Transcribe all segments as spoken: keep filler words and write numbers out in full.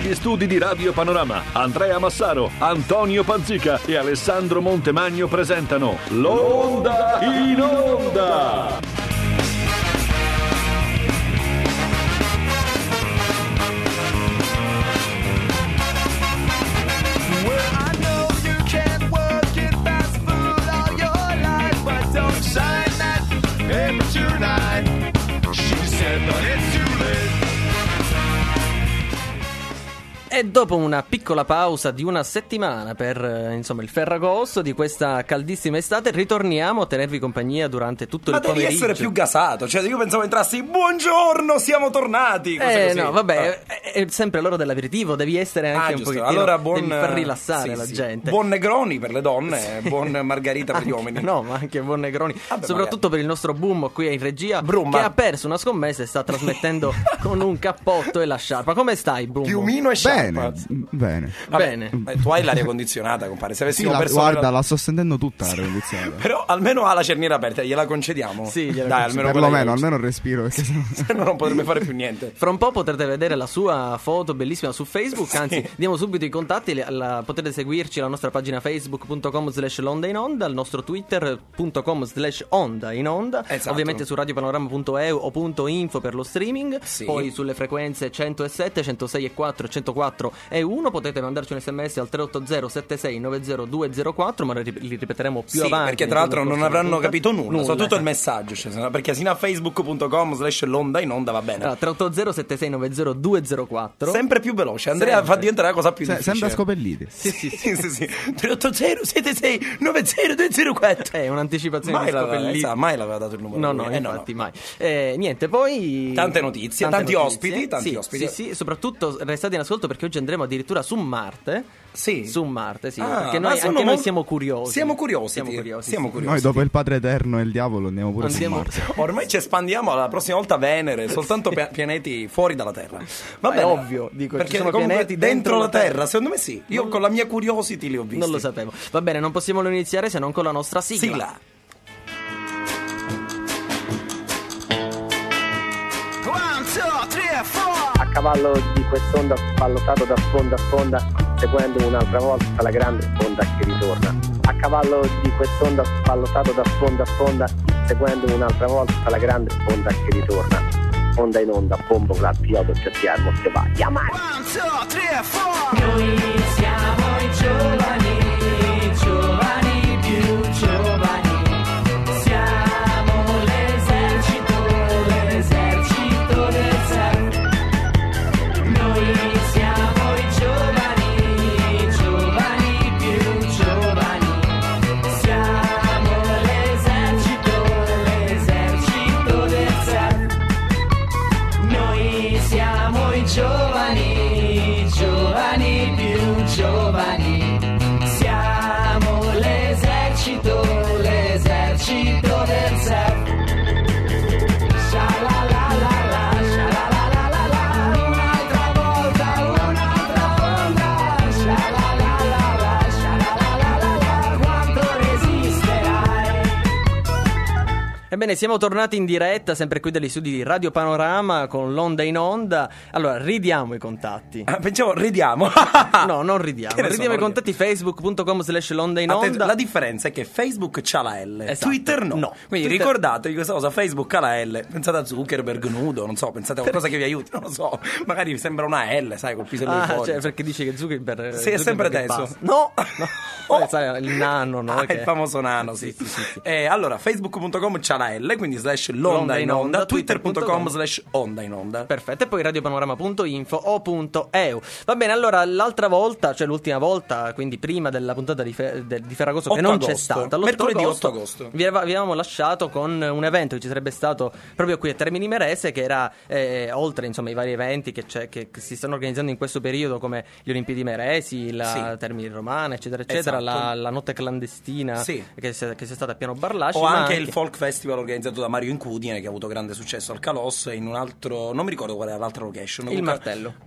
Dagli studi di Radio Panorama, Andrea Massaro, Antonio Panzica e Alessandro Montemagno presentano L'Onda in Onda. E dopo una piccola pausa di una settimana per eh, insomma il Ferragosto di questa caldissima estate, ritorniamo a tenervi compagnia durante tutto Ma il pomeriggio. Ma devi essere più gasato, cioè io pensavo entrassi buongiorno, siamo tornati. Eh così. no, vabbè, ah. è, è sempre l'ora dell'aperitivo, devi essere anche ah, un pochettino, allora buon, devi far rilassare sì, la sì. gente. Buon Negroni per le donne, sì. buon Margarita per anche, gli uomini. No, ma anche buon Negroni, Vabbè, soprattutto magari. per il nostro Bummo qui in regia, Brumma. che ha perso una scommessa e sta trasmettendo con un cappotto e la sciarpa. Come stai, Bummo? Piumino e sciarpa. Bene, bene. Vabbè, Bene. eh, tu hai l'aria condizionata, compare. Se avessimo Sì, la, persone guarda, la sto sentendo tutta l'aria condizionata. Però almeno ha la cerniera aperta, gliela concediamo. Sì, gliela Dai, concediamo. almeno Perlomeno, almeno il respiro, perché sennò... se no non potrebbe fare più niente. Fra un po' potrete vedere la sua foto bellissima su Facebook, sì. Anzi diamo subito i contatti, la, la, potete seguirci alla nostra pagina facebook.com slash l'onda in onda, al nostro twitter.com slash onda in onda, esatto. Ovviamente su radiopanorama punto e u o punto info per lo streaming, sì. Poi sulle frequenze centosette, centosei e quattro, centoquattro e uno potete mandarci un sms al tre otto zero sette sei nove zero due zero quattro, ma li ripeteremo più sì, avanti. Perché tra l'altro non avranno capito nulla, nulla, soprattutto esatto. il messaggio, cioè, perché sino a facebook.com slash l'onda in onda va bene. Allora, tre otto zero sette sei nove zero due zero quattro. Sempre più veloce, Andrea sempre. Fa diventare la cosa più Se, difficile. Sembra scopelliti. Sì, sì, sì. sì, sì, sì. tre otto zero sette sei nove zero due zero quattro. È un'anticipazione mai di l'aveva, scopelliti. sa, mai l'aveva dato il numero. No, no, eh, infatti no, no. mai. Eh, niente, poi tante notizie, tante tanti notizie. ospiti, tanti sì, ospiti. Sì, sì, soprattutto restate in ascolto perché oggi andremo addirittura su Marte. Sì. Su Marte, sì, Ah, perché ma noi, sono anche mol- noi siamo curiosi. Siamo curiosi. Siamo curiosi. Siamo sì. curiosi. Noi dopo il Padre Eterno e il Diavolo andiamo pure Andiamo- su Marte. Ormai ci espandiamo alla prossima volta Venere, soltanto pi- pianeti fuori dalla Terra. Va Ma è bene. ovvio, dico, perché ci sono comunque pianeti dentro, dentro la la terra. Terra. Secondo me sì. Io Non- con la mia curiosity li ho visti. Non lo sapevo. Va bene, non possiamo non iniziare se non con la nostra sigla. Sigla. A cavallo di quest'onda ballottato da sponda a sponda, seguendo un'altra volta la grande onda che ritorna. A cavallo di quest'onda ballottato da sponda a sponda, seguendo un'altra volta la grande onda che ritorna. Onda in onda, bombo, clap, chiodo, cerchiamo, se va, chiamare. Noi siamo i giovani, giovani più giovani. Siamo l'esercito, l'esercito del Sud. Noi siamo i giovani, giovani più giovani. Siamo l'esercito, l'esercito del Sud. Noi siamo i giovani, giovani più giovani. Siamo l'esercito, l'esercito del Sud. Sha-la-la-la-la, sha-la-la-la-la, un'altra volta, un'altra onda. Sha-la-la-la-la, sha-la-la-la-la, quanto resisterai? Ebbene, siamo tornati in diretta, sempre qui dagli studi di Radio Panorama con l'onda in onda. Allora, ridiamo i contatti. Ah, pensavo, ridiamo. No, non ridiamo. Che ne Ridiamo so, i contatti facebook.com slash l'onda in Attento, onda. la differenza è che Facebook c'ha la L, Esatto. Twitter no. No. Quindi Twitter- ricordatevi questa cosa, Facebook ha la L. Pensate a Zuckerberg nudo, non so, pensate a qualcosa che vi aiuti, non lo so. Magari sembra una L, sai, col pisello Ah, fuori. cioè, perché dici che Zuckerberg Sì, è sempre Zuckerberg teso. passa. No, no. Oh. Eh, sai, il nano, no? Ah, che- il famoso nano, sì. Sì, sì, sì. Eh, allora, facebook.com c'ha la L, quindi slash l'onda in onda, twitter.com slash onda in onda. Perfetto, e poi radiopanorama.info o punto e u. Va bene, allora l'altra volta, cioè l'ultima volta, quindi prima della puntata di, Fe- de- di Ferragosto, che otto non c'è agosto. stata, l'otto Mercoledì agosto, otto agosto. Vi, ave- vi avevamo lasciato con un evento che ci sarebbe stato proprio qui a Termini Imerese, che era eh, oltre insomma i vari eventi che, c'è, che, che si stanno organizzando in questo periodo, come gli Olimpiadi Imeresi, la Sì. Termini Romana, eccetera, eccetera, Esatto. la, la notte clandestina Sì. che, si- che sia stata a Piano Barlasci, O ma anche il Folk Festival organizzato da Mario Incudine, che ha avuto grande successo al Calos, e in un altro, non mi ricordo qual era l'altra location. il Comunque- martello.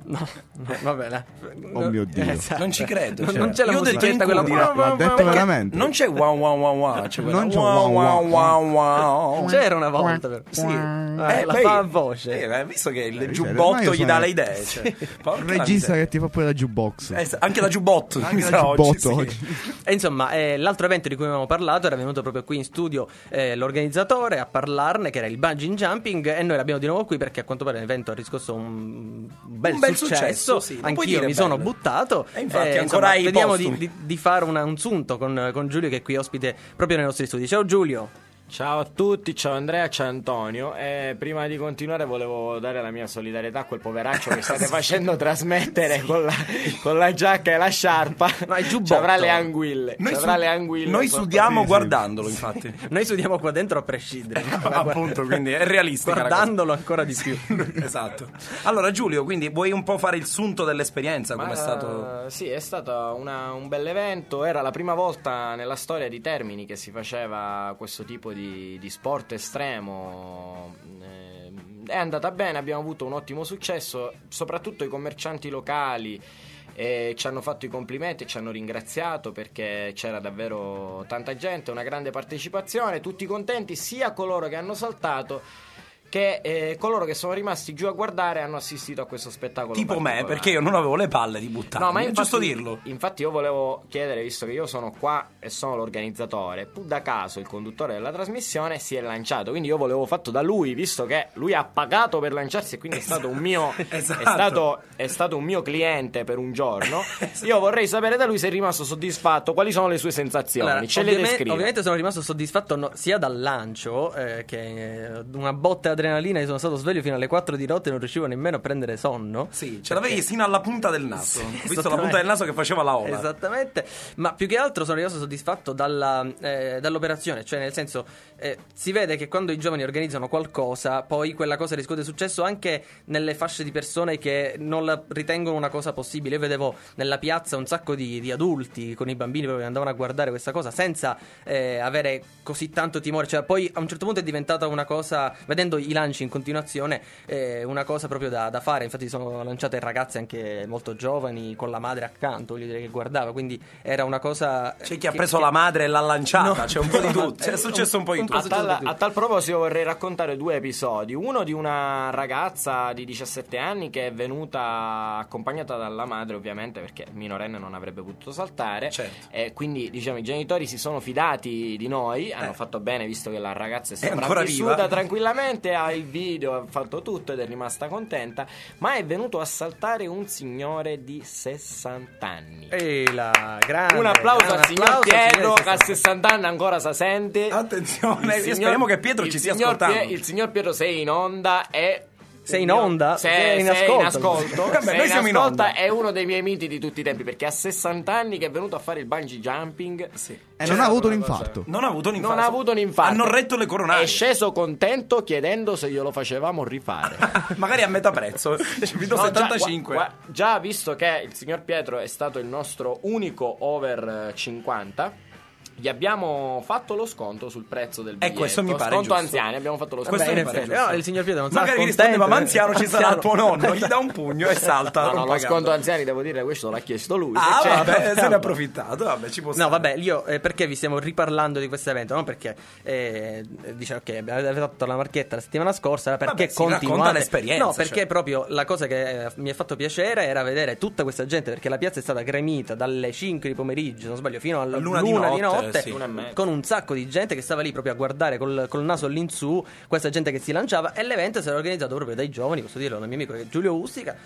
No, no, va bene. Oh mio Dio. Esatto. Non ci credo. Non, cioè. non c'è la Io ho detto musichetta quella. incudine. L'ha detto Perché veramente. Non c'è wow wow wow wow, c'è quella Non c'è wow wow, wow wow wow. C'era una volta per. Sì. Eh, la beh, fa a voce. eh, beh, visto che il ormai giubbotto io gli sono dà le idee. Cioè, Il porca regista miseria. che ti fa pure la jukebox. Eh, anche la giubbotto. Anche mi la sa, oggi, giubbotto sì. oggi. E insomma, eh, l'altro evento di cui avevamo parlato era venuto proprio qui in studio eh, l'organizzatore a parlarne, che era il bungee jumping, e noi l'abbiamo di nuovo qui perché a quanto pare l'evento ha riscosso un bel, Un bel successo, successo, sì, non puoi anch'io dire mi sono bello. buttato. E infatti eh, ancora insomma, hai i vediamo di, postumi. di, di fare una- un sunto con, con Giulio, che è qui ospite proprio nei nostri studi. Ciao Giulio. Ciao a tutti, ciao Andrea, ciao Antonio. E prima di continuare volevo dare la mia solidarietà a quel poveraccio che state facendo trasmettere con, la, con la giacca e la sciarpa. No, è giubbotto. Ci avrà le anguille. Noi, ci su- avrà le anguille. noi sotto- sudiamo Sì, sì. guardandolo, infatti. Noi studiamo qua dentro a prescindere. Appunto, quindi è realistica la cosa. Guardandolo ancora di più. Esatto. Allora Giulio, quindi vuoi un po' fare il sunto dell'esperienza? Ma, Come è stato? Sì, è stato una- un bel evento. Era la prima volta nella storia di Termini che si faceva questo tipo di, di sport estremo. Eh, È andata bene, abbiamo avuto un ottimo successo. Soprattutto i commercianti locali eh, ci hanno fatto i complimenti e ci hanno ringraziato, perché c'era davvero tanta gente, una grande partecipazione, tutti contenti, sia coloro che hanno saltato che eh, coloro che sono rimasti giù a guardare e hanno assistito a questo spettacolo Tipo me, particolare. perché io non avevo le palle di buttarmi. No, ma è infatti, giusto dirlo. Infatti io volevo chiedere, visto che io sono qua e sono l'organizzatore, pu- da caso il conduttore della trasmissione si è lanciato, quindi io volevo fatto da lui, visto che lui ha pagato per lanciarsi e quindi è stato un mio Esatto. è, stato, è stato un mio cliente per un giorno. Io vorrei sapere da lui se è rimasto soddisfatto, quali sono le sue sensazioni. Allora, Ce le ovviamente, descrive. ovviamente sono rimasto soddisfatto no- sia dal lancio eh, che eh, una botta di adrenalina. Io sono stato sveglio fino alle quattro di notte e non riuscivo nemmeno a prendere sonno. Sì, ce l'avevi sino alla punta del naso. Ho visto la esattamente. punta del naso che faceva la ola. Esattamente, ma più che altro sono rimasto soddisfatto dalla, eh, dall'operazione, cioè nel senso eh, si vede che quando i giovani organizzano qualcosa, poi quella cosa riscuote successo anche nelle fasce di persone che non la ritengono una cosa possibile. Io vedevo nella piazza un sacco di, di adulti con i bambini proprio che andavano a guardare questa cosa senza eh, avere così tanto timore, cioè poi a un certo punto è diventata una cosa, vedendo i lanci in continuazione, eh, una cosa proprio da, da fare. Infatti sono lanciate ragazze anche molto giovani con la madre accanto, voglio dire, che guardava, quindi era una cosa. C'è chi ha che- preso che- la madre e l'ha lanciata, No. c'è un po' di tutto. C'è successo un po' di Un tutto. A tal, tutto. a tal proposito vorrei raccontare due episodi. Uno di una ragazza di diciassette anni che è venuta accompagnata dalla madre, ovviamente, perché minorenne non avrebbe potuto saltare. Certo. E quindi, diciamo, i genitori si sono fidati di noi, hanno fatto bene, visto che la ragazza è È ancora sopravvissuta viva. tranquillamente, ha il video, ha fatto tutto ed è rimasta contenta. Ma è venuto a saltare un signore di sessanta anni. Ehi là, grande, Un applauso grande al signor applauso al Pietro signore che a sessanta anni ancora sa sente. Attenzione, Il signor- speriamo che Pietro il ci stia signor ascoltando. Pie- il signor Pietro sei in onda e Sei in onda? Se, Sei in se è in ascolto. ascolto, Vabbè, se noi è siamo in ascolto, onda. è uno dei miei miti di tutti i tempi, perché a sessanta anni che è venuto a fare il bungee jumping. Sì. E non ha avuto un infarto. Non ha avuto un infarto. Non ha avuto un infarto. Hanno retto le coronarie. È sceso contento chiedendo se glielo facevamo rifare. Magari a metà prezzo. Ci vi do No, già- settantacinque. gua- gua- Già, visto che il signor Pietro è stato il nostro unico over eh, cinquanta, gli abbiamo fatto lo sconto sul prezzo del biglietto. questo mi pare sconto giusto. anziani, abbiamo fatto lo Questo sconto. Beh, in mi pare effetti, giusto. no, il signor Pietro non sarà Magari contento, rispondeva, ma eh. anziano ci sarà Anziano. tuo nonno, gli dà un pugno e salta. No, no, non lo pagando. sconto anziani, devo dire, questo l'ha chiesto lui. Ah, se c'è- vabbè, se ne Vabbè. è approfittato. Vabbè, ci può No, stare. vabbè, io eh, perché vi stiamo riparlando di questo evento? Non perché eh, dice ok, avete fatto la marchetta la settimana scorsa, perché Vabbè, si racconta continuate? l'esperienza, No, perché cioè. proprio la cosa che eh, mi ha fatto piacere era vedere tutta questa gente, perché la piazza è stata gremita dalle cinque di pomeriggio, se non sbaglio, fino alla L'una l'una di di notte, notte, sì. L'una e mezza. con un sacco di gente che stava lì proprio a guardare col, col naso all'insù questa gente che si lanciava, e l'evento si era organizzato proprio dai giovani, posso dirlo, da mio amico che è Giulio Ustica,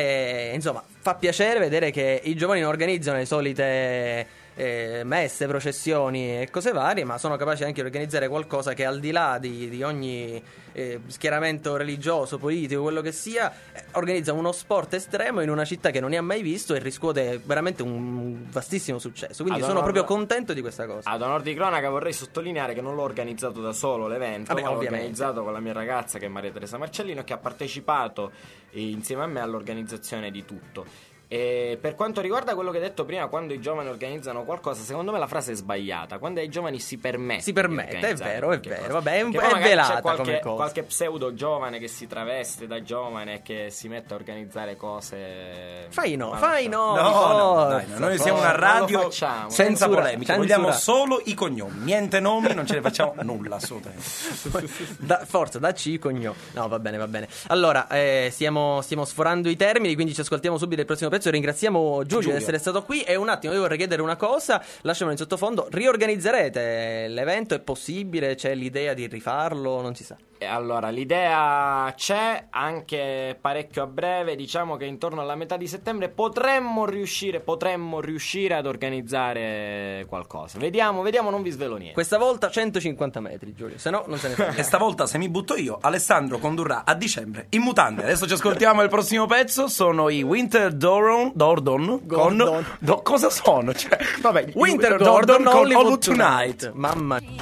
e insomma fa piacere vedere che i giovani non organizzano le solite eh, messe, processioni e cose varie, ma sono capaci anche di organizzare qualcosa che al di là di, di ogni eh, schieramento religioso, politico, quello che sia, eh, organizza uno sport estremo in una città che non ne ha mai visto e riscuote veramente un vastissimo successo, quindi Ad sono onor- proprio contento di questa cosa. Ad onor di cronaca vorrei sottolineare che non l'ho organizzato da solo l'evento, Vabbè, ma l'ho ovviamente. organizzato con la mia ragazza che è Maria Teresa Marcellino, che ha partecipato eh, insieme a me all'organizzazione di tutto. E per quanto riguarda quello che hai detto prima, quando i giovani organizzano qualcosa, secondo me la frase è sbagliata. Quando ai giovani si permette, Si permette, di è organizzare vero, è qualche vero. cosa. Vabbè, è un Che po' poi è magari velata c'è qualche, come cosa. qualche pseudo giovane che si traveste da giovane e che si mette a organizzare cose. Fai no, Ma fai no. No, no, forza, dai, no, noi siamo forza, una non lo radio facciamo. senza Censura, polemiche, censura. vogliamo solo i cognomi, niente nomi, non ce ne facciamo nulla assolutamente. Da- forza, dacci i cognomi. No, va bene, va bene. Allora, eh, stiamo, stiamo sforando i termini, quindi ci ascoltiamo subito il prossimo pezzo. Ringraziamo Giulio, Giulio. di essere stato qui. E un attimo, io vorrei chiedere una cosa, lasciamelo in sottofondo. Riorganizzerete l'evento? È possibile? C'è l'idea di rifarlo? Non si sa. E allora, l'idea c'è anche parecchio a breve, diciamo che intorno alla metà di settembre potremmo riuscire, potremmo riuscire ad organizzare qualcosa. Vediamo, vediamo, non vi svelo niente. Questa volta centocinquanta metri, Giulio, se no non se ne fa. E stavolta, se mi butto io, Alessandro condurrà a dicembre in mutande. Adesso ci ascoltiamo il prossimo pezzo. Sono i Winter Doron, Dordon Gordon. con do- cosa sono? Cioè, vabbè, Winter Gordon, Dordon con Hollywood Hollywood Tonight. Mamma mia.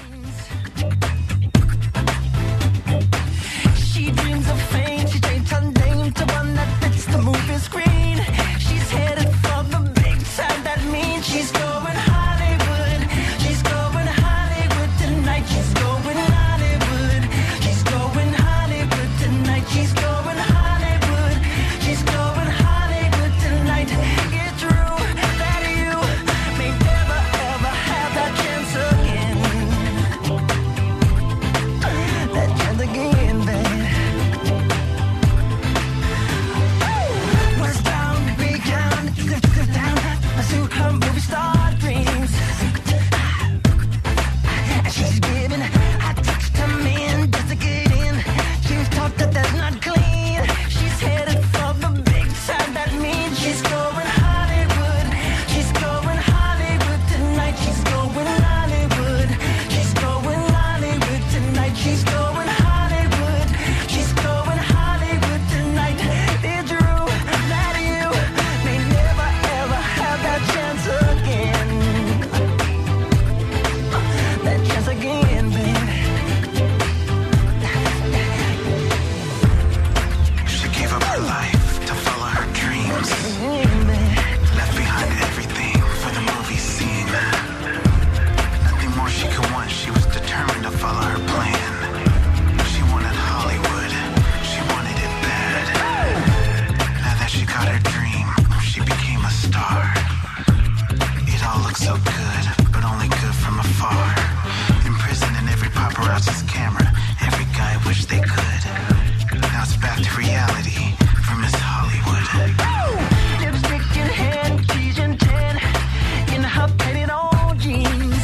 She dreams of fame, she changed her name to one that fits the movie screen. She's headed for the big time, that means she's going Hollywood. She's going Hollywood tonight, she's going Hollywood. She's going Hollywood tonight, she's going Hollywood. She's going Hollywood tonight. It's true that you may never ever have that chance again. That chance again, babe. Was down, big down, down, pursue her movie star dreams. And she's giving a touch to men just to get in. She was taught that that's not clean. She's headed for the big time, that means she's going Hollywood. She's going Hollywood tonight. She's going Hollywood. She's going Hollywood tonight. She's going Hollywood. She's going Hollywood tonight. It's true that you may never ever have that chance again. That chance again, baby. She gave up her life to follow her dreams. Again, baby. Left behind everything for the movie scene. Nothing more she could want. She was determined to follow her plan. She wanted Hollywood. She wanted it bad. Now that she got her dream, she became a star. It all looks so good, but only good from afar. Imprisoned in every paparazzi's camera. Every guy wished they could. Now it's back to reality for Miss Hollywood. Lipstick in hand, cheese and tan, in her painted on jeans.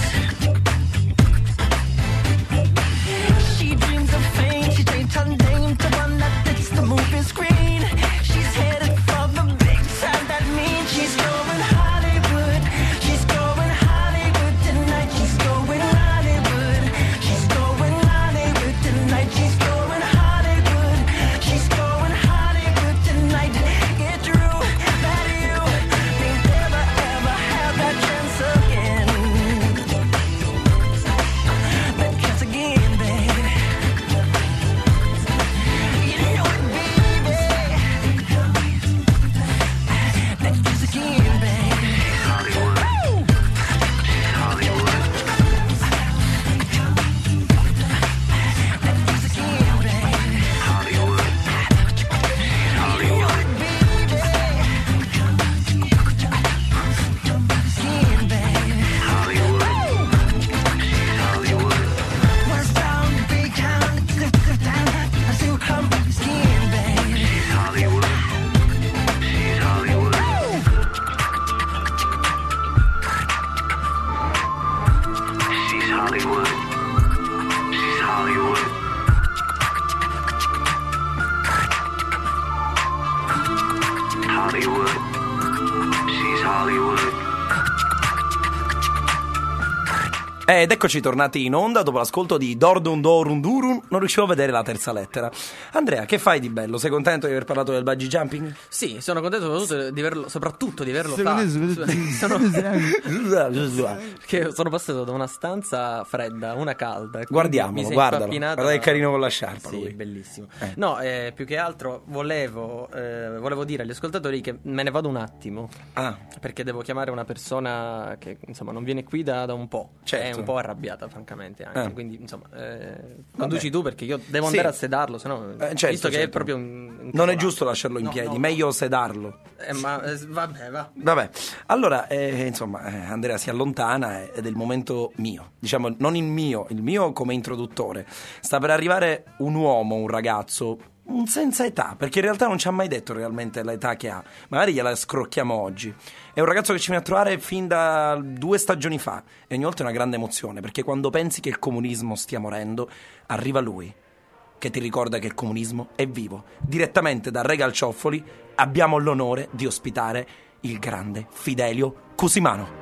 She dreams of fame, she changed her name to one that fits the movie screen. She's headed for the big time, that means she's going Hollywood. She's going Hollywood tonight. She's going Hollywood. She's going Hollywood tonight. She's going Hollywood. She's going Hollywood tonight. It's true that you may never ever have that chance again. That chance again, baby. You know it, baby. That chance again, baby. Hollywood. Hollywood. That chance again, baby. Hollywood. Hollywood. Again, baby. Hollywood. Hollywood. Was down, big down, down, I see her skin, baby. Hollywood. She's Hollywood. She's Hollywood. She's Hollywood. Hollywood. She's Hollywood. Ed eccoci tornati in onda dopo l'ascolto di Dordun Dorun Durun. Non riuscivo a vedere la terza lettera. Andrea, che fai di bello? Sei contento di aver parlato del bungee jumping? Sì, sono contento soprattutto di averlo, soprattutto di averlo Secondo fatto. me- Sono, che sono passato da una stanza fredda a una calda. e quindi mi Guardiamolo, sei guardalo. impappinato Guarda che da- carino con la sciarpa Sì, lui. bellissimo. Eh. No, eh, più che altro volevo, eh, volevo dire agli ascoltatori che me ne vado un attimo. Ah, Perché devo chiamare una persona che insomma non viene qui da, da un po'. Certo. È un po' arrabbiata, francamente. Anche. Eh. Quindi, insomma, eh, conduci tu perché io devo Sì. andare a sedarlo. Sennò, Eh, certo, visto che è certo. proprio un, un non è cavolato. giusto lasciarlo in No, piedi, no, meglio sedarlo. Eh, ma eh, vabbè, va. Vabbè, allora, eh, insomma, eh, Andrea si allontana ed è il momento mio. Diciamo, non il mio, il mio come introduttore. Sta per arrivare un uomo, un ragazzo, un senza età, perché in realtà non ci ha mai detto realmente l'età che ha. Magari gliela scrocchiamo oggi. È un ragazzo che ci viene a trovare fin da due stagioni fa e ogni volta è una grande emozione, perché quando pensi che il comunismo stia morendo, arriva lui, che ti ricorda che il comunismo è vivo. Direttamente da Regal Cioffoli abbiamo l'onore di ospitare il grande Fidelio Cusimano.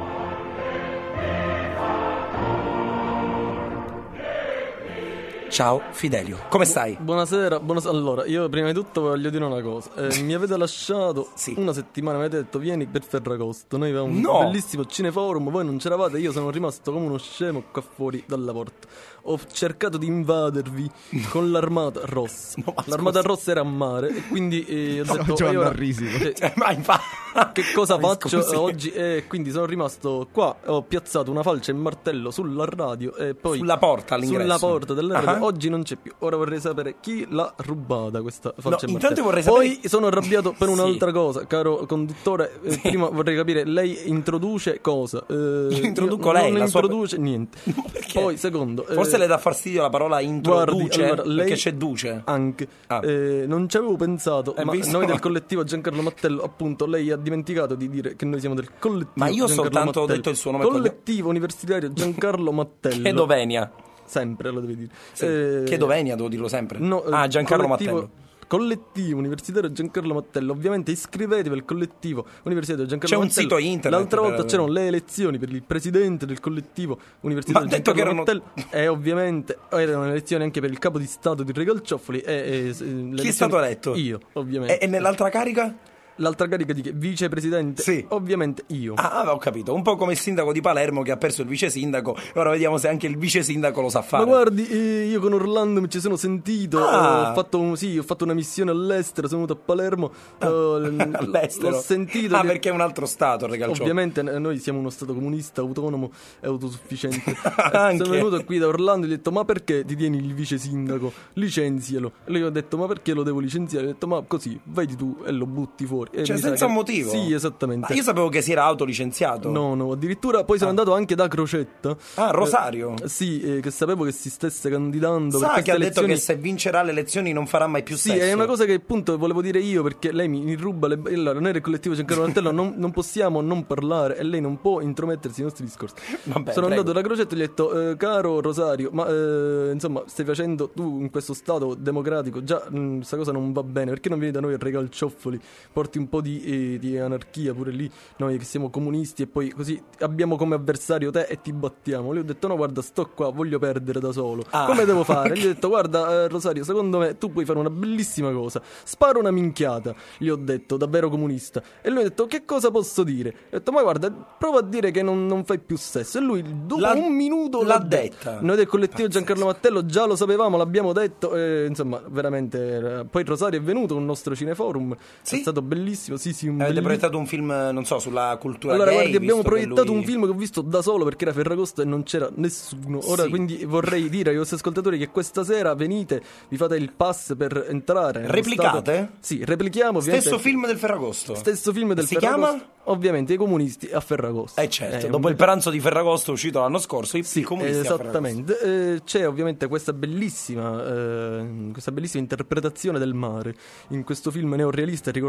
Ciao Fidelio, come stai? Buonasera, buonasera. Allora, io prima di tutto voglio dire una cosa. Eh, mi avete lasciato Sì. una settimana, mi avete detto vieni per Ferragosto. Noi avevamo un No! bellissimo cineforum, voi non c'eravate, io sono rimasto come uno scemo qua fuori dalla porta. Ho cercato di invadervi con l'armata rossa. No, ma l'armata scusa. rossa era a mare e quindi eh, ho Stavo detto facendo "E ora- a risico". eh, Eh, ma infatti... che cosa Mi faccio scusi. oggi?" E quindi sono rimasto qua, ho piazzato una falce e un martello sulla radio e poi Sulla porta all'ingresso. Sulla porta della radio. Ah. Oggi non c'è più. Ora vorrei sapere chi l'ha rubata questa falce e intanto martello. vorrei Poi sapere- sono arrabbiato per Sì. un'altra cosa, caro conduttore. Eh, prima vorrei capire, lei introduce cosa? Eh, Io introduco io lei, Non la sua- introduce niente. Perché? Poi secondo, eh, Forse le dà fastidio la parola introduce, Guardi, allora, lei perché c'è duce. anche. Ah. Eh, non ci avevo pensato, Hai ma visto? noi del collettivo Giancarlo Mattello, appunto, lei ha dimenticato di dire che noi siamo del collettivo. Ma io Giancarlo soltanto ho Mattello. detto il suo nome e cognome. Collettivo universitario Giancarlo Mattello. Chiedo venia. Sempre lo devi dire. Sì. Eh, Chiedo venia, devo dirlo sempre. No, eh, ah, Giancarlo collettivo- Mattello. Collettivo universitario Giancarlo Mattello. Ovviamente iscrivetevi al collettivo universitario Giancarlo C'è un Mattello. sito internet L'altra per- volta c'erano le elezioni per il presidente del collettivo universitario Ma ha detto Giancarlo che erano- Mattello. E ovviamente erano le elezioni anche per il capo di stato di Regal Cioffoli. E, e, e, le Chi è elezioni- stato eletto? Io, ovviamente. E, e nell'altra carica? L'altra carica di che? Vicepresidente? Sì. Ovviamente io. Ah, ah, ho capito. Un po' come il sindaco di Palermo che ha perso il vice sindaco. Ora vediamo se anche il vice sindaco lo sa fare. Ma guardi, eh, io con Orlando mi ci sono sentito. Ah. Ho, fatto, un- sì, ho fatto una missione all'estero. Sono venuto a Palermo. eh, All'estero. L'ho sentito. Ah, che- perché è un altro stato, Regal Cioffoli. Ovviamente eh, noi siamo uno stato comunista, autonomo e autosufficiente. Eh, Anche. Sono venuto qui da Orlando e gli ho detto: ma perché ti tieni il vice sindaco? Licenzialo. E lui ha detto: ma perché lo devo licenziare? Ho detto: ma così, vedi tu e lo butti fuori. E Cioè, mi sa senza che- un motivo? Sì, esattamente. Ma io sapevo che si era autolicenziato. No, no, addirittura poi sono andato anche da Crocetta. Ah, Rosario. Eh, sì, eh, che sapevo che si stesse candidando per Sa queste che ha detto elezioni. che se vincerà le elezioni non farà mai più Sì, sesso. è una cosa che appunto volevo dire io, perché lei mi, mi ruba le... Allora, noi del collettivo Giancarlo Mattello non, non possiamo non parlare e lei non può intromettersi nei nostri discorsi. Vabbè, Sono prego. andato da Crocetta e gli ho detto: eh, caro Rosario, ma eh, insomma stai facendo tu in questo stato democratico, già mh, questa cosa non va bene, perché non vieni da noi a Regal Cioffoli, porti un po' di, eh, di anarchia pure lì, noi che siamo comunisti e poi così abbiamo come avversario te e ti battiamo. Lui ho detto: no, guarda, sto qua, voglio perdere da solo. Ah. Come devo fare? Gli ho detto: guarda eh, Rosario, secondo me tu puoi fare una bellissima cosa, spara una minchiata. Gli ho detto, davvero comunista. E lui ha detto: che cosa posso dire? Ho detto: ma guarda, prova a dire che non, non fai più sesso. E lui dopo L'ha- un minuto l'ha l'ha detto. detta. Noi del collettivo Giancarlo Mattello già lo sapevamo, l'abbiamo detto, e, insomma veramente eh, poi Rosario è venuto un nostro cineforum, Sì? è stato bellissimo. Sì, sì, un Avete belli- proiettato un film, non so, sulla cultura allora, gay, guardi, abbiamo visto che proiettato lui- un film che ho visto da solo perché era Ferragosto e non c'era nessuno. Ora, Sì. quindi vorrei dire ai vostri ascoltatori che questa sera venite, vi fate il pass per entrare. nello Replicate? stato- Sì, replichiamo. ovviamente- Stesso film del Ferragosto. Stesso film del Si Ferragosto. chiama? Ovviamente i comunisti a Ferragosto. Eh certo, Eh, dopo un- il pranzo di Ferragosto uscito l'anno scorso, i Sì, comunisti a Ferragosto. esattamente. Eh, c'è ovviamente questa bellissima, eh, questa bellissima interpretazione del mare in questo film neorealista. Ricordiamolo, noi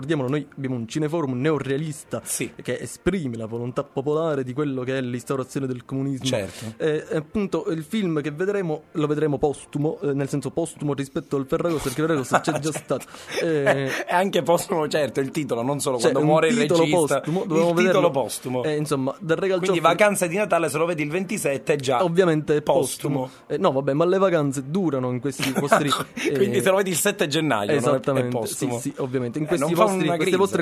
noi abbiamo un cineforum neorealista Sì. che esprime la volontà popolare di quello che è l'instaurazione del comunismo. Certo. E appunto il film che vedremo lo vedremo postumo, eh, nel senso postumo rispetto al Ferragosto, perché Ferragosto c'è già stato. Eh, È anche postumo, certo, il titolo, non solo Cioè, quando un muore il titolo regista. postumo, il dovevamo titolo vederlo. postumo. Eh, insomma, dal Regal Quindi Joffrey- Vacanze di Natale, se lo vedi il ventisette è già ovviamente è postumo. postumo. Eh, no, vabbè, ma le vacanze durano in questi vostri. Quindi eh, se lo vedi il sette gennaio, non è- è esattamente, postumo. sì, sì, ovviamente. In Eh, questi non fa vostri, una queste grinza. vostre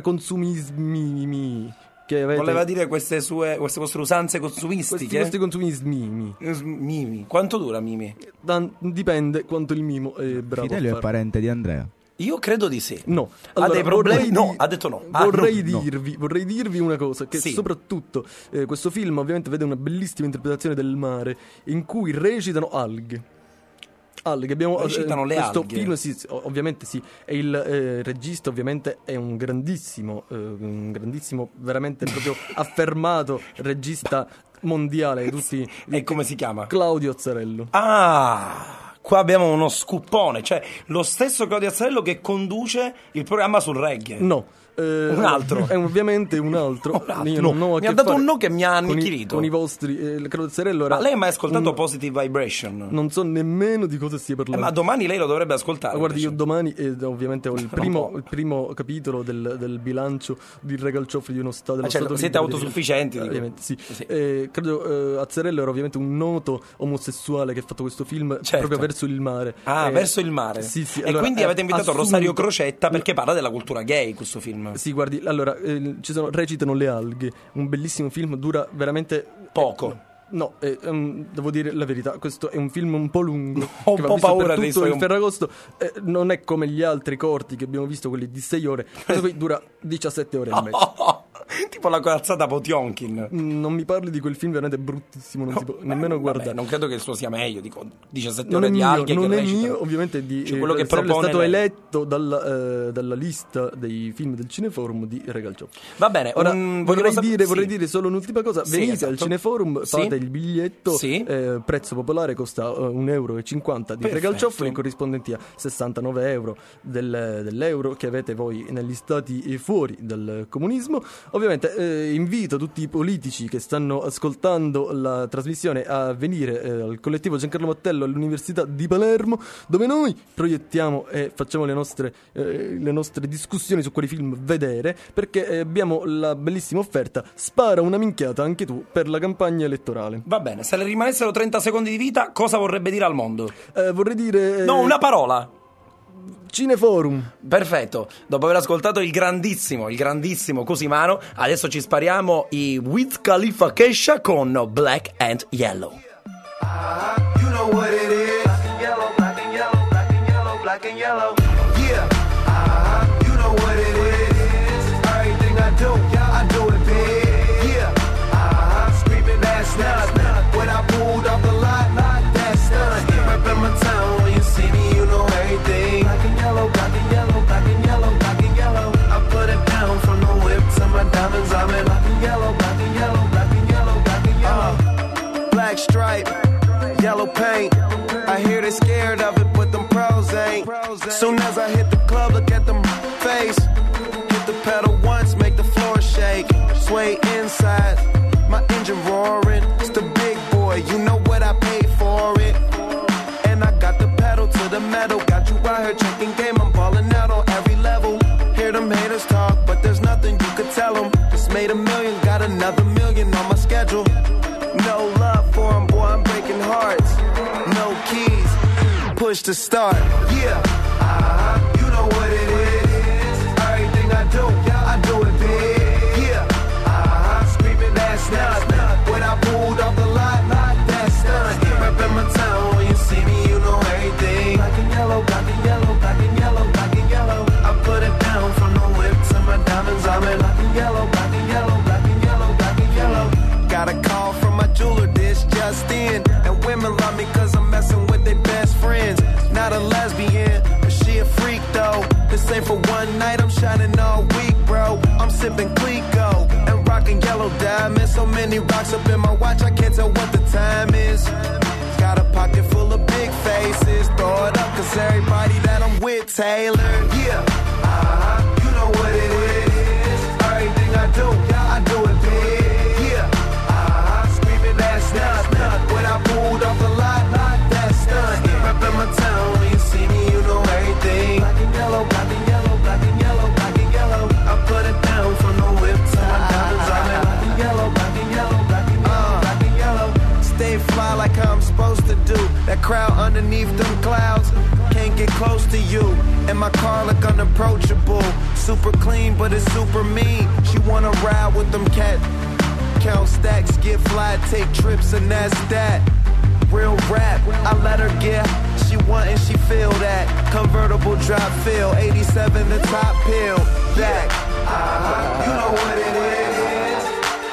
consumismi che avete. Voleva dire queste sue queste vostre usanze questi consumistiche? vostri consumismi. Eh, Mimi. Quanto dura Mimi? Dan- dipende quanto il mimo è bravo. Fidelio a è fare. parente di Andrea. Io credo di sì. No, Ha dei problemi? vorrei No, di- ha detto no. Ah, vorrei, no, no. dirvi, vorrei dirvi una cosa: che Sì. soprattutto eh, questo film ovviamente vede una bellissima interpretazione del mare in cui recitano alghe. Alghe, abbiamo Recitano le questo alghe? film, sì, sì, ov- ovviamente sì. E il eh, regista, ovviamente, è un grandissimo, eh, un grandissimo, veramente proprio affermato regista mondiale. Tutti, E come si chiama? Claudio Azzarello. Ah, qua abbiamo uno scoopone, cioè lo stesso Claudio Azzarello che conduce il programma sul reggae. No. eh, Un altro. È ovviamente un altro. Un altro. Io non ho a Mi che ha dato fare un no che mi ha con i- annichilito. Con i, vostri. Eh, il Claudio Azzarello era. Ma lei ha mai ascoltato un- Positive Vibration? Non so nemmeno di cosa stia Eh, parlando. ma domani lei lo dovrebbe ascoltare. Ah, guardi, io invece. domani eh, ovviamente ho il Non primo, può. il primo capitolo del, del bilancio di Regal Joffrey di uno stato dello Ah, certo, stato siete libero di- autosufficienti, dico. Ovviamente sì, Sì. Eh, credo eh, Azzarello era ovviamente un noto omosessuale che ha fatto questo film Certo. proprio verso il mare. Ah, Eh, verso il mare. Sì, sì, E allora, quindi eh, avete invitato assunto- Rosario Crocetta perché parla della cultura gay questo film. Sì, guardi, allora eh, ci sono recitano le alghe, un bellissimo film, dura veramente Poco. No, eh, ehm, devo dire la verità, questo è un film un po' lungo. Ho un che va po' visto paura per dei tutto suoi- il Ferragosto. Eh, non è come gli altri corti che abbiamo visto, quelli di sei ore. Questo qui dura diciassette ore e mezza. Tipo la corazzata Potionkin. Mm, Non mi parli di quel film veramente bruttissimo, non si può nemmeno Vabbè, guardare. non credo che il suo sia meglio, dico diciassette Non ore è di mio, alghe non che è recitano. mio, ovviamente di, Cioè, quello che Azzarello propone è stato lei. eletto dalla, eh, dalla lista dei film del Cineforum di Regal Joffrey. Va bene, Ora un- vorrei, volevo sap- dire, sì. vorrei dire solo un'ultima cosa: Sì, venite esatto. al Cineforum, Sì. fate il biglietto, Sì. eh, prezzo popolare, costa uh, un euro e cinquanta di Regal Perfetto. Joffrey, corrispondenti a sessantanove euro del- dell'euro che avete voi negli stati eh, fuori dal comunismo. Ovviamente eh, invito tutti i politici che stanno ascoltando la trasmissione a venire eh, al collettivo Giancarlo Mattello all'Università di Palermo, dove noi proiettiamo e facciamo le nostre, eh, le nostre discussioni su quali film vedere, perché eh, abbiamo la bellissima offerta spara una minchiata anche tu per la campagna elettorale. Va bene, se le rimanessero trenta secondi di vita, cosa vorrebbe dire al mondo? Eh, vorrei dire eh, No, una parola. Cineforum. Perfetto, dopo aver ascoltato il grandissimo, il grandissimo Cosimano, adesso ci spariamo i Wiz Khalifa Kesha con Black and Yellow. You know what it is. Black and yellow, black and yellow, black and yellow, black and yellow. Yeah. Uh-huh. You know what it is. Everything I do, I do it big. Yeah. Uh-huh. Screaming that's not when I pulled off the lot, that's done. Reppin' my town when you see me, you know everything. Black and yellow, black and yellow, black and yellow, black and yellow. I put it down from the whip to my diamonds. I'm in black and yellow, black and yellow, black and yellow, black and yellow. Black stripe. Yellow paint, I hear they scared of it, but them pros ain't. Soon as I hit the club, look at them face. Hit the pedal once, make the floor shake. Sway inside, my engine roaring. It's the big boy, you know what I paid for it. And I got the pedal to the metal. Got you out here checking game, I'm balling out on every level. Hear them haters talk, but there's nothing you could tell them. Just made a million, got another million on my schedule. No love for him, boy, I'm breaking hearts. No keys, push to start. Yeah, uh-huh. You know what it is. Everything I do, I do it big. Yeah, uh-huh. Screaming that's not when I pulled off the lot, that's done. Reppin' my town when you see me, you know everything. Black and yellow, black and yellow, black and yellow, black and yellow. I put it down from the whip to my diamonds. I'm in black and yellow, black and yellow, black and yellow, black and yellow. Got a call from my jeweler, this just in. And women love me cause I'm messing with their best friends. Not a lesbian, but she a freak though. This ain't for one night, I'm shining all week, bro. I'm sipping Clico and rocking yellow diamonds. So many rocks up in my watch, I can't tell what the time is. Got a pocket full of big faces. Throw it up cause everybody that I'm with Taylor. Yeah, uh-huh. You know what it is. That crowd underneath them clouds can't get close to you. And my car look unapproachable. Super clean, but it's super mean. She wanna ride with them cats. Count stacks, get fly, take trips, and that's that. Real rap, I let her get. She want and she feel that. Convertible drop feel, eighty-seven the top pill. Back, uh, you know what it is.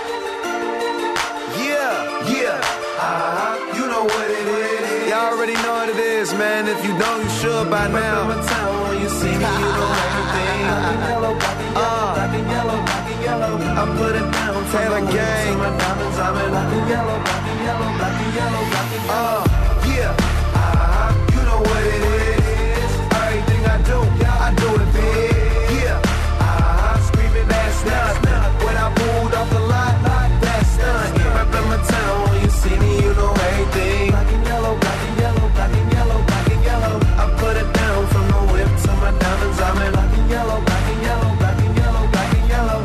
Yeah, yeah, uh, you know what it is. Y'all already know what it is, man. If you don't, you should by now. Remember town when you see me, you know everything. Yellow, black and yellow, black and yellow, black and yellow. I put it down, Taylor Gang. My diamonds, I'm in black and yellow, black and yellow, black and yellow, black and yellow. Uh, yeah, uh, you know what it is. Everything I do, I do it big. Yeah, uh, screaming that's nothing. When I pulled off the lot, that's nothing. Remember town when you see me, you know everything. Black and yellow, black and yellow, black and yellow, black and yellow. I put it down from the whip to my diamonds, I'm in black and yellow, black and yellow, black and yellow, black and yellow.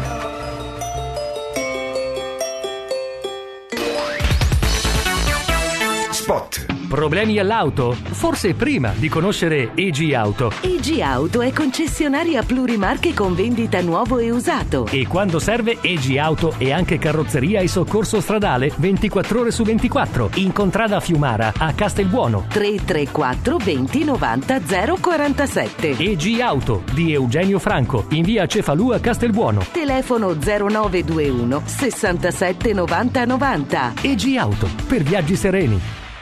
Spot. Problemi all'auto? Forse prima di conoscere E G Auto. E G Auto è concessionaria plurimarche con vendita nuovo e usato. E quando serve E G Auto è anche carrozzeria e soccorso stradale ventiquattro ore su ventiquattro. In contrada Fiumara a Castelbuono. tre tre quattro venti novanta zero quarantasette. E G Auto di Eugenio Franco in via Cefalù a Castelbuono. Telefono zero nove due uno sessantasette novanta novanta. E G Auto per viaggi sereni.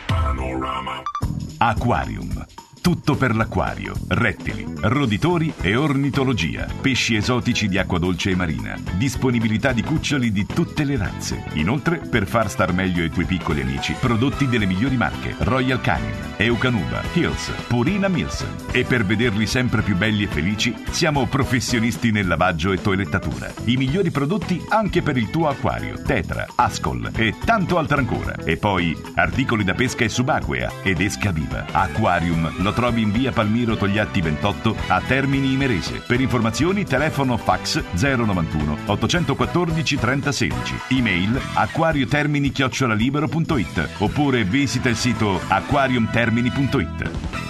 Aquarium. Tutto per l'acquario, rettili, roditori e ornitologia, pesci esotici di acqua dolce e marina, disponibilità di cuccioli di tutte le razze. Inoltre, per far star meglio i tuoi piccoli amici, prodotti delle migliori marche: Royal Canin, Eukanuba, Hills, Purina Mills. E per vederli sempre più belli e felici, siamo professionisti nel lavaggio e toilettatura. I migliori prodotti anche per il tuo acquario: Tetra, Ascol e tanto altro ancora. E poi articoli da pesca e subacquea ed esca viva. Aquarium lo trovi in via Palmiro Togliatti ventotto a Termini Imerese. Per informazioni telefono fax zero novantuno ottocentoquattordici trenta sedici, email acquariotermini chiocciola libero punto it oppure visita il sito acquariumtermini punto it.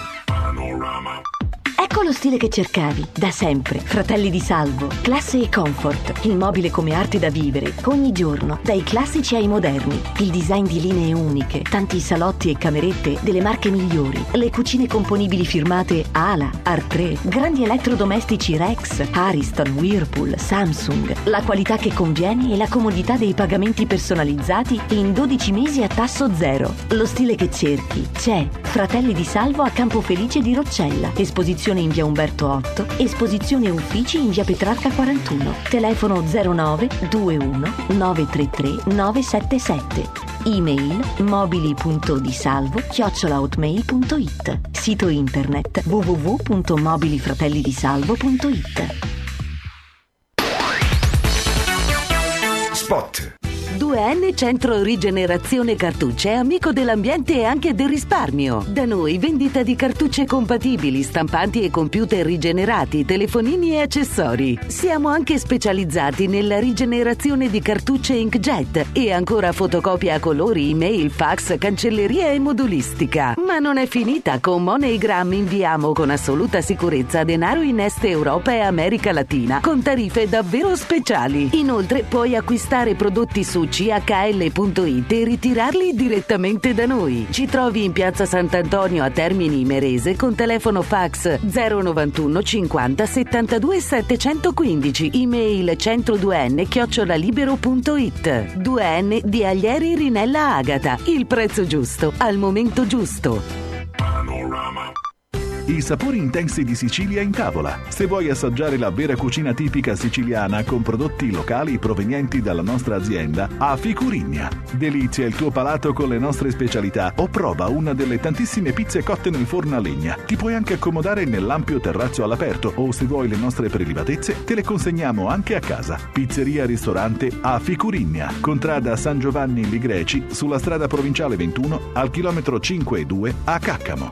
Ecco lo stile che cercavi, da sempre. Fratelli di Salvo, classe e comfort. Il mobile come arte da vivere, ogni giorno, dai classici ai moderni. Il design di linee uniche, tanti salotti e camerette delle marche migliori. Le cucine componibili firmate Ala, Art3, grandi elettrodomestici Rex, Ariston, Whirlpool, Samsung. La qualità che conviene e la comodità dei pagamenti personalizzati in dodici mesi a tasso zero. Lo stile che cerchi c'è. Fratelli di Salvo a Campofelice di Roccella. Esposizione in via Umberto otto, esposizione uffici in via Petrarca quarantuno. Telefono zero nove due uno nove tre tre nove sette sette. Email mobili.disalvo chiocciola hotmail punto it. Sito internet w w w punto mobilifratellidisalvo punto it. Spot. due N Centro Rigenerazione Cartucce è amico dell'ambiente e anche del risparmio. Da noi vendita di cartucce compatibili, stampanti e computer rigenerati, telefonini e accessori. Siamo anche specializzati nella rigenerazione di cartucce inkjet e ancora fotocopia a colori, email, fax, cancelleria e modulistica. Ma non è finita, con MoneyGram inviamo con assoluta sicurezza denaro in Est Europa e America Latina con tariffe davvero speciali. Inoltre puoi acquistare prodotti su c h l punto it e ritirarli direttamente da noi. Ci trovi in piazza Sant'Antonio a Termini Imerese con telefono fax zero novantuno cinquanta settantadue settecentoquindici, email centro due n chiocciola libero punto it. due N di Aglieri Rinella Agata, il prezzo giusto al momento giusto. I sapori intensi di Sicilia in tavola. Se vuoi assaggiare la vera cucina tipica siciliana con prodotti locali provenienti dalla nostra azienda, a Ficurigna. Delizia il tuo palato con le nostre specialità o prova una delle tantissime pizze cotte nel forno a legna. Ti puoi anche accomodare nell'ampio terrazzo all'aperto o se vuoi le nostre prelibatezze te le consegniamo anche a casa. Pizzeria ristorante a Ficurigna, contrada San Giovanni Ligreci sulla strada provinciale ventuno al chilometro cinque e due a Caccamo.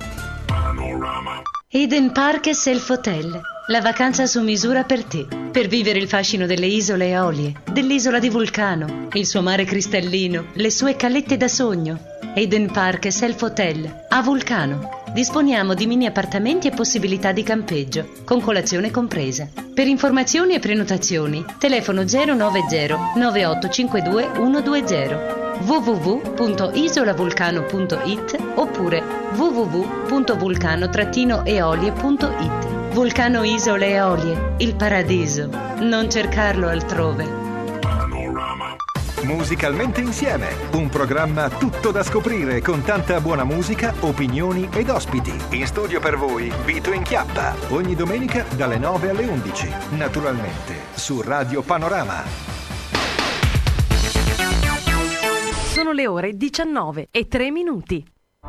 Eden Park e Self Hotel, la vacanza su misura per te, per vivere il fascino delle isole Eolie, dell'isola di Vulcano, il suo mare cristallino, le sue calette da sogno. Eden Park Self Hotel a Vulcano. Disponiamo di mini appartamenti e possibilità di campeggio, con colazione compresa. Per informazioni e prenotazioni, telefono zero nove zero nove otto cinque due uno due zero, w w w punto isolavulcano punto i t oppure w w w punto vulcano eolie punto i t. Vulcano Isole Eolie, il paradiso. Non cercarlo altrove. Musicalmente insieme, un programma tutto da scoprire con tanta buona musica, opinioni ed ospiti. In studio per voi Vito Inchiappa, ogni domenica dalle nove alle undici, naturalmente su Radio Panorama. Sono le ore diciannove e tre minuti.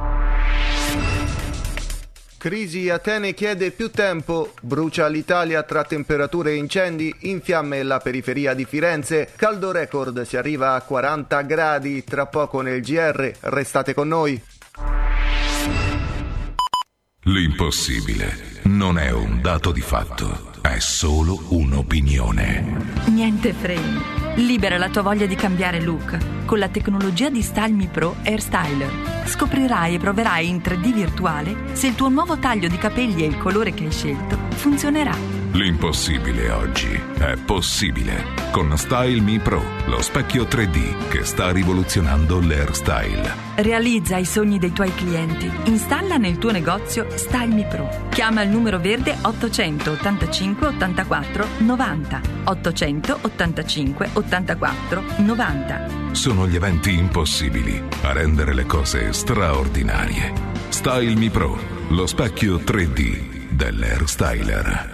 Crisi, Atene chiede più tempo, brucia l'Italia tra temperature e incendi, in fiamme la periferia di Firenze, caldo record, si arriva a quaranta gradi, tra poco nel G R, restate con noi. L'impossibile non è un dato di fatto, è solo un'opinione. Niente freni. Libera la tua voglia di cambiare look con la tecnologia di Style Me Pro Hair Styler. Scoprirai e proverai in tre D virtuale se il tuo nuovo taglio di capelli e il colore che hai scelto funzionerà. L'impossibile oggi è possibile con Style Me Pro, lo specchio tre D che sta rivoluzionando l'hairstyle. Realizza i sogni dei tuoi clienti. Installa nel tuo negozio Style Me Pro. Chiama il numero verde ottocentottantacinque ottantaquattro novanta. ottocentottantacinque ottantaquattro novanta. Sono gli eventi impossibili a rendere le cose straordinarie. Style Me Pro, lo specchio tre D dell'hairstyler.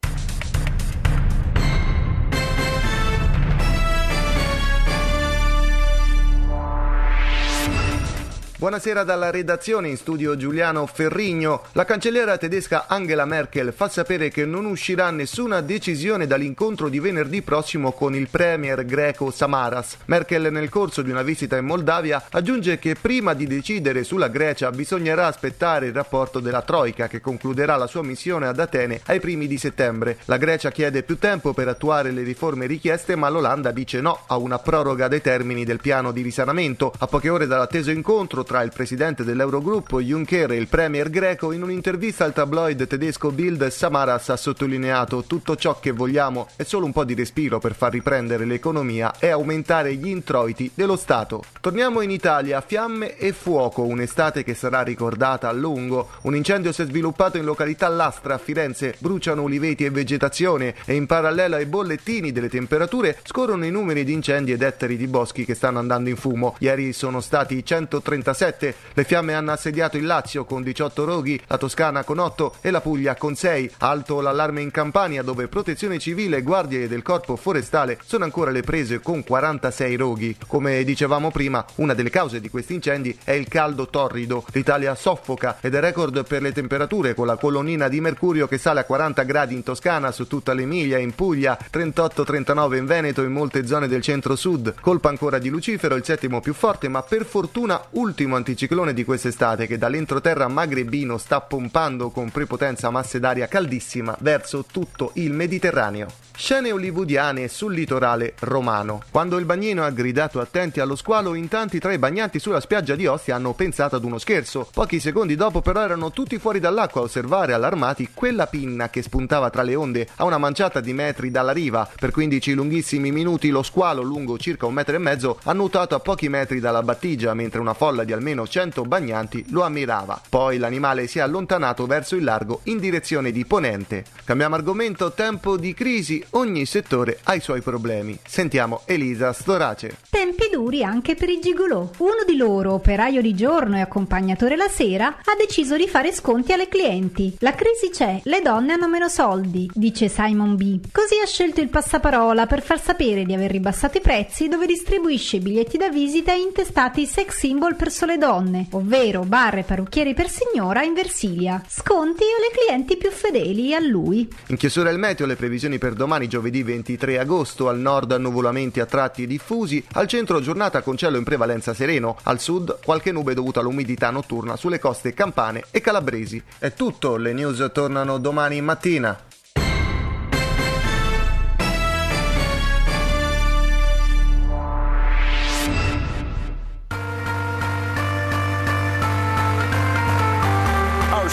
Buonasera dalla redazione, in studio Giuliano Ferrigno. La cancelliera tedesca Angela Merkel fa sapere che non uscirà nessuna decisione dall'incontro di venerdì prossimo con il premier greco Samaras. Merkel, nel corso di una visita in Moldavia, aggiunge che prima di decidere sulla Grecia bisognerà aspettare il rapporto della Troika, che concluderà la sua missione ad Atene ai primi di settembre. La Grecia chiede più tempo per attuare le riforme richieste, ma l'Olanda dice no a una proroga dei termini del piano di risanamento. A poche ore dall'atteso incontro tra il presidente dell'Eurogruppo Juncker e il premier greco, in un'intervista al tabloid tedesco Bild, Samaras ha sottolineato: tutto ciò che vogliamo è solo un po' di respiro per far riprendere l'economia e aumentare gli introiti dello Stato. Torniamo in Italia, fiamme e fuoco, un'estate che sarà ricordata a lungo. Un incendio si è sviluppato in località Lastra a Firenze, bruciano uliveti e vegetazione e in parallelo ai bollettini delle temperature scorrono i numeri di incendi ed ettari di boschi che stanno andando in fumo. Ieri sono stati centotrentasette. Le fiamme hanno assediato il Lazio con diciotto roghi, la Toscana con otto e la Puglia con sei. Alto l'allarme in Campania, dove Protezione Civile e guardie del Corpo Forestale sono ancora alle prese con quarantasei roghi. Come dicevamo prima, una delle cause di questi incendi è il caldo torrido. L'Italia soffoca ed è record per le temperature, con la colonnina di mercurio che sale a quaranta gradi in Toscana, su tutta l'Emilia, in Puglia, trentotto trentanove in Veneto e in molte zone del centro-sud. Colpa ancora di Lucifero, il settimo più forte, ma per fortuna ultimo anticiclone di quest'estate, che dall'entroterra magrebino sta pompando con prepotenza masse d'aria caldissima verso tutto il Mediterraneo. Scene hollywoodiane sul litorale romano. Quando il bagnino ha gridato attenti allo squalo, in tanti tra i bagnanti sulla spiaggia di Ostia hanno pensato ad uno scherzo. Pochi secondi dopo però erano tutti fuori dall'acqua a osservare allarmati quella pinna che spuntava tra le onde a una manciata di metri dalla riva. Per quindici lunghissimi minuti lo squalo, lungo circa un metro e mezzo, ha nuotato a pochi metri dalla battigia, mentre una folla di almeno cento bagnanti lo ammirava. Poi l'animale si è allontanato verso il largo in direzione di ponente. Cambiamo argomento, tempo di crisi. Ogni settore ha i suoi problemi. Sentiamo Elisa Storace. Tempi duri anche per i gigolò. Uno di loro, operaio di giorno e accompagnatore la sera, ha deciso di fare sconti alle clienti. La crisi c'è, le donne hanno meno soldi, dice Simon B. Così ha scelto il passaparola per far sapere di aver ribassato i prezzi, dove distribuisce biglietti da visita intestati sex symbol per sole donne, ovvero bar e parrucchieri per signora in Versilia. Sconti alle clienti più fedeli a lui. In chiusura il meteo, le previsioni per domani giovedì ventitré agosto. Al nord annuvolamenti a tratti diffusi, al centro giornata con cielo in prevalenza sereno, al sud qualche nube dovuta all'umidità notturna sulle coste campane e calabresi. È tutto, le news tornano domani mattina.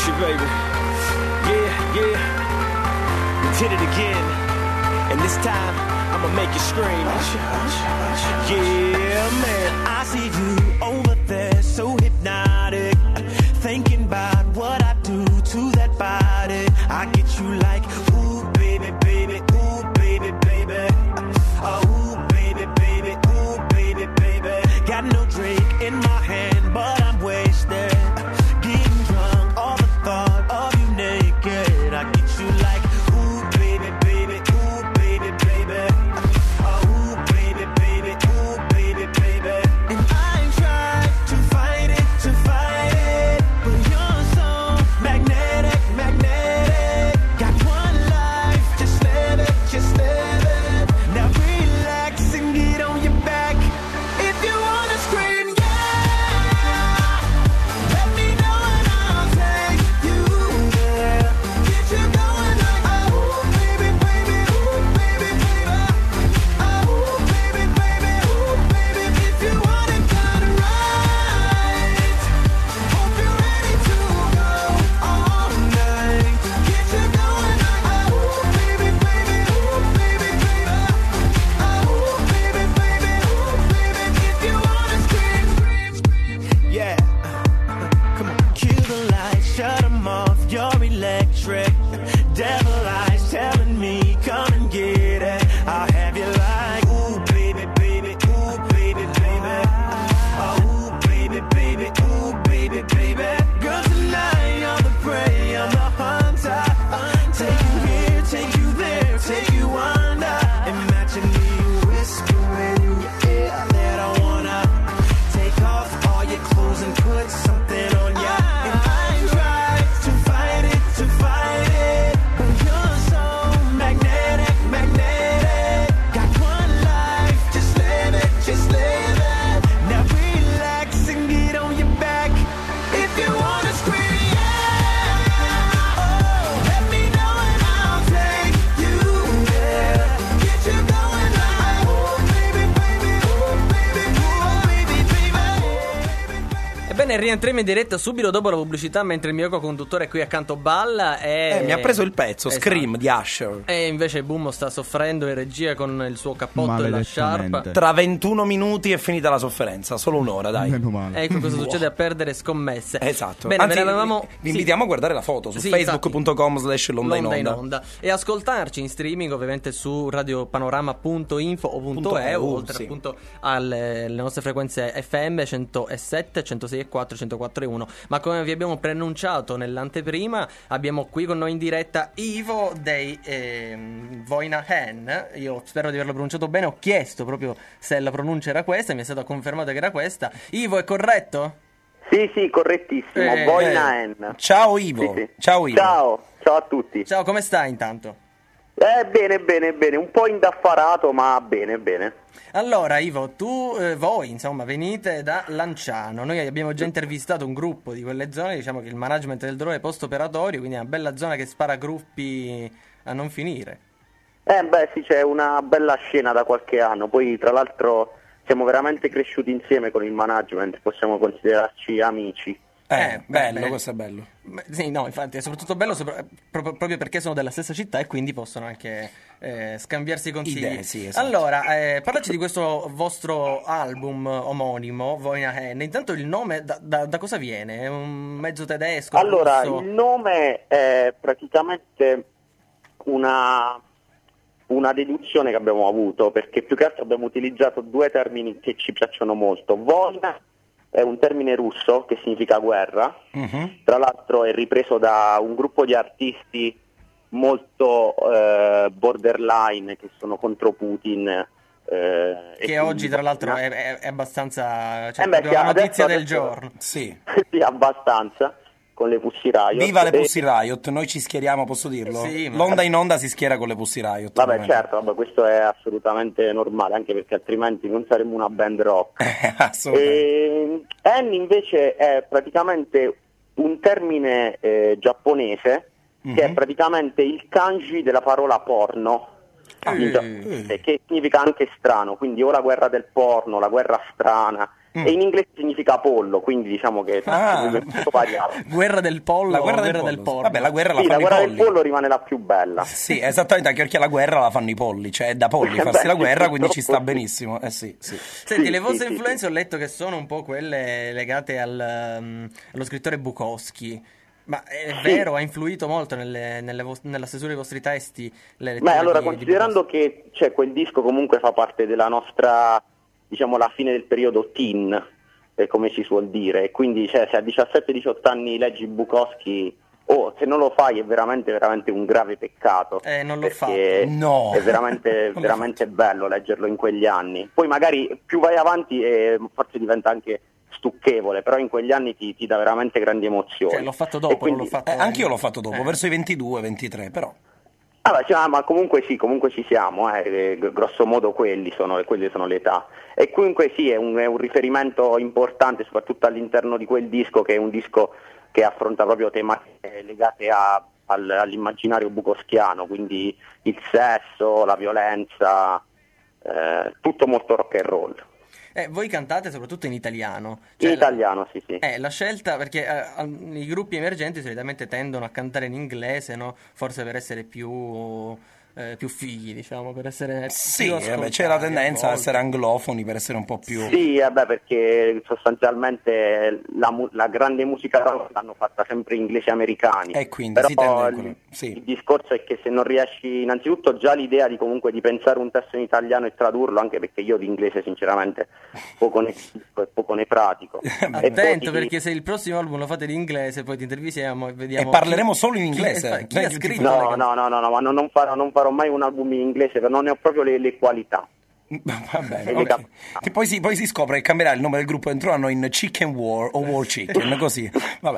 you, baby. Yeah, yeah. We did it again. And this time, I'ma make you scream. Yeah, man. I see you over there, so hypnotic. Thinking about what I do to that body. I get you like, ooh, baby, baby, ooh, baby, baby. Oh, ooh, baby, baby, ooh, baby, baby. Got no drink in my hand, but I'm wasted. Getting drunk, all the thought of you naked. I get you like, ooh, baby, baby, ooh, baby, baby. Oh, ooh, baby, baby, ooh, baby, baby. And I ain't tried to fight it, to fight it, but you're so magnetic, magnetic. Got one life, just live it, just live it. Now relax and get on your back. If you wanna scream, yeah, let me know and I'll take you there. Get you going like, oh, baby, baby, ooh, baby, baby. Oh, baby, baby, ooh, baby. If you want it done right, hope you're ready to go all night. Get you going like, oh, baby, baby, ooh, baby, baby. Oh, baby, baby, ooh, baby. If you wanna scream, scream, scream. Yeah. Come on. Kill the lights, shut them off, you're electric. Devil eyes telling me, come and get it. I'll have you like, ooh, baby, baby, ooh, baby, baby. Oh, ooh, baby, baby, ooh, baby, baby. Girl, tonight you're the prey, I'm the hunter. Take you here, take you there, take you under. Imagine me whispering in your ear that I wanna take off all your clothes and put something on ya. And I tried to fight it, to fight it, but you're so magnetic, magnetic. Got one life, just live it, just live it. Now relax and get on your back. If you wanna scream, yeah, oh, let me know and I'll take you there. Get you going like, oh, baby, baby, oh, baby, oh, baby, baby. Ebbene, rientriamo in diretta subito dopo la pubblicità, mentre il mio co-conduttore qui accanto balla e... Eh, mi ha preso il pezzo, Esatto. Scream di Usher. E invece Bummo sta soffrendo in regia con il suo cappotto e la sciarpa. Tra ventuno minuti è finita la sofferenza, solo un'ora, dai. Ecco cosa succede a perdere scommesse. Esatto. Bene, Anzi, ve ne avevamo... vi sì. invitiamo a guardare la foto su Sì, facebook punto com slash l'onda in L'onda onda. e ascoltarci in streaming ovviamente su radiopanorama punto info o punto Punto e eu, oltre sì. appunto alle le nostre frequenze F M centosette, centosei e quattro, centoquattro e uno. Ma come vi abbiamo preannunciato nell'anteprima, abbiamo qui con noi in diretta Ivo dei ehm, Voina Hen. Io spero di averlo pronunciato bene, ho chiesto proprio se la pronuncia era questa e mi è stato confermato che era questa. Ivo, è corretto? Sì, sì, correttissimo. Eh, Voina eh. N. Ciao Ivo. Sì, sì. Ciao Ivo. Ciao, ciao a tutti. Ciao, come stai intanto? Eh, bene, bene, bene. Un po' indaffarato, ma bene, bene. Allora Ivo, tu, eh, voi insomma venite da Lanciano. Noi abbiamo già intervistato un gruppo di quelle zone. Diciamo che il management del drone è post operatorio, quindi è una bella zona che spara gruppi a non finire. Eh, beh, sì, c'è una bella scena da qualche anno. Poi, tra l'altro, siamo veramente cresciuti insieme con il management. Possiamo considerarci amici. Eh, bello, beh, questo è bello. beh, Sì, no, infatti è soprattutto bello sopra- proprio, proprio perché sono della stessa città e quindi possono anche eh, scambiarsi consigli. Idee, sì, esatto. Allora, eh, parlaci di questo vostro album omonimo, Voina Hen. Intanto il nome da, da, da cosa viene? È un mezzo tedesco? Allora, russo? il nome è praticamente una, una deduzione che abbiamo avuto, perché più che altro abbiamo utilizzato due termini che ci piacciono molto. Voina è un termine russo che significa guerra, tra l'altro è ripreso da un gruppo di artisti molto eh, borderline che sono contro Putin. Eh, e Che oggi quindi- tra l'altro è, è- è abbastanza... Cioè, Eh beh, proprio sì, la notizia adesso- del adesso- giorno. Sì. sì, abbastanza, con le Pussy Riot. Viva le E- Pussy Riot, noi ci schieriamo, posso dirlo? Sì, ma- L'onda in onda si schiera con le Pussy Riot. Vabbè, ovviamente. certo, vabbè, questo è assolutamente normale, anche perché altrimenti non saremmo una band rock. E N invece è praticamente un termine eh, giapponese che è praticamente il kanji della parola porno, in gia- eh, che significa anche strano, quindi o la guerra del porno, la guerra strana, e in inglese significa pollo, quindi diciamo che Ah. è tutto variato. Guerra del pollo, La guerra, guerra del, del pollo. porno. Vabbè, la guerra la Sì, la fanno i guerra polli. del pollo rimane la più bella. Sì, esattamente, anche perché la guerra la fanno i polli, cioè è da polli farsi Beh, la sì, guerra, quindi ci sta purtroppo sì. benissimo. Eh sì, sì. Senti, Sì, le vostre sì, influenze ho letto che sono un po' quelle legate al, um, allo scrittore Bukowski. Ma è Sì. vero, ha influito molto nelle, nelle vos- nella stesura dei vostri testi? Le letture Beh, allora, di- di considerando che cioè, quel disco comunque fa parte della nostra, diciamo, la fine del periodo teen, eh, come si suol dire, e quindi cioè, se a diciassette diciotto anni leggi Bukowski, oh, se non lo fai è veramente, veramente un grave peccato. Eh, non l'ho perché No. è veramente, l'ho veramente bello leggerlo in quegli anni. Poi magari più vai avanti e forse diventa anche stucchevole, però in quegli anni ti, ti dà veramente grandi emozioni. Cioè, l'ho fatto dopo, E quindi- non l'ho fatto... Eh, anch'io l'ho fatto dopo, Eh. verso i ventidue ventitré, però. Ah, beh, cioè, ma comunque sì, comunque ci siamo, eh, eh, g- grosso modo quelli sono, quelle sono le età. E comunque sì, è un, è un riferimento importante, soprattutto all'interno di quel disco, che è un disco che affronta proprio tematiche legate a- al- all'immaginario bukowskiano, quindi il sesso, la violenza, eh, tutto molto rock and roll. Eh, voi cantate soprattutto in italiano. In Cioè, la- italiano, sì, sì. Eh, la scelta, perché eh, al- i gruppi emergenti solitamente tendono a cantare in inglese, no? Forse per essere più, eh, più fighi, diciamo, per essere Sì, più vabbè, c'è la ascoltati a tendenza a volte. essere anglofoni per essere un po' più... Sì, vabbè, perché sostanzialmente la, mu- la grande musica rock l'hanno fatta sempre inglesi e americani. E quindi Però si tende a il, quello, sì. il discorso è che se non riesci, innanzitutto già l'idea di comunque di pensare un testo in italiano e tradurlo, anche perché io di inglese sinceramente poco ne capisco e poco ne pratico. E poi Attento, ti- perché se il prossimo album lo fate in inglese, poi ti intervistiamo e vediamo... E parleremo chi- solo in chi- inglese. Chi, ha Chi- scritto le No, canzoni. no, no, no, no, ma non, non farò, non farò mai un album in inglese, perché non ne ho proprio le, le qualità. Va bene, E le ok. cap- Che poi, si, poi si scopre che cambierà il nome del gruppo dentro l'anno in Chicken War o War Chicken, così. Vabbè.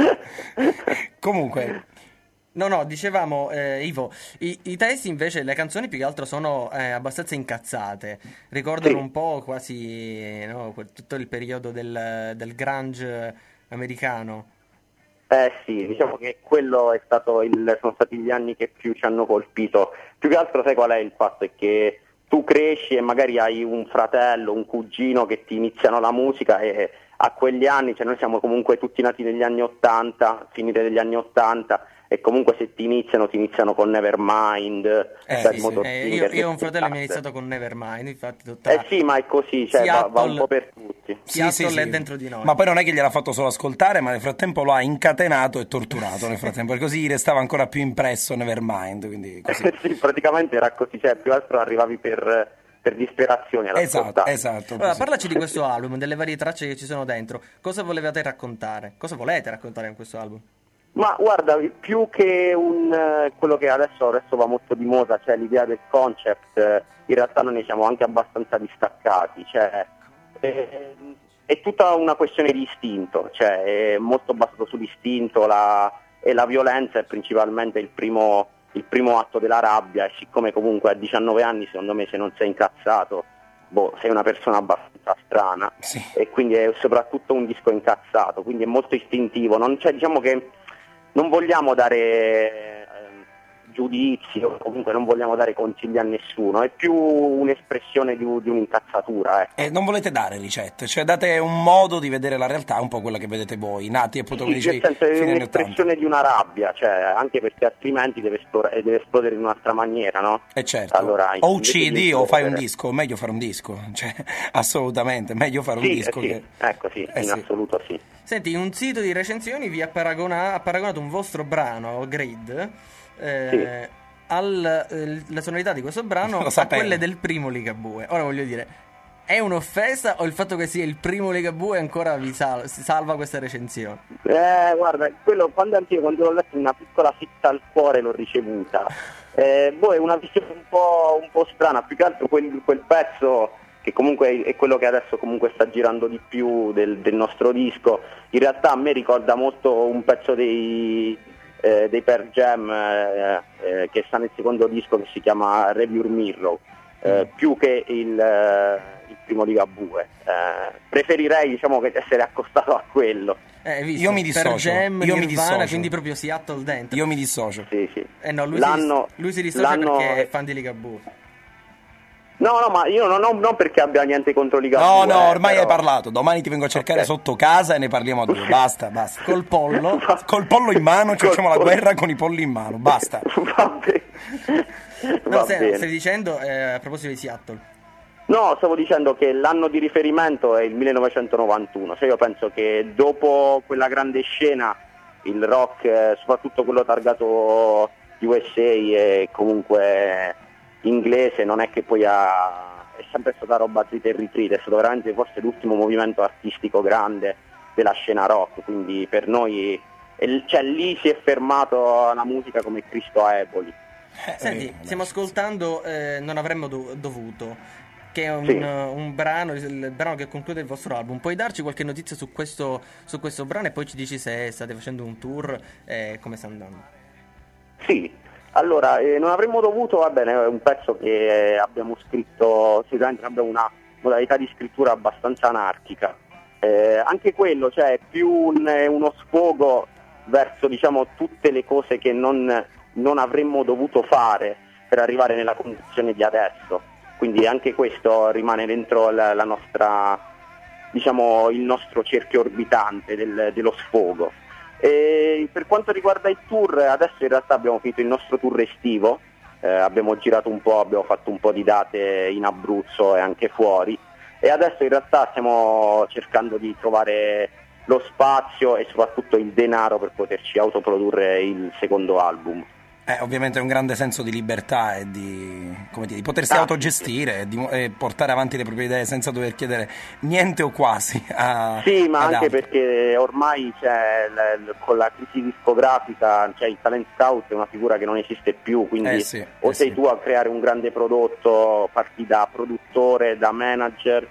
Comunque, No, no, dicevamo, eh, Ivo, i, i testi invece, le canzoni più che altro sono eh, abbastanza incazzate, ricordano Sì. un po' quasi no, quel- tutto il periodo del, del grunge americano. Eh sì, diciamo che quello è stato il, sono stati gli anni che più ci hanno colpito. Più che altro sai qual è il fatto? È che tu cresci e magari hai un fratello, un cugino che ti iniziano la musica e a quegli anni, cioè noi siamo comunque tutti nati negli anni ottanta, finire degli anni ottanta, e comunque se ti iniziano, ti iniziano con Nevermind, Eh, Bad sì, sì. Motor Eh, io, Singer, io ho un fratello che mi ha queste iniziato con Nevermind, infatti tutta Eh sì, ma è così, cioè va, va un Seattle- po' per tutti. Seattle è dentro di noi. Ma poi non è che gliel'ha fatto solo ascoltare, ma nel frattempo lo ha incatenato e torturato nel frattempo, e così restava ancora più impresso Nevermind, quindi così. Sì, praticamente era così, cioè più che altro arrivavi per, per disperazione ad Esatto, ascoltare. esatto. Allora, così. parlaci di questo album, delle varie tracce che ci sono dentro. Cosa volevate raccontare? Cosa volete raccontare in questo album? Ma guarda, più che un eh, quello che adesso, adesso va molto di moda, cioè l'idea del concept, eh, in realtà noi ne siamo anche abbastanza distaccati, cioè eh, è tutta una questione di istinto, cioè è molto basato sull'istinto, la, e la violenza è principalmente il primo, il primo atto della rabbia, e siccome comunque a diciannove anni secondo me se non sei incazzato, boh, sei una persona abbastanza strana, Sì. e quindi è soprattutto un disco incazzato, quindi è molto istintivo, non, cioè, diciamo che non vogliamo dare eh, giudizi o comunque non vogliamo dare consigli a nessuno, è più un'espressione di, di un'incazzatura. Ecco. E non volete dare ricette, cioè date un modo di vedere la realtà, un po' quella che vedete voi, nati appunto come Sì, nel dicevi, senso è fine anni ottanta. un'espressione di una rabbia, cioè, anche perché altrimenti deve, esplo- eh, deve esplodere in un'altra maniera, no? E certo, Allora, o invece uccidi di o fai un esplodere- disco, meglio fare un disco, cioè assolutamente, meglio fare un Sì, disco eh sì, che... ecco sì, Eh in sì. assoluto sì. Senti, un sito di recensioni vi ha, paragona- ha paragonato un vostro brano, Grid, eh, al- eh, le sonorità di questo brano Lo a sapevo. quelle del primo Ligabue. Ora voglio dire, è un'offesa o il fatto che sia il primo Ligabue ancora vi sal- si salva questa recensione? Eh, guarda, quello quando anche io quando l'ho letto una piccola fitta al cuore l'ho ricevuta. Eh, boh, è una visione un po', un po' strana, più che altro quel, quel pezzo che comunque è quello che adesso comunque sta girando di più del, del nostro disco, in realtà a me ricorda molto un pezzo dei, eh, dei Pearl Jam eh, eh, che sta nel secondo disco, che si chiama Rearview Mirror, eh, più che il, eh, il primo Ligabue. Eh, preferirei diciamo che essere accostato a quello. Eh, hai visto? Io mi Per dissocio, Jam, io mi Nirvana, dissocio. quindi proprio Seattle dentro. Io mi dissocio. Sì, sì. Eh no, lui, L'anno- si, lui si dissocia l'anno- perché è fan di Ligabue. No, no, ma io non, ho, non perché abbia niente contro Ligabue. No, no, eh, ormai però... hai parlato. Domani ti vengo a cercare Okay. sotto casa e ne parliamo a due. Basta, basta. Col pollo. Col pollo in mano, ci facciamo la guerra con i polli in mano. Basta. Va bene. No, Va stai, bene. stavi dicendo eh, a proposito di Seattle. No, stavo dicendo che l'anno di riferimento è il millenovecentonovantuno, cioè io penso che dopo quella grande scena il rock, eh, soprattutto quello targato U S A e comunque inglese, non è che poi ha, è sempre stata roba trita e ritrita, è stato veramente forse l'ultimo movimento artistico grande della scena rock, quindi per noi, è- cioè lì si è fermato la musica come Cristo a Eboli. Senti, stiamo ascoltando eh, Non avremmo do- dovuto, che è un, Sì. uh, un brano, il, il brano che conclude il vostro album. Puoi darci qualche notizia su questo, su questo brano e poi ci dici se state facendo un tour e come sta andando? Sì, allora, eh, non avremmo dovuto, va bene, è un pezzo che eh, abbiamo scritto, sicuramente abbiamo una modalità di scrittura abbastanza anarchica. Eh, anche quello, cioè, è più un- uno sfogo verso, diciamo, tutte le cose che non, non avremmo dovuto fare per arrivare nella condizione di adesso. Quindi anche questo rimane dentro la, la nostra, diciamo, il nostro cerchio orbitante del- dello sfogo. E per quanto riguarda il tour, adesso in realtà abbiamo finito il nostro tour estivo, eh, abbiamo girato un po', abbiamo fatto un po' di date in Abruzzo e anche fuori, e adesso in realtà stiamo cercando di trovare lo spazio e soprattutto il denaro per poterci autoprodurre il secondo album. Eh, ovviamente è un grande senso di libertà e di, come dire, di potersi Ah, autogestire e, di, e portare avanti le proprie idee senza dover chiedere niente o quasi a, Sì, ma ad anche altri. perché ormai c'è l- l- con la crisi discografica, cioè il talent scout è una figura che non esiste più, quindi Eh sì, o eh sei sì. tu a creare un grande prodotto, parti da produttore, da manager,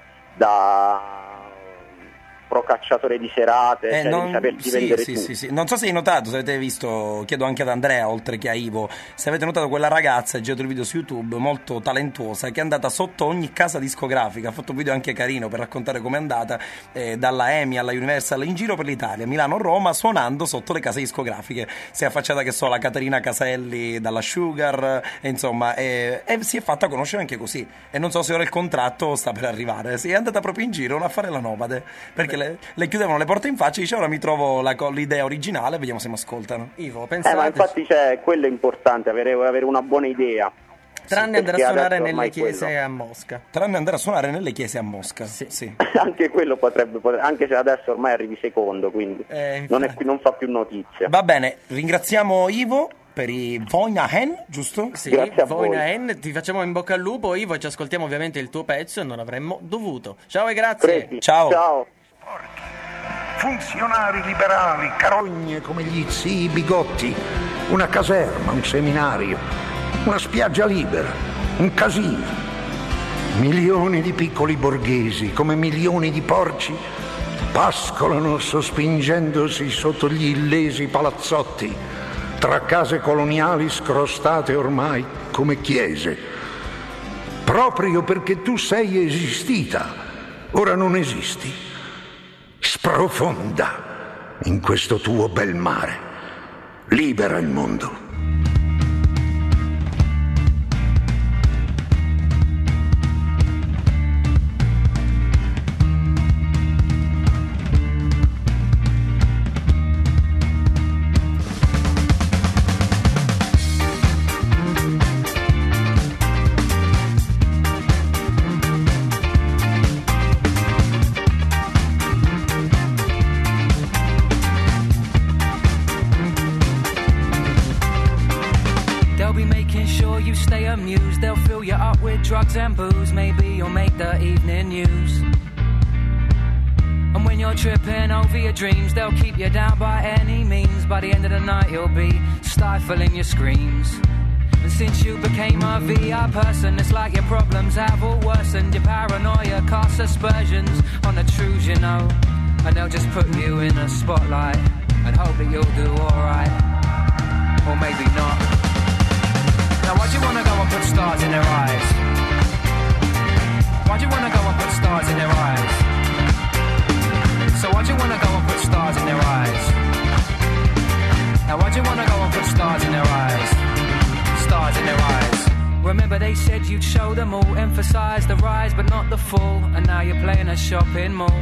da procacciatore di serate, Eh, cioè non, devi saperti sì, vendere sì, tu. sì, sì. Non so se hai notato, se avete visto, chiedo anche ad Andrea oltre che a Ivo, se avete notato quella ragazza, girato il video su YouTube, molto talentuosa, che è andata sotto ogni casa discografica, ha fatto un video anche carino per raccontare com'è andata, eh, dalla EMI alla Universal, in giro per l'Italia, Milano, Roma, suonando sotto le case discografiche. Si è affacciata, che so, la Caterina Caselli dalla Sugar, e insomma, e, e si è fatta conoscere anche così. E non so se ora il contratto sta per arrivare, si è andata proprio in giro a fare la nomade, perché le, le chiudevano le porte in faccia e dice ora mi trovo la, co- l'idea originale, vediamo se mi ascoltano. Ivo, Eh, pensate, ma infatti c'è, quello è importante, avere, avere una buona idea. tranne andare a perché suonare adesso nelle ormai chiese quello- a Mosca. Tranne andare a suonare nelle chiese a Mosca. Sì. sì. Anche quello potrebbe, potre- anche se adesso ormai arrivi secondo, quindi Eh, non, è, non fa più notizia. Va bene, ringraziamo Ivo per i Voina Hen, giusto? Sì, Grazie a voi. Voina N, ti facciamo in bocca al lupo, Ivo, e ci ascoltiamo ovviamente il tuo pezzo e non avremmo dovuto. Ciao e grazie. Preti. Ciao. Ciao. Funzionari liberali, carogne come gli zii Bigotti, una caserma, un seminario, una spiaggia libera, un casino. Milioni di piccoli borghesi, come milioni di porci, pascolano sospingendosi sotto gli illesi palazzotti, tra case coloniali scrostate ormai come chiese. Proprio perché tu sei esistita, ora non esisti. Sprofonda in questo tuo bel mare. Libera il mondo. They'll be making sure you stay amused. They'll fill you up with drugs and booze. Maybe you'll make the evening news. And when you're tripping over your dreams, they'll keep you down by any means. By the end of the night, you'll be stifling your screams. And since you became a V I person, it's like your problems have all worsened. Your paranoia casts aspersions on the truths you know. And they'll just put you in a spotlight and hope that you'll do alright. Or maybe not. Now why'd you wanna go and put stars in their eyes? Why'd you wanna go and put stars in their eyes? So why'd you wanna go and put stars in their eyes? Now why'd you wanna go and put stars in their eyes? Stars in their eyes. Remember they said you'd show them all, emphasize the rise but not the fall, and now you're playing a shopping mall.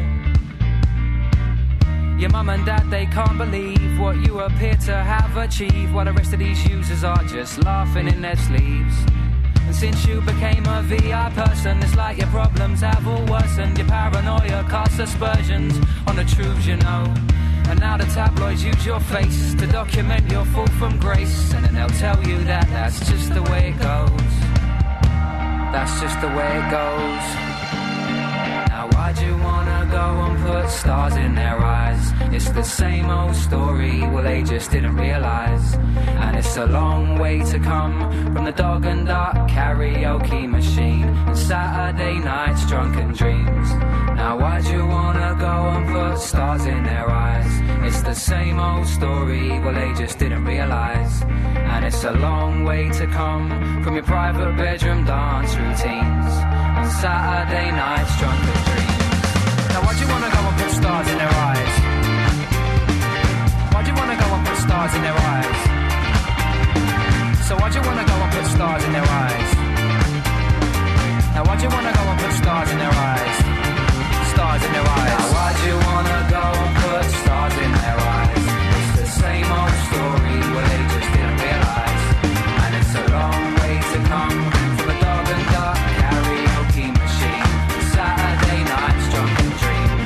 Your mum and dad, they can't believe what you appear to have achieved, while the rest of these users are just laughing in their sleeves. And since you became a V I person, it's like your problems have all worsened. Your paranoia casts aspersions on the truths you know. And now the tabloids use your face to document your fall from grace, and then they'll tell you that that's just the way it goes. That's just the way it goes. Now why'd you wanna go and put stars in their eyes? It's the same old story, well they just didn't realise. And it's a long way to come from the dog and duck karaoke machine and Saturday nights drunken dreams. Now why'd you wanna go and put stars in their eyes? It's the same old story, well they just didn't realise. And it's a long way to come from your private bedroom dance routines and Saturday nights drunken dreams. Now why'd you wanna go and put stars in their eyes? Why'd you wanna go and put stars in their eyes? So why'd you wanna go and put stars in their eyes? Now why'd you wanna go and put stars in their eyes? Stars in their eyes. Now why'd you wanna go and put stars in their eyes? It's the same old story, well they just didn't realise. And it's a long way to come from a dog and duck karaoke machine, Saturday nights drunken dreams.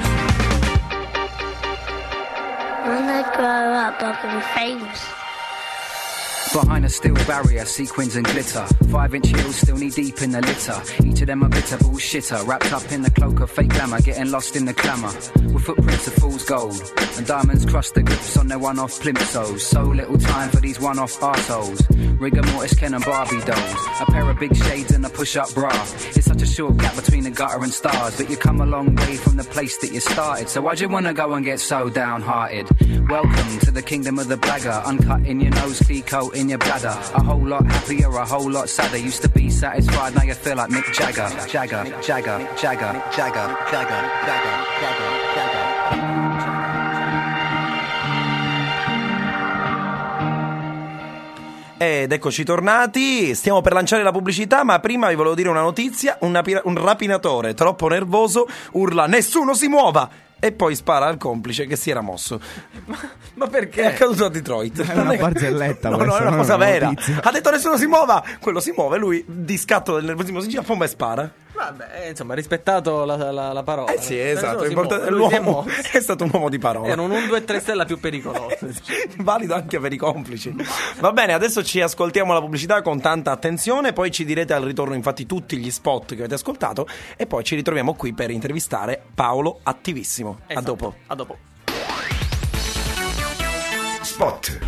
When I grow up, I can be famous. Behind a steel barrier, sequins and glitter. Five inch heels still knee deep in the litter. Each of them a bitter bullshitter, wrapped up in the cloak of fake glamour, getting lost in the clamour. With footprints of fool's gold, and diamonds crushed the grips on their one-off plimsolls. So little time for these one-off arseholes. Rigor mortis, Ken and Barbie dolls. A pair of big shades and a push-up bra. It's such a short gap between the gutter and stars, but you come a long way from the place that you started. So why'd you wanna go and get so downhearted? Welcome to the kingdom of the blagger. Uncut in your nose, clear coat in your bladder. A whole lot happier, a whole lot sadder. Used to be satisfied, now you feel like Mick Jagger. Jagger, Jagger, Jagger, Jagger, Jagger, Jagger, Jagger, Jagger. Ed eccoci tornati, stiamo per lanciare la pubblicità, ma prima vi volevo dire una notizia. Un, api- un rapinatore troppo nervoso urla "nessuno si muova!" e poi spara al complice che si era mosso. Ma, ma perché? È accaduto a Detroit. È una barzelletta. No, no, questa, è una non cosa una vera. notizia. Ha detto "nessuno si muova!" Quello si muove, lui di scatto del nervosismo si gira, poi e spara. Vabbè, insomma, rispettato la, la, la parola. Eh sì, esatto, è, Si importante, muove, lui si è l'uomo mosso. è stato un uomo di parola. Era un uno, due, tre stella più pericoloso. Valido anche per i complici. Va bene, adesso ci ascoltiamo la pubblicità con tanta attenzione, poi ci direte al ritorno infatti tutti gli spot che avete ascoltato e poi ci ritroviamo qui per intervistare Paolo Attivissimo. Esatto. A dopo. A dopo. Spot.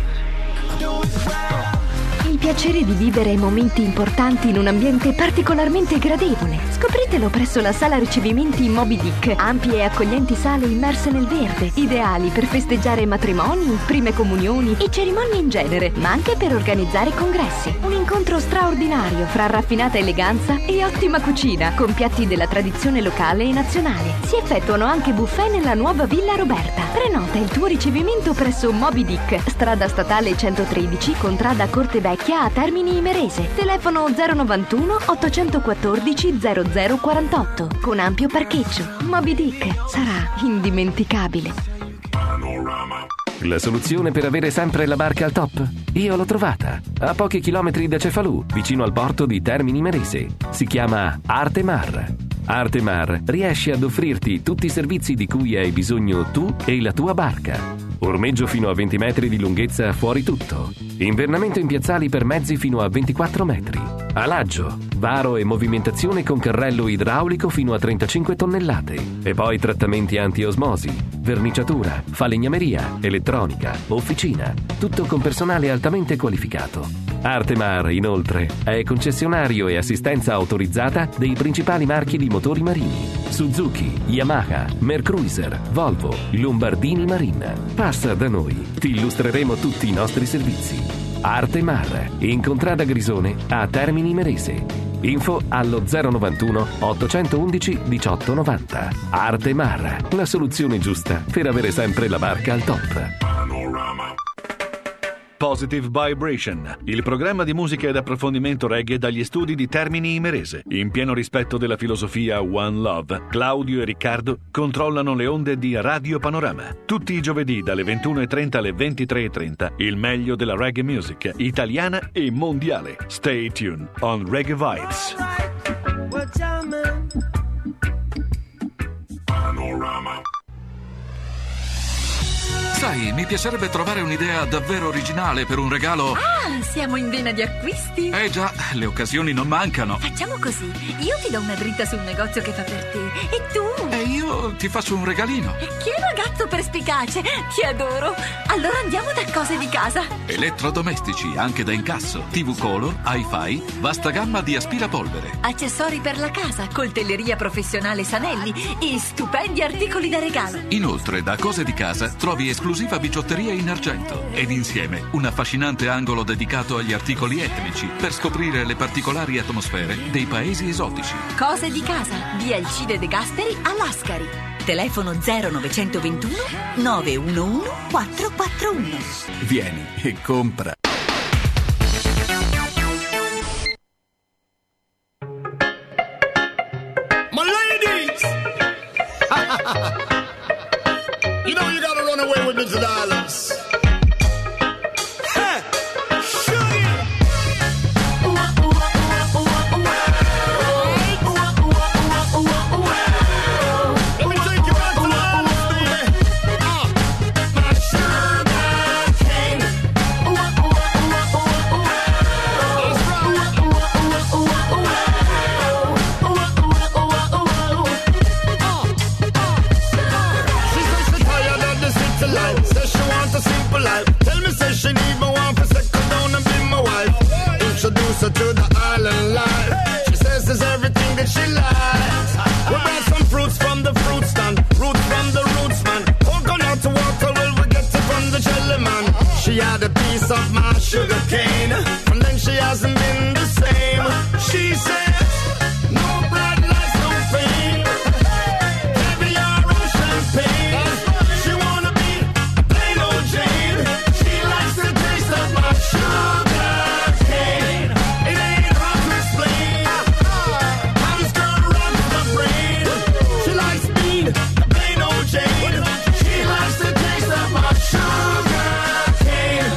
Il piacere di vivere momenti importanti in un ambiente particolarmente gradevole. Scopritelo presso la sala ricevimenti Moby Dick. Ampie e accoglienti sale immerse nel verde, ideali per festeggiare matrimoni, prime comunioni e cerimonie in genere, ma anche per organizzare congressi. Un incontro straordinario fra raffinata eleganza e ottima cucina, con piatti della tradizione locale e nazionale. Si effettuano anche buffet nella nuova Villa Roberta. Prenota il tuo ricevimento presso Moby Dick, strada statale centotredici, contrada Corte Vecchia a Termini Imerese. Telefono zero novantuno ottocentoquattordici zero zero quarantotto. Con ampio parcheggio. Moby Dick sarà indimenticabile. La soluzione per avere sempre la barca al top? Io l'ho trovata. A pochi chilometri da Cefalù, vicino al porto di Termini Imerese. Si chiama Arte Mar. Arte Mar riesce ad offrirti tutti i servizi di cui hai bisogno tu e la tua barca. Ormeggio fino a venti metri di lunghezza fuori tutto. Invernamento in piazzali per mezzi fino a ventiquattro metri. Alaggio, varo e movimentazione con carrello idraulico fino a trentacinque tonnellate. E poi trattamenti anti-osmosi, verniciatura, falegnameria, elettronica, officina. Tutto con personale altamente qualificato. Artemar, inoltre, è concessionario e assistenza autorizzata dei principali marchi di motori marini: Suzuki, Yamaha, Mercruiser, Volvo, Lombardini Marine. Passa da noi, ti illustreremo tutti i nostri servizi. Artemar, in contrada Grisone, a Termini Imerese. Info allo zero novantuno ottocentoundici diciotto novanta. Artemar, la soluzione giusta per avere sempre la barca al top. Positive Vibration, il programma di musica ed approfondimento reggae dagli studi di Termini Imerese. In pieno rispetto della filosofia One Love, Claudio e Riccardo controllano le onde di Radio Panorama. Tutti i giovedì dalle ventuno e trenta alle ventitré e trenta, il meglio della reggae music italiana e mondiale. Stay tuned on Reggae Vibes. Panorama. Sai, mi piacerebbe trovare un'idea davvero originale per un regalo. Ah, siamo in vena di acquisti? Eh già, le occasioni non mancano. Facciamo così, io ti do una dritta sul negozio che fa per te e tu... E io ti faccio un regalino. Che ragazzo perspicace, ti adoro. Allora andiamo da Cose di Casa. Elettrodomestici, anche da incasso, tivù color, hi-fi, vasta gamma di aspirapolvere. Accessori per la casa, coltelleria professionale Sanelli e stupendi articoli da regalo. Inoltre, da Cose di Casa trovi esclusiva bigiotteria in argento ed insieme un affascinante angolo dedicato agli articoli etnici per scoprire le particolari atmosfere dei paesi esotici. Cose di Casa, via Alcide De Gasperi a Lascari. Telefono zero novecentoventuno nove uno uno quattro quattro uno. Vieni e compra. My ladies! You know you gotta run away with me to the islands. Hey, sugar! Let me take you back to the islands, baby. Uh, my sugar cane. She says she's tired of the city life. Says she wants a simple life. Tell me, says she need me one for second down and be my wife. Introduce her to the island life. She says there's everything that she likes. We brought some fruits from the fruit stand, roots from the roots man. Coconut water, well we get it from the jelly man. She had a piece of my sugar cane, and then she hasn't been the same. She says no bread, lies, no fame. Caviar or champagne. She wanna be a plain old Jane. She likes the taste of my sugar cane. It ain't hard to explain. How this girl runs my brain. She likes being a plain old Jane. She likes the taste of my sugar cane.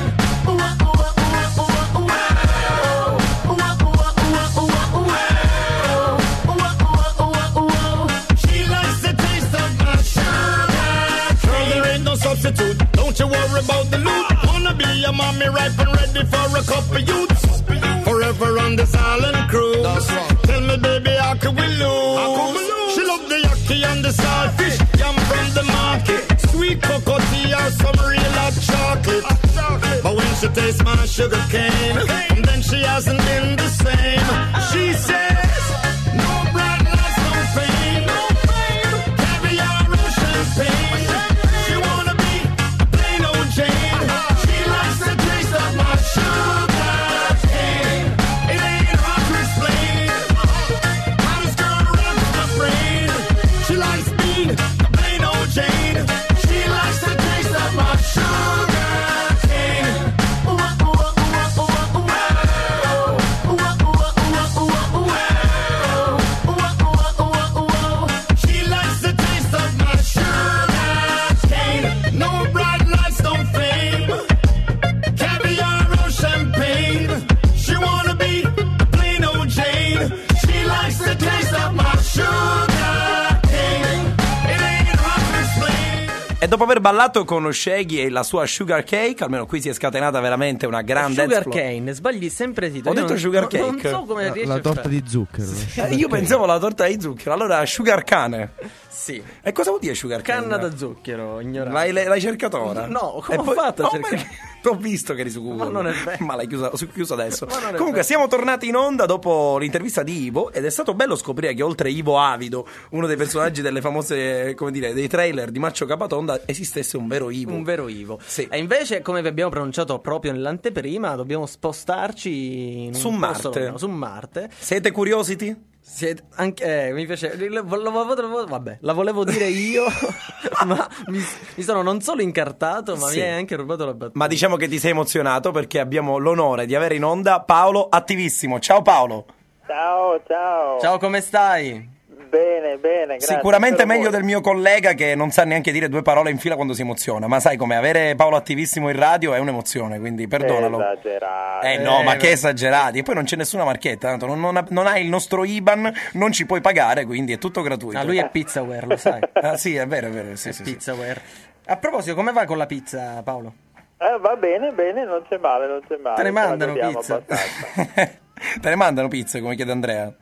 She likes the taste of my sugar cane. There ain't no substitute. Don't you worry about the loot. Wanna be a mommy ripe and ready for a couple youths. Forever on this island cruise. Tell me, baby, how can we lose? She love the yaki and the saltfish. Yam from the market. Sweet cocoa tea or some real hot chocolate. But when she tastes my sugar cane, and then she hasn't been the same. She says, no bread, lies, no fame. Caviar or champagne. She wanna be a plain old Jane. She likes the taste of my sugar cane. It ain't hard to explain. How this girl runs my brain. She likes being a plain old Jane. She likes the taste of my sugar cane. She likes the taste of my sugar cane. No bright lights, no fame. Caviar or champagne. She wanna be a plain old Jane. She likes the taste of my sugar cane. It ain't hard to explain. E dopo aver ballato con Shaggy e la sua Sugar Cake, almeno qui si è scatenata veramente una grande Sugar dance floor. cane, sbagli sempre titolo. Ho Io detto non- sugar non- cake. Non so come La, riesci la a torta fare. di zucchero. Eh, io pensavo alla torta di zucchero, allora Sugar Cane. Sì. E cosa vuol dire Sugar Cane? Canna da zucchero, ignorante. L'hai, l'hai cercato ora? No, come E ho poi- fatto a No, cercare? perché- T'ho visto che eri su Google. Ma non è vero. Ma l'hai chiuso, chiuso adesso. Ma non è Comunque vero. siamo tornati in onda dopo l'intervista di Ivo ed è stato bello scoprire che oltre Ivo Avido, uno dei personaggi delle famose, come dire, dei trailer di Maccio Capatonda, esistesse un vero Ivo. Un vero Ivo. Sì. E invece, come vi abbiamo pronunciato proprio nell'anteprima, dobbiamo spostarci in un Su posto Marte. lontano, su Marte. Siete curiosity? Siete anche, eh, mi piace, lo, lo, lo, lo, vabbè, la volevo dire io, ma mi, mi sono non solo incartato, ma Sì. mi hai anche rubato la battuta. Ma diciamo che ti sei emozionato perché abbiamo l'onore di avere in onda Paolo Attivissimo. Ciao Paolo. Ciao, ciao. Ciao, come stai? Bene, bene, grazie. Sicuramente Spero meglio voi. del mio collega che non sa neanche dire due parole in fila quando si emoziona, ma sai come avere Paolo Attivissimo in radio è un'emozione, quindi perdonalo. Esagerato. Eh no, Eh, ma che beh. esagerati. E poi non c'è nessuna marchetta, tanto non, non, non hai il nostro I B A N, non ci puoi pagare, quindi è tutto gratuito. Ah, lui è Pizzaware, lo sai. Ah, sì, è vero, è vero. Sì, È sì, sì. Pizzaware. A proposito, come va con la pizza, Paolo? Eh, va bene, bene, non c'è male, non c'è male. Te ne ce la mandano godiamo pizza? abbastanza. Te ne mandano pizze, come chiede Andrea?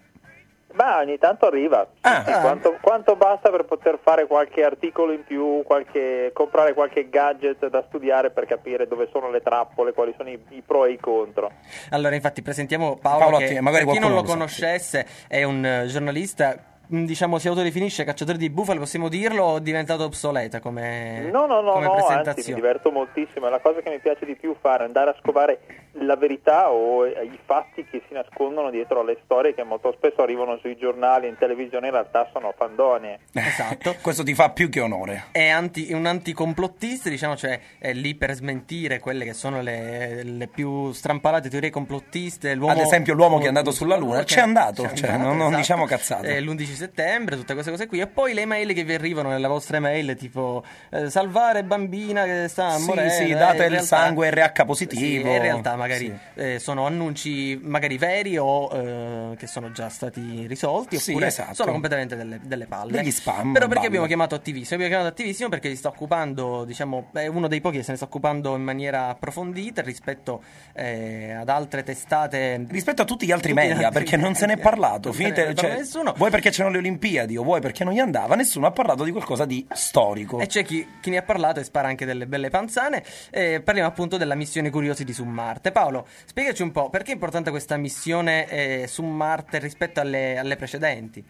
Ma ogni tanto arriva. Ah. Sì, quanto, quanto basta per poter fare qualche articolo in più, qualche, comprare qualche gadget da studiare per capire dove sono le trappole, quali sono i, i pro e i contro. Allora, infatti, presentiamo Paolo, Paolo che Attivissimo, magari per chi non lo qualcuno lo sa, conoscesse è un eh, giornalista, mh, diciamo, si autodefinisce cacciatore di bufale, possiamo dirlo, o è diventato obsoleta come, No, no, no, come no, anzi mi presentazione? diverto moltissimo, è la cosa che mi piace di più fare, andare a scovare la verità o i fatti che si nascondono dietro alle storie che molto spesso arrivano sui giornali e in televisione, in realtà sono fandonie. Esatto. Questo ti fa più che onore. È anti, un anticomplottista, diciamo, cioè è lì per smentire quelle che sono le, le più strampalate teorie complottiste. L'uomo, Ad esempio l'uomo che è andato sulla Luna, c'è andato, c'è cioè, andato, non, non esatto. diciamo cazzate. Eh, l'undici settembre, tutte queste cose qui. E poi le mail che vi arrivano nella vostra email, tipo eh, salvare bambina che sta Sì, morendo. sì, eh, date in il realtà- sangue R H Sì, positivo. in realtà magari Sì. eh, sono annunci magari veri o eh, che sono già stati risolti, Sì, oppure esatto. sono completamente delle, delle palle. Degli spam, Però perché balle. abbiamo chiamato Attivissimo? Abbiamo chiamato Attivissimo perché si sta occupando, diciamo, è uno dei pochi che se ne sta occupando in maniera approfondita rispetto eh, ad altre testate. Rispetto a tutti gli altri Tutti gli media, altri perché non se n'è media. parlato. Non se Finite, ne parla cioè, nessuno. vuoi perché c'erano le Olimpiadi o vuoi perché non gli andava, nessuno ha parlato di qualcosa di storico. E c'è chi, chi ne ha parlato e spara anche delle belle panzane. Eh, parliamo appunto della missione Curiosity su Marte. Paolo, spiegaci un po' perché è importante questa missione eh, su Marte rispetto alle, alle precedenti.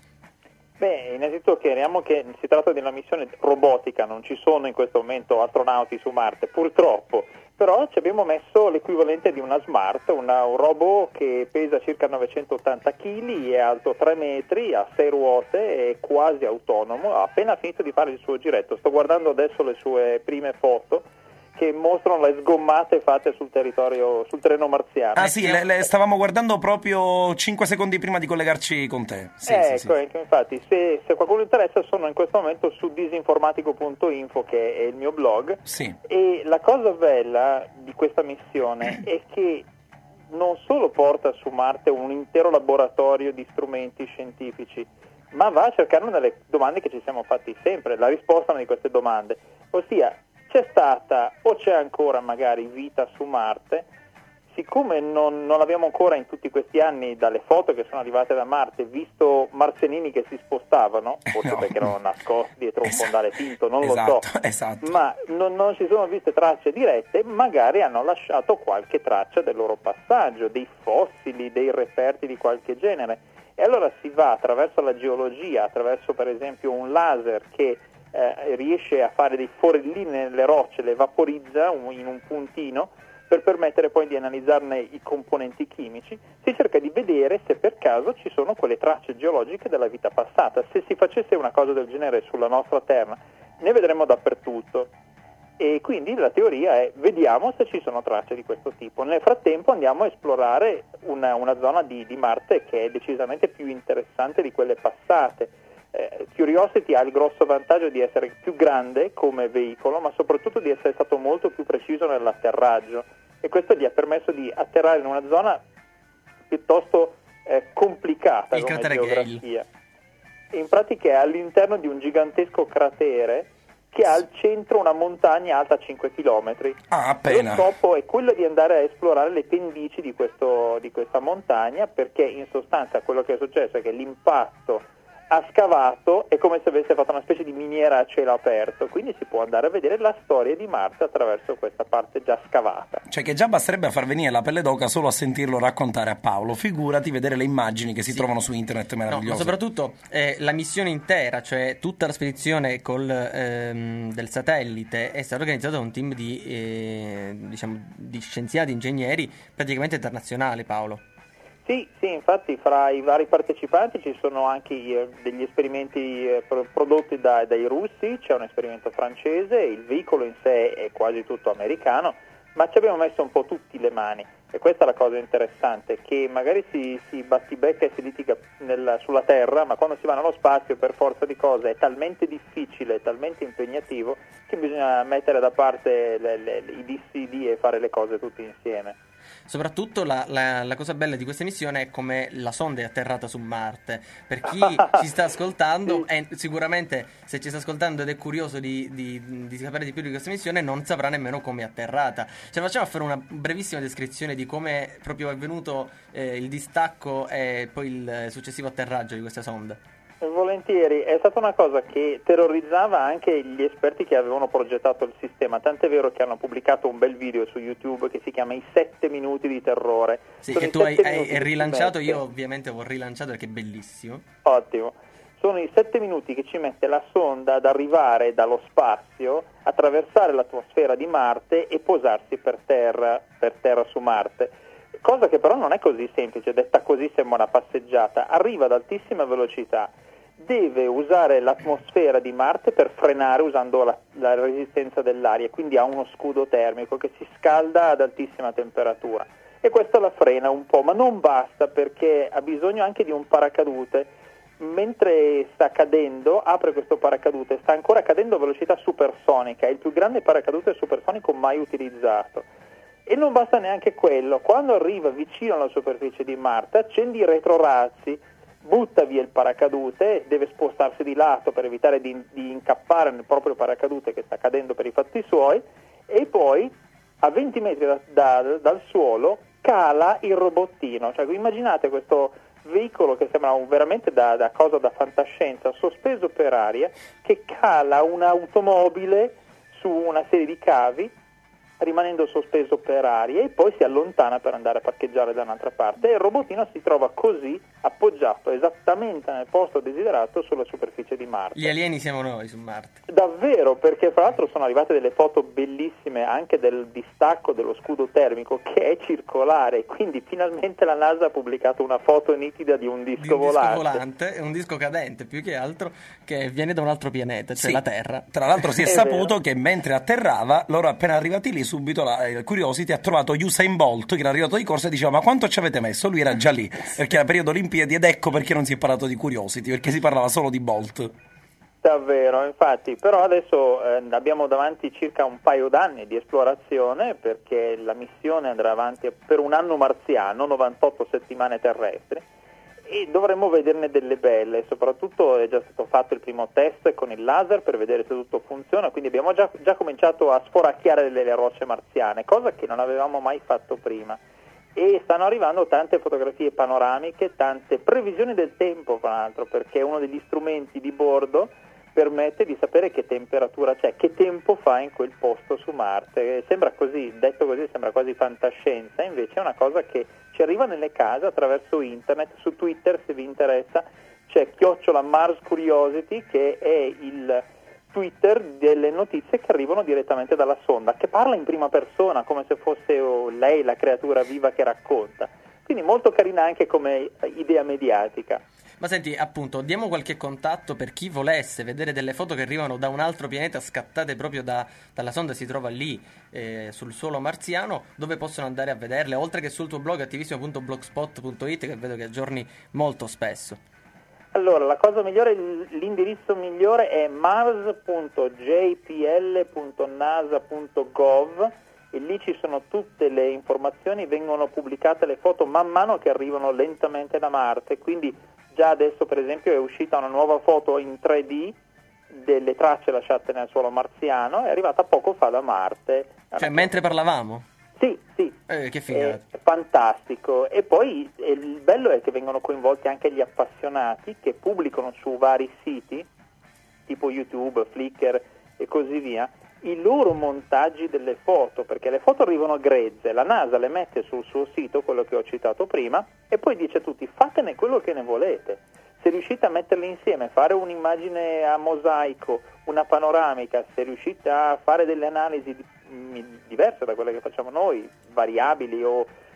Beh, innanzitutto chiariamo che si tratta di una missione robotica, non ci sono in questo momento astronauti su Marte, purtroppo, però ci abbiamo messo l'equivalente di una Smart, una, un robot che pesa circa novecentottanta chili, è alto tre metri, ha sei ruote, è quasi autonomo, ha appena finito di fare il suo giretto. Sto guardando adesso le sue prime foto che mostrano le sgommate fatte sul territorio, sul terreno marziano. Ah sì, le, le stavamo guardando proprio cinque secondi prima di collegarci con te. Sì, Eh, sì, sì. ecco, ecco, infatti, se, se qualcuno interessa sono in questo momento su disinformatico punto info, che è il mio blog, Sì. e la cosa bella di questa missione è che non solo porta su Marte un intero laboratorio di strumenti scientifici, ma va a cercare una delle domande che ci siamo fatti sempre, la risposta a una di queste domande, ossia c'è stata o c'è ancora magari vita su Marte. Siccome non, non abbiamo ancora in tutti questi anni, dalle foto che sono arrivate da Marte, visto marzianini che si spostavano, forse no. perché erano nascosti dietro un Esatto. fondale finto, non Esatto, lo so, esatto. ma non, non si sono viste tracce dirette, magari hanno lasciato qualche traccia del loro passaggio, dei fossili, dei reperti di qualche genere. E allora si va attraverso la geologia, attraverso per esempio un laser che eh, riesce a fare dei forellini nelle rocce, le vaporizza un, in un puntino, per permettere poi di analizzarne i componenti chimici, si cerca di vedere se per caso ci sono quelle tracce geologiche della vita passata. Se si facesse una cosa del genere sulla nostra Terra, ne vedremo dappertutto. E quindi la teoria è: vediamo se ci sono tracce di questo tipo. Nel frattempo andiamo a esplorare una, una zona di, di Marte che è decisamente più interessante di quelle passate. Eh, Curiosity ha il grosso vantaggio di essere più grande come veicolo, ma soprattutto di essere stato molto più preciso nell'atterraggio, e questo gli ha permesso di atterrare in una zona piuttosto eh, complicata Il come cratere geografia. In pratica è all'interno di un gigantesco cratere che ha al centro una montagna alta cinque chilometri. Ah, appena. Lo scopo è quello di andare a esplorare le pendici di, questo, di questa montagna, perché in sostanza quello che è successo è che l'impatto ha scavato, è come se avesse fatto una specie di miniera a cielo aperto, quindi si può andare a vedere la storia di Marte attraverso questa parte già scavata. Cioè che già basterebbe a far venire la pelle d'oca solo a sentirlo raccontare a Paolo, figurati vedere le immagini che si Sì. trovano su internet No, ma meravigliose. soprattutto eh, la missione intera, cioè tutta la spedizione col, ehm, del satellite, è stata organizzata da un team di, eh, diciamo, di scienziati, ingegneri praticamente internazionali, Paolo. Sì, sì, infatti fra i vari partecipanti ci sono anche eh, degli esperimenti eh, pro- prodotti da- dai russi, c'è un esperimento francese, il veicolo in sé è quasi tutto americano, ma ci abbiamo messo un po' tutti le mani, e questa è la cosa interessante, che magari si, si battibecca e si litiga nel- sulla Terra, ma quando si va nello spazio per forza di cose è talmente difficile, è talmente impegnativo, che bisogna mettere da parte le- le- i dissidi e fare le cose tutti insieme. Soprattutto la, la, la cosa bella di questa missione è come la sonda è atterrata su Marte. Per chi ci sta ascoltando, e sicuramente se ci sta ascoltando ed è curioso di, di, di sapere di più di questa missione, non saprà nemmeno come è atterrata. Cioè, facciamo fare una brevissima descrizione di come proprio è avvenuto eh, il distacco e poi il successivo atterraggio di questa sonda. Volentieri, è stata una cosa che terrorizzava anche gli esperti che avevano progettato il sistema, tant'è vero che hanno pubblicato un bel video su YouTube che si chiama I sette minuti di terrore. Sì, Sono che i tu hai, sette hai minuti che rilanciato, ci io mette- ovviamente ho rilanciato perché è bellissimo. Ottimo. Sono i sette minuti che ci mette la sonda ad arrivare dallo spazio, attraversare l'atmosfera di Marte e posarsi per terra, per terra su Marte. Cosa che però non è così semplice, detta così sembra una passeggiata. Arriva ad altissima velocità, deve usare l'atmosfera di Marte per frenare usando la, la resistenza dell'aria, quindi ha uno scudo termico che si scalda ad altissima temperatura, e questo la frena un po', ma non basta, perché ha bisogno anche di un paracadute. Mentre sta cadendo, apre questo paracadute, sta ancora cadendo a velocità supersonica, è il più grande paracadute supersonico mai utilizzato. E non basta neanche quello, quando arriva vicino alla superficie di Marte accende i retrorazzi, butta via il paracadute, deve spostarsi di lato per evitare di, di incappare nel proprio paracadute che sta cadendo per i fatti suoi, e poi a venti metri da, da, dal suolo cala il robottino. Cioè, immaginate questo veicolo che sembra un, veramente da, da cosa da fantascienza, sospeso per aria, che cala un'automobile su una serie di cavi, rimanendo sospeso per aria, e poi si allontana per andare a parcheggiare da un'altra parte, e il robotino si trova così appoggiato esattamente nel posto desiderato sulla superficie di Marte. Gli alieni siamo noi su Marte. Davvero, perché fra l'altro sono arrivate delle foto bellissime anche del distacco dello scudo termico, che è circolare, quindi finalmente la NASA ha pubblicato una foto nitida di un disco Di un volante. disco volante e un disco cadente, più che altro, che viene da un altro pianeta, cioè Sì. la Terra. Tra l'altro si è, È saputo vero. che mentre atterrava, loro appena arrivati lì, subito la eh, Curiosity ha trovato Usain Bolt, che era arrivato di corsa, e diceva: ma quanto ci avete messo? Lui era già lì, perché era periodo Olimpiadi, ed ecco perché non si è parlato di Curiosity, perché si parlava solo di Bolt. Davvero, infatti, però adesso eh, abbiamo davanti circa un paio d'anni di esplorazione, perché la missione andrà avanti per un anno marziano, novantotto settimane terrestri, e dovremmo vederne delle belle. Soprattutto è già stato fatto il primo test con il laser per vedere se tutto funziona, quindi abbiamo già, già cominciato a sforacchiare delle, le rocce marziane, cosa che non avevamo mai fatto prima. E stanno arrivando tante fotografie panoramiche, tante previsioni del tempo, tra l'altro, perché uno degli strumenti di bordo permette di sapere che temperatura c'è, che tempo fa in quel posto su Marte. Sembra così, detto così sembra quasi fantascienza, invece è una cosa che ci arriva nelle case attraverso internet. Su Twitter, se vi interessa, c'è chiocciola Mars Curiosity, che è il Twitter delle notizie che arrivano direttamente dalla sonda, che parla in prima persona come se fosse oh, lei la creatura viva che racconta. Quindi molto carina anche come idea mediatica. Ma senti, appunto, diamo qualche contatto per chi volesse vedere delle foto che arrivano da un altro pianeta, scattate proprio da, dalla sonda, si trova lì eh, sul suolo marziano, dove possono andare a vederle, oltre che sul tuo blog attivissimo punto blogspot punto it, che vedo che aggiorni molto spesso. Allora, la cosa migliore, l'indirizzo migliore è mars punto j p l punto nasa punto gov, e lì ci sono tutte le informazioni, vengono pubblicate le foto man mano che arrivano lentamente da Marte, quindi già adesso per esempio è uscita una nuova foto in tre D delle tracce lasciate nel suolo marziano, è arrivata poco fa da Marte. Cioè, mentre parlavamo? Sì, sì. Eh, che figata. È fantastico. E poi eh, il bello è che vengono coinvolti anche gli appassionati che pubblicano su vari siti, tipo YouTube, Flickr e così via, i loro montaggi delle foto, perché le foto arrivano grezze, la NASA le mette sul suo sito, quello che ho citato prima, e poi dice a tutti: fatene quello che ne volete. Se riuscite a metterle insieme, fare un'immagine a mosaico, una panoramica, se riuscite a fare delle analisi di, diverse da quelle che facciamo noi, variabili o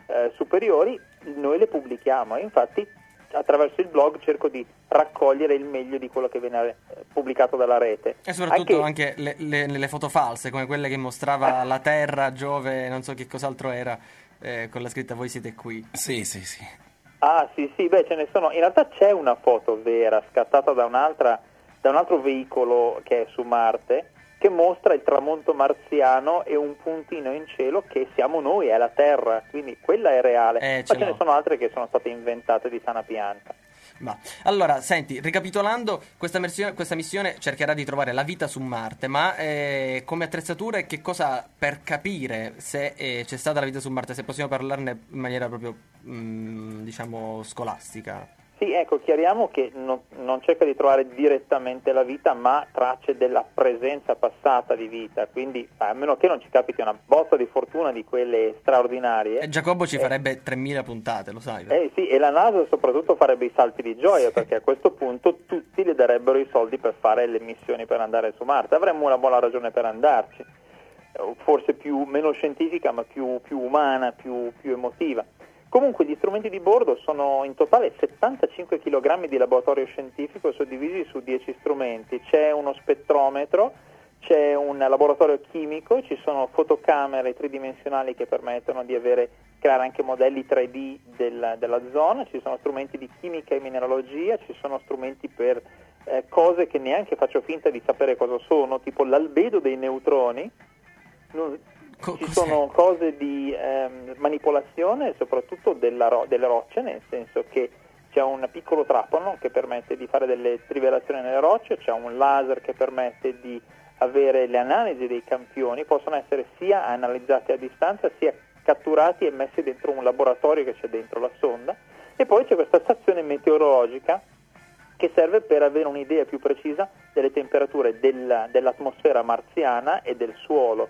eh, superiori, noi le pubblichiamo e infatti attraverso il blog cerco di raccogliere il meglio di quello che viene eh, pubblicato dalla rete. E soprattutto anche, anche le, le, le foto false, come quelle che mostrava la Terra, Giove, non so che cos'altro era, eh, con la scritta "Voi siete qui". Sì, sì, sì. Ah, sì, sì, beh, ce ne sono. In realtà c'è una foto vera scattata da un'altra, da un altro veicolo che è su Marte, che mostra il tramonto marziano e un puntino in cielo che siamo noi, è la Terra, quindi quella è reale. Eh, Ma ce ce ne l'ho. sono altre che sono state inventate di sana pianta. Ma allora, senti, ricapitolando, questa missione, questa missione cercherà di trovare la vita su Marte, ma eh, come attrezzature che cosa per capire se eh, c'è stata la vita su Marte, se possiamo parlarne in maniera proprio, mh, diciamo, scolastica? Sì, ecco, chiariamo che non, non cerca di trovare direttamente la vita, ma tracce della presenza passata di vita, quindi a meno che non ci capiti una botta di fortuna di quelle straordinarie. E Giacobbo ci eh, farebbe tremila puntate, lo sai? Eh sì, e la NASA soprattutto farebbe i salti di gioia, perché a questo punto tutti le darebbero i soldi per fare le missioni per andare su Marte. Avremmo una buona ragione per andarci, forse più meno scientifica, ma più, più umana, più, più emotiva. Comunque gli strumenti di bordo sono in totale settantacinque chilogrammi di laboratorio scientifico suddivisi su dieci strumenti. C'è uno spettrometro, c'è un laboratorio chimico, ci sono fotocamere tridimensionali che permettono di avere, creare anche modelli tre D del, della zona, ci sono strumenti di chimica e mineralogia, ci sono strumenti per eh, cose che neanche faccio finta di sapere cosa sono, tipo l'albedo dei neutroni. Non, Ci sono cose di ehm, manipolazione soprattutto della ro- delle rocce, nel senso che c'è un piccolo trapano che permette di fare delle trivelazioni nelle rocce, c'è un laser che permette di avere le analisi dei campioni, possono essere sia analizzati a distanza sia catturati e messi dentro un laboratorio che c'è dentro la sonda, e poi c'è questa stazione meteorologica che serve per avere un'idea più precisa delle temperature della, dell'atmosfera marziana e del suolo,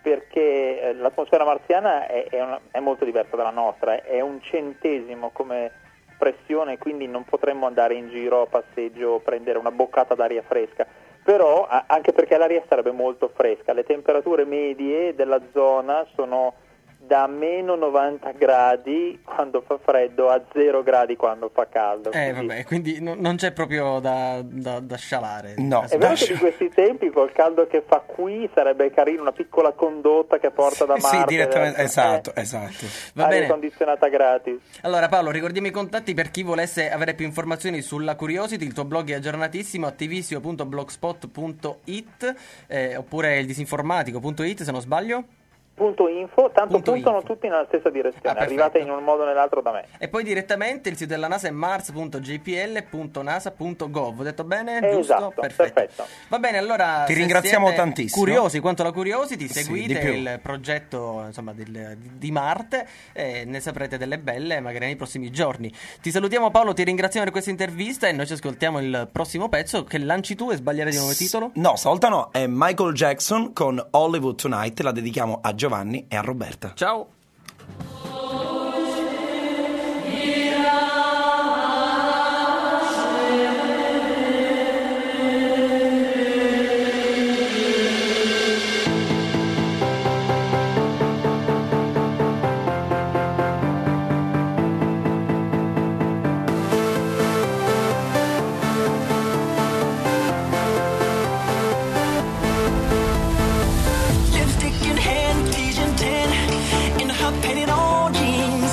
perché eh, l'atmosfera marziana è, è, una, è molto diversa dalla nostra, è un centesimo come pressione, quindi non potremmo andare in giro a passeggio, prendere una boccata d'aria fresca, però a, anche perché l'aria sarebbe molto fresca, le temperature medie della zona sono da meno novanta gradi quando fa freddo a zero gradi quando fa caldo. Eh quindi... vabbè, quindi no, non c'è proprio da, da, da scialare. No, è vero che di questi tempi col caldo che fa qui sarebbe carino una piccola condotta che porta da Marte. Sì, direttamente, eh, esatto, esatto. Va aria bene. condizionata gratis. Allora Paolo, ricordiamo i contatti per chi volesse avere più informazioni sulla Curiosity. Il tuo blog è aggiornatissimo, attivisio punto blogspot punto it, eh, oppure il disinformatico punto it se non sbaglio. Punto info, tanto Punto puntano info. tutti nella stessa direzione, Ah, arrivate in un modo o nell'altro da me. E poi direttamente il sito della NASA è mars punto j p l punto nasa punto gov. Ho detto bene? Eh, Giusto? esatto, perfetto. perfetto. Va bene, allora Ti se ringraziamo siete tantissimo. curiosi quanto la Curiosity, Sì, seguite di più. il progetto, insomma, del- di Marte e ne saprete delle belle magari nei prossimi giorni. Ti salutiamo Paolo, ti ringraziamo per questa intervista e noi ci ascoltiamo il prossimo pezzo che lanci tu e sbagliare di nuovo il titolo. No, stavolta no, è Michael Jackson con Hollywood Tonight, la dedichiamo a Giovanni e a Roberta. Ciao. Lipstick in hand, Asian tan, in her painted on jeans.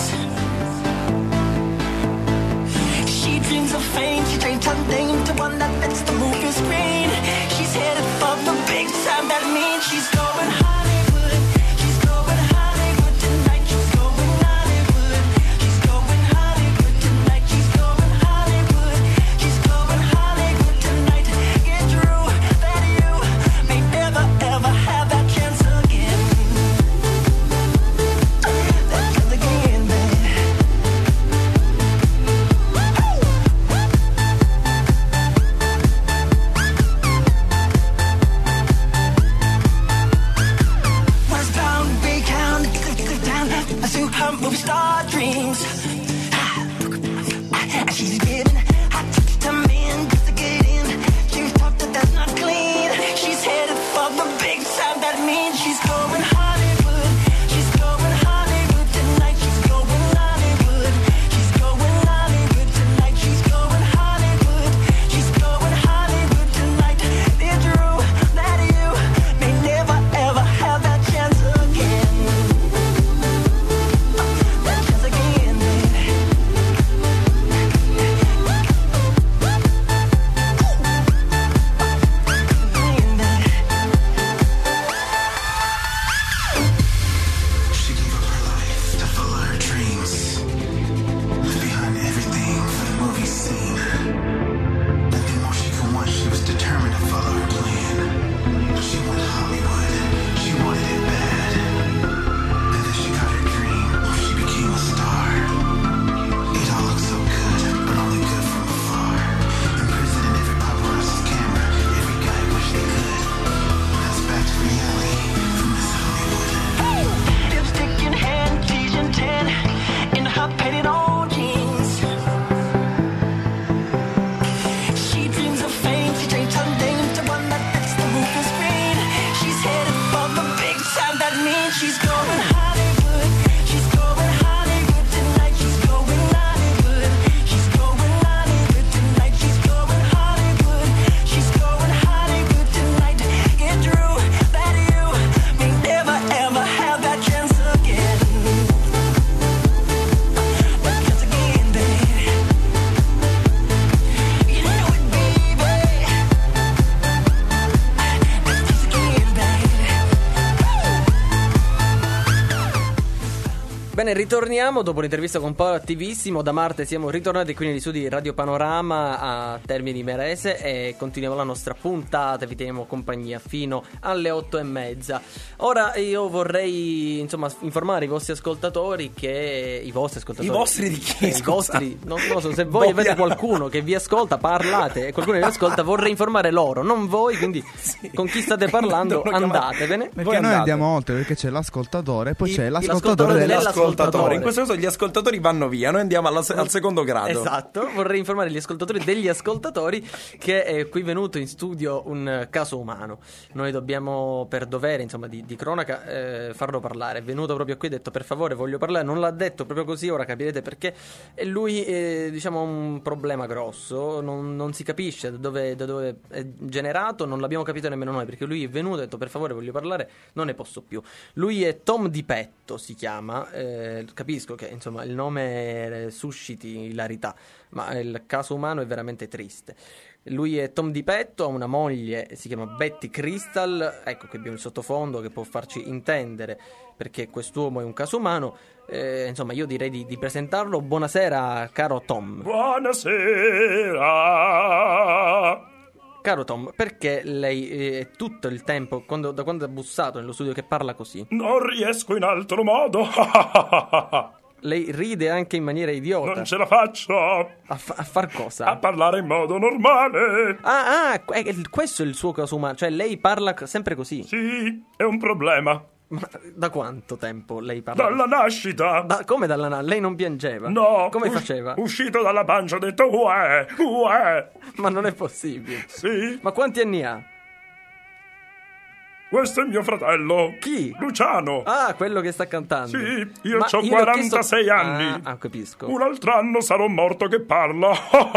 She dreams of fame, she dreams her name to one that fits the movie screen. She's headed for the big time, that means she's going Hollywood. She's going Hollywood tonight, she's going Hollywood. She's going Hollywood tonight, she's going Hollywood. She's going Hollywood tonight. Get through that you may never ever have that chance again. That chance again, babe. Was bound to be counted down to her movie star dreams. And she's giving hot tips to men just to get in. She's taught that that's not clean. She's headed for the big time. That means she's going Hollywood. She's going Hollywood tonight. She's going Bene, ritorniamo dopo l'intervista con Paolo Attivissimo. Da Marte siamo ritornati qui negli studi di Radio Panorama a Termini Imerese e continuiamo la nostra puntata. Vi teniamo compagnia fino alle otto e mezza. Ora io vorrei, insomma, informare i vostri ascoltatori che i vostri ascoltatori I vostri di chi? eh, I vostri, non, non so, se voi Boia. avete qualcuno che vi ascolta, parlate e qualcuno che vi ascolta, vorrei informare loro, non voi, quindi sì. Con chi state parlando andatevene. Perché Voi noi andate. andiamo oltre, perché c'è l'ascoltatore e poi Il- c'è l'ascoltatore l'ascoltatore dell'ascoltatore. In questo caso gli ascoltatori vanno via, noi andiamo alla se- al secondo grado. Esatto, vorrei informare gli ascoltatori degli ascoltatori che è qui venuto in studio un eh, caso umano. Noi dobbiamo, per dovere, insomma, di, di cronaca, eh, farlo parlare. È venuto proprio qui, ha detto per favore voglio parlare, non l'ha detto proprio così, ora capirete perché. E lui, eh, diciamo, ha un problema grosso, non, non si capisce da dove, da dove è generato, non l'abbiamo capito nemmeno noi, perché lui è venuto e ha detto per favore voglio parlare, non ne posso più. Lui è Tom Di Petto, si chiama, eh, capisco che insomma il nome susciti ilarità, ma il caso umano è veramente triste. Lui è Tom Di Petto, ha una moglie, si chiama Betty Crystal, ecco che abbiamo il sottofondo che può farci intendere perché quest'uomo è un caso umano. Eh, insomma, io direi di, di presentarlo. Buonasera, caro Tom. Buonasera. Caro Tom, perché lei eh, tutto il tempo, quando, da quando ha bussato nello studio, che parla così? Non riesco in altro modo. Lei ride anche in maniera idiota. Non ce la faccio. A, fa- a far cosa? A parlare in modo normale. Ah, ah, que- eh, questo è il suo caso umano. Cioè lei parla c- sempre così? Sì, è un problema. Ma da quanto tempo lei parla? Dalla nascita. Da, come dalla nascita? Lei non piangeva? No. Come us- faceva? Uscito dalla pancia ho detto uè, uè. Ma non è possibile. Sì. Ma quanti anni ha? Questo è mio fratello. Chi? Luciano. Ah, quello che sta cantando. Sì, io Ma ho io quarantasei chiesto... anni. Ah, ah, capisco. Un altro anno sarò morto che parla.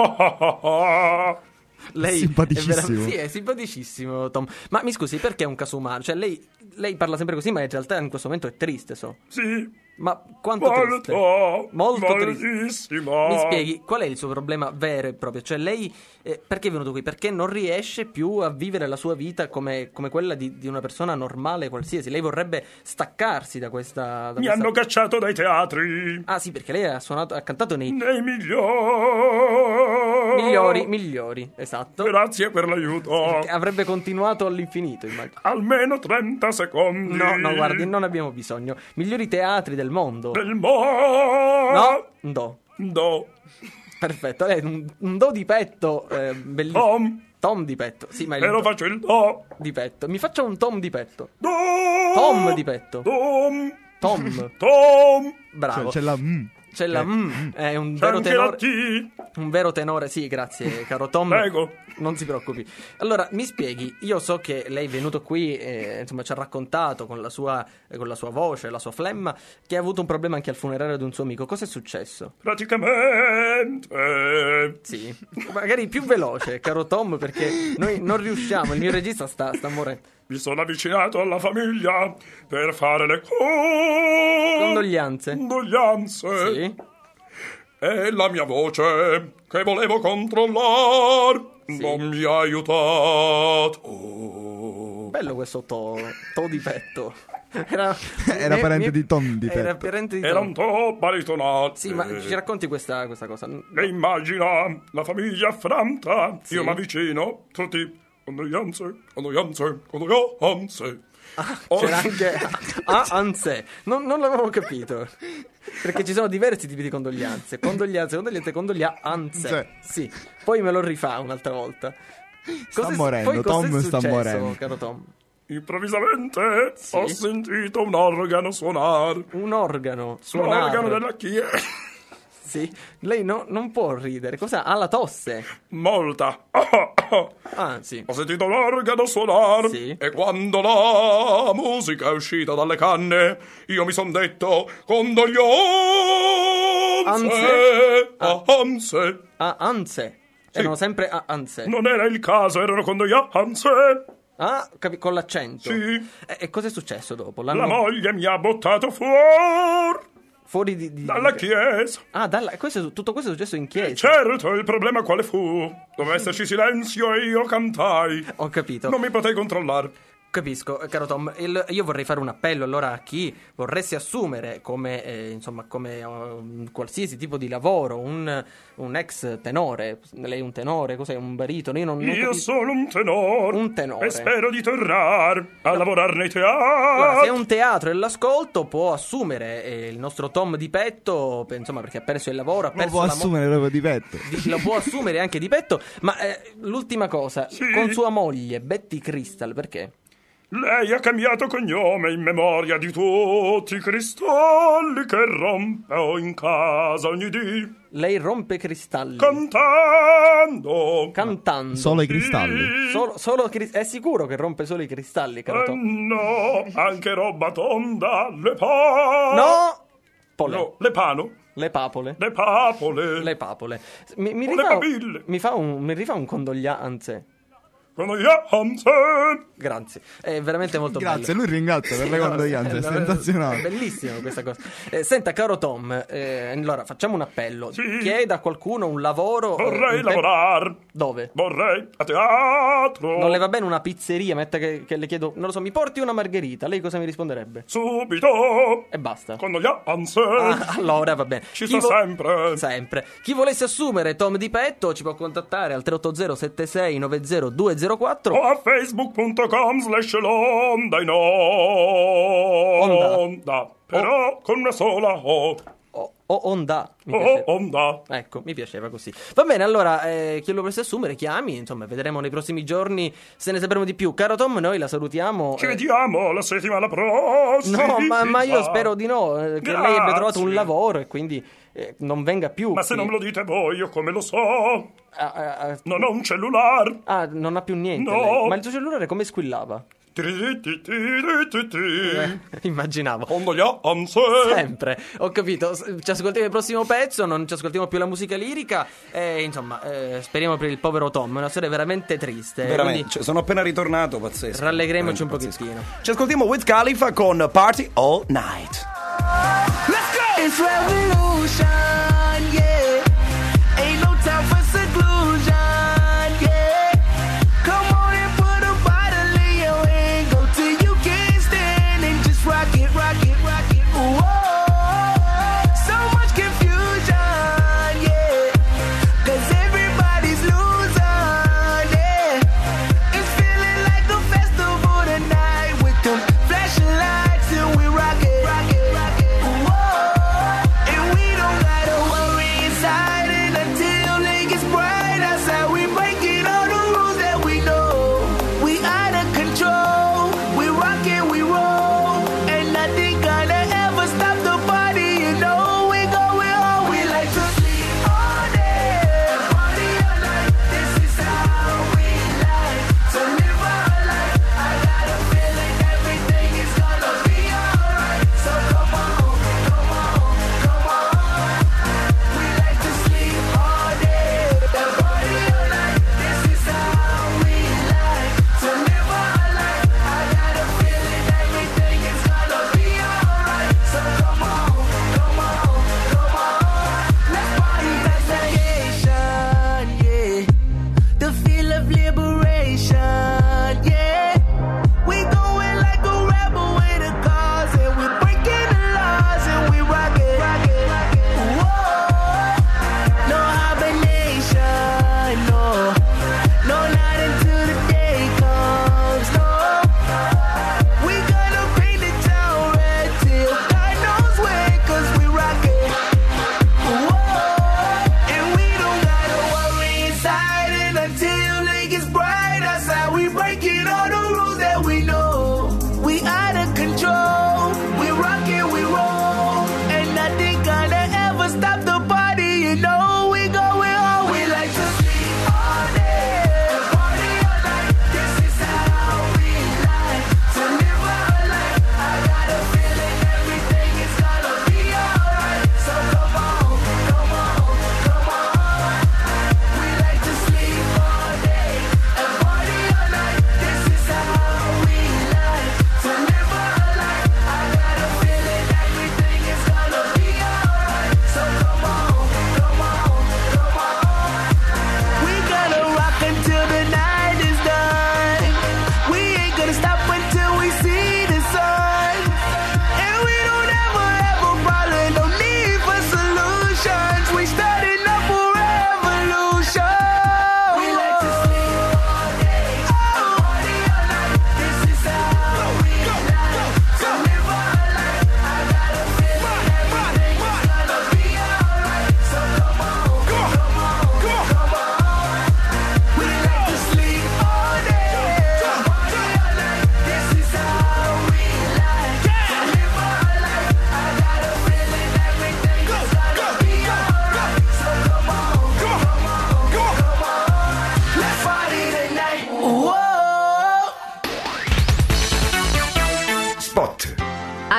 Lei Simpaticissimo. È vera- sì, è simpaticissimo, Tom. Ma mi scusi, perché è un caso umano? Cioè, lei, lei parla sempre così, ma in realtà in questo momento è triste, so. Sì. Ma quanto Molto, triste? Molto triste. moltissimo. Mi spieghi, qual è il suo problema vero e proprio? Cioè, lei, eh, perché è venuto qui? Perché non riesce più a vivere la sua vita come, come quella di, di una persona normale qualsiasi. Lei vorrebbe staccarsi da questa... Da Mi questa... hanno cacciato dai teatri. Ah sì, perché lei ha suonato, ha cantato nei... Nei migliori. Migliori, migliori, esatto. Grazie per l'aiuto. Che avrebbe continuato all'infinito, immagino. Almeno trenta secondi. No, no, guardi, non abbiamo bisogno. Migliori teatri del mondo. Del mondo. No, do. Do. Perfetto, lei è un, un do di petto eh, bellissimo. Tom. Tom di petto. Sì, ma il Però do faccio il do. di petto. Mi faccia un Tom di petto. Do. Tom di petto. Tom. Tom. Tom. Bravo. Cioè, c'è la mm. C'è la mm, è un C'è vero anche tenore. la T. Un vero tenore, sì, grazie, caro Tom. Prego. Non si preoccupi. Allora, mi spieghi, io so che lei è venuto qui, eh, insomma, ci ha raccontato con la sua eh, con la sua voce, la sua flemma, che ha avuto un problema anche al funerale di un suo amico. Cosa è successo? Praticamente. Sì, magari più veloce, caro Tom, perché noi non riusciamo, il mio regista sta, sta morendo. Mi sono avvicinato alla famiglia per fare le Condoglianze. condoglianze. Sì. E la mia voce, che volevo controllare, Sì. non mi ha aiutato. Bello questo to, to di petto. Era, Era mi- parente mi- di Tom di Era petto. parente di Era Tom. un to baritonato. Sì, ma ci racconti questa, questa cosa? E immagina la famiglia affranta. Sì. Io mi avvicino, tutti condoglianze, condoglianze, condoglianze. Oh. C'era anche ah, anzi, non, non l'avevo capito. Perché ci sono diversi tipi di condoglianze. Condoglianze, condoglianze, condoglianze. Sì. Poi me lo rifà un'altra volta. Sta Cos'è- morendo, poi cos'è Tom sta successo, morendo. caro Tom? Improvvisamente Sì. ho sentito un organo suonare. Un organo suonare. L'organo della chiesa. Sì. Lei no, non può ridere. Cosa? Ha la tosse. Molta. Ah, sì. Ho sentito l'organo suonare. Sì. E quando la musica è uscita dalle canne, io mi son detto condoglianze. Ah. Anze. Ah, anze. Sì. Erano sempre a anze. Non era il caso, erano condoglianze. Ah, capi- con l'accento. Sì. E, e cosa è successo dopo? La L'hanno moglie mi ha buttato fuori fuori di, di- dalla di- chiesa. Ah, dalla... questo, tutto questo è successo in chiesa. Certo, il problema quale fu? Doveva esserci silenzio e io cantai. Ho capito. Non mi potei controllare. Capisco, caro Tom. Il, io vorrei fare un appello allora a chi vorresse assumere come, eh, insomma, come uh, qualsiasi tipo di lavoro, un, un ex tenore. Lei è un tenore, cos'è? Un baritono? Io, non, non Io capisco. sono un tenore. Un tenore. E spero di tornare a No. lavorare nei teatri. Allora, se è un teatro e l'ascolto, può assumere eh, il nostro Tom Di Petto, per- insomma, perché ha perso il lavoro, ha Lo perso può la mo- assumere proprio di petto. di- lo può assumere anche Di Petto. Ma eh, l'ultima cosa, Sì. con sua moglie Betty Crystal, perché? Lei ha cambiato cognome in memoria di tutti i cristalli che rompo in casa ogni dì. Lei rompe cristalli. Cantando. Cantando. Solo i cristalli. Solo, solo cri- è sicuro che rompe solo i cristalli, caro Eh, Tom? no, anche roba tonda, le pa... No! Pole. No, le pano. Le papole. Le papole. Le papole. Mi, mi O rifà, le papille. mi fa un, mi rifà un condoglianze. Condoglianze. Grazie, è veramente molto Grazie, bello. lui ringrazia per le No, condoglianze, è davvero- sensazionale. È bellissimo questa cosa. Eh, senta, caro Tom, eh, allora facciamo un appello. Sì. Chieda a qualcuno un lavoro. eh, Vorrei un te- lavorare. Dove? Vorrei a teatro. Non le va bene una pizzeria? Metta che, che le chiedo, non lo so, mi porti una margherita? Lei cosa mi risponderebbe? Subito. E basta. Condoglianze. Ah, allora va bene. Ci Chi sto vo- sempre. Sempre. Chi volesse assumere Tom Di Petto ci può contattare al tre otto zero sette sei nove zero due zero quattro O a facebook punto com slash l'onda in onda. Però con una sola O. o, o onda. Mi O piace- onda. Ecco, mi piaceva così. Va bene, allora, eh, chi lo volesse assumere, chiami, insomma, vedremo nei prossimi giorni se ne sapremo di più. Caro Tom, noi la salutiamo. Ci eh, vediamo la settimana prossima. No, ma, ma io spero di no, eh, che lei abbia trovato un Grazie. lavoro e quindi eh, non venga più. Ma se qui. non me lo dite voi, io come lo so? Ah, ah, ah, Non ho un cellulare. ah, non ha più niente. No. lei. Ma il suo cellulare come squillava? Tri, ti, ti, ti, ti, ti. Eh, immaginavo. Condoglianze. Sempre, ho capito. S- Ci ascoltiamo il prossimo pezzo, non ci ascoltiamo più la musica lirica. E insomma, eh, speriamo per il povero Tom. È una storia veramente triste. Veramente, quindi cioè, sono appena ritornato, pazzesco. rallegriamoci un Veramente pazzesco. pochettino. Ci ascoltiamo Wiz Khalifa con Party All Night. Let's go! It's revolution, yeah. Ain't no time for seclusion, yeah. Come on and put a bottle in your hand. Go till you can't stand and just rock it, rock it, rock it. Whoa. So much confusion, yeah. Cause everybody's losing, yeah. It's feeling like a festival tonight with them flashing lights and we rock it, rock it, rock it. Whoa. And we don't gotta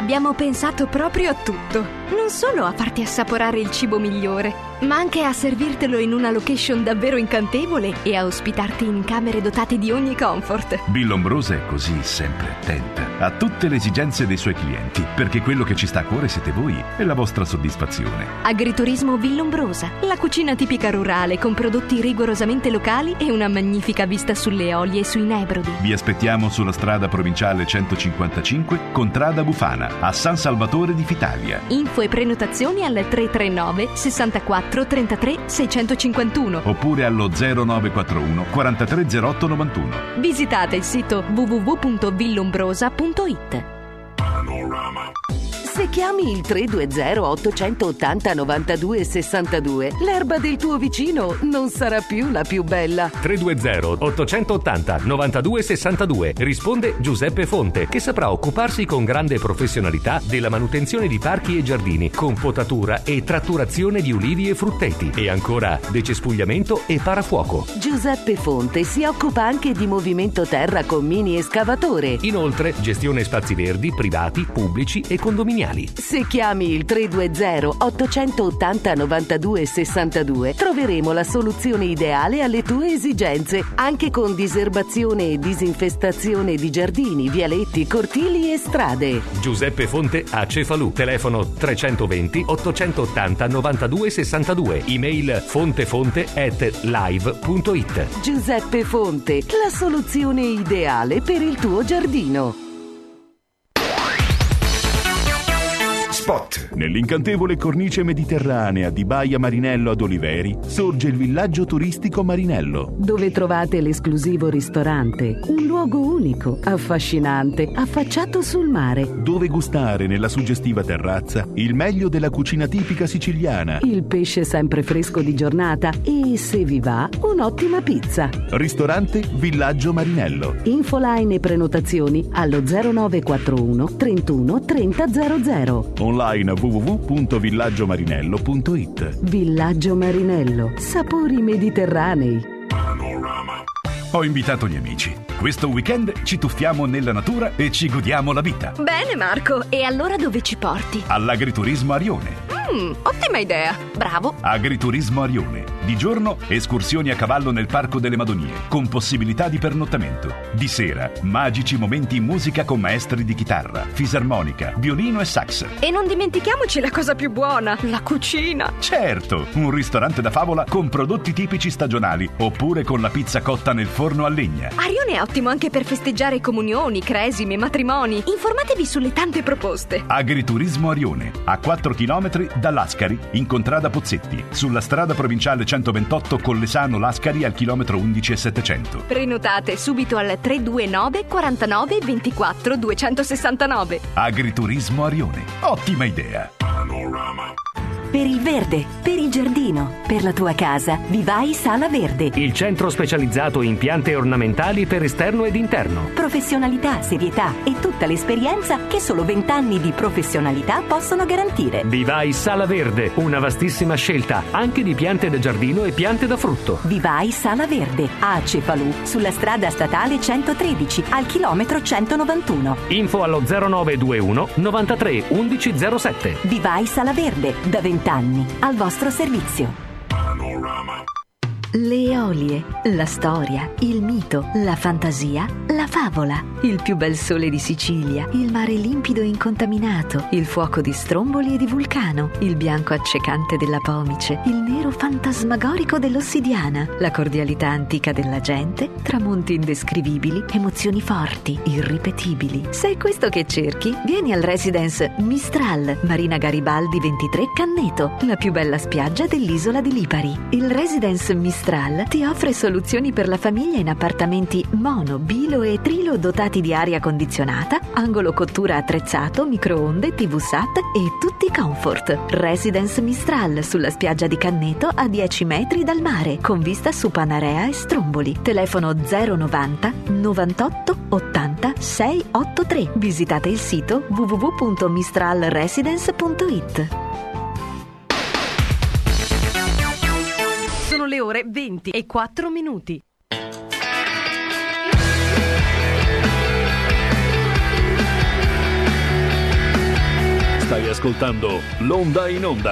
Abbiamo pensato proprio a tutto. Non solo a farti assaporare il cibo migliore, ma anche a servirtelo in una location davvero incantevole e a ospitarti in camere dotate di ogni comfort. Villombrosa è così sempre attenta a tutte le esigenze dei suoi clienti, perché quello che ci sta a cuore siete voi e la vostra soddisfazione. Agriturismo Villombrosa, la cucina tipica rurale con prodotti rigorosamente locali e una magnifica vista sulle Eolie e sui Nebrodi. Vi aspettiamo sulla strada provinciale centocinquantacinque, Contrada Bufana, a San Salvatore di Fitalia. Info e prenotazioni al tre tre nove sessantaquattro trentatré seicentocinquantuno oppure allo zero nove quattro uno quarantatré zero otto novantuno. Visitate il sito w w w punto villombrosa punto i t. Se chiami il tre due zero otto otto zero novantadue sessantadue, l'erba del tuo vicino non sarà più la più bella. tre due zero otto otto zero novantadue sessantadue. Risponde Giuseppe Fonte, che saprà occuparsi con grande professionalità della manutenzione di parchi e giardini, con potatura e tratturazione di ulivi e frutteti, e ancora decespugliamento e parafuoco. Giuseppe Fonte si occupa anche di movimento terra con mini escavatore. Inoltre gestione spazi verdi, privati, pubblici e condominiali. Se chiami il tre due zero otto otto zero novantadue sessantadue, troveremo la soluzione ideale alle tue esigenze, anche con diserbazione e disinfestazione di giardini, vialetti, cortili e strade. Giuseppe Fonte a Cefalù, telefono trecentoventi ottocentottanta novantadue sessantadue, email fontefonte at live punto it. Giuseppe Fonte, la soluzione ideale per il tuo giardino. Spot. Nell'incantevole cornice mediterranea di Baia Marinello ad Oliveri sorge il villaggio turistico Marinello, dove trovate l'esclusivo ristorante, un luogo unico, affascinante, affacciato sul mare, dove gustare nella suggestiva terrazza il meglio della cucina tipica siciliana, il pesce sempre fresco di giornata e, se vi va, un'ottima pizza. Ristorante Villaggio Marinello. Infoline e prenotazioni allo zero nove quattro uno trentuno trenta zero zero. Online w w w punto villaggio marinello punto it. Villaggio Marinello, sapori mediterranei. Ho invitato gli amici. Questo weekend ci tuffiamo nella natura e ci godiamo la vita. Bene Marco, e allora dove ci porti? All'Agriturismo Arione. Mm, ottima idea, bravo. Agriturismo Arione. Di giorno escursioni a cavallo nel Parco delle Madonie, con possibilità di pernottamento. Di sera magici momenti in musica con maestri di chitarra, fisarmonica, violino e sax. E non dimentichiamoci la cosa più buona, la cucina. Certo, un ristorante da favola con prodotti tipici stagionali, oppure con la pizza cotta nel forno a legna. Arione è ottimo anche per festeggiare comunioni, cresime, matrimoni. Informatevi sulle tante proposte. Agriturismo Arione, a quattro chilometri da Lascari, in Contrada Pozzetti, sulla strada provinciale centoventotto Collesano Lascari al chilometro undici e settecento. Prenotate subito al tre due nove quarantanove ventiquattro duecentosessantanove. Agriturismo Arione, ottima idea. Per il verde, per il giardino, per la tua casa, Vivai Sala Verde. Il centro specializzato in piante ornamentali per esterno ed interno. Professionalità, serietà e tutta l'esperienza che solo vent'anni di professionalità possono garantire. Vivai Sala Verde, una vastissima scelta anche di piante da giardino e piante da frutto. Vivai Sala Verde, a Cefalù, sulla strada statale centotredici, al chilometro centonovantuno. Info allo zero nove due uno novantatré undici zero sette. Vivai Sala Verde, da vent'anni al vostro servizio. Le Eolie, la storia, il mito, la fantasia, la favola, il più bel sole di Sicilia, il mare limpido e incontaminato, il fuoco di Stromboli e di Vulcano, il bianco accecante della Pomice, il nero fantasmagorico dell'Ossidiana, la cordialità antica della gente, tramonti indescrivibili, emozioni forti, irripetibili. Se è questo che cerchi, vieni al Residence Mistral, Marina Garibaldi ventitré Canneto, la più bella spiaggia dell'isola di Lipari. Il Residence Mistral ti offre soluzioni per la famiglia in appartamenti mono, bilo e trilo dotati di aria condizionata, angolo cottura attrezzato, microonde, tivù sat e tutti comfort. Residence Mistral sulla spiaggia di Canneto a dieci metri dal mare, con vista su Panarea e Stromboli. Telefono zero novanta novantotto ottanta seicentottantatré. Visitate il sito w w w punto mistralresidence punto it. Sono le ore venti e quattro minuti. ascoltando L'Onda in Onda.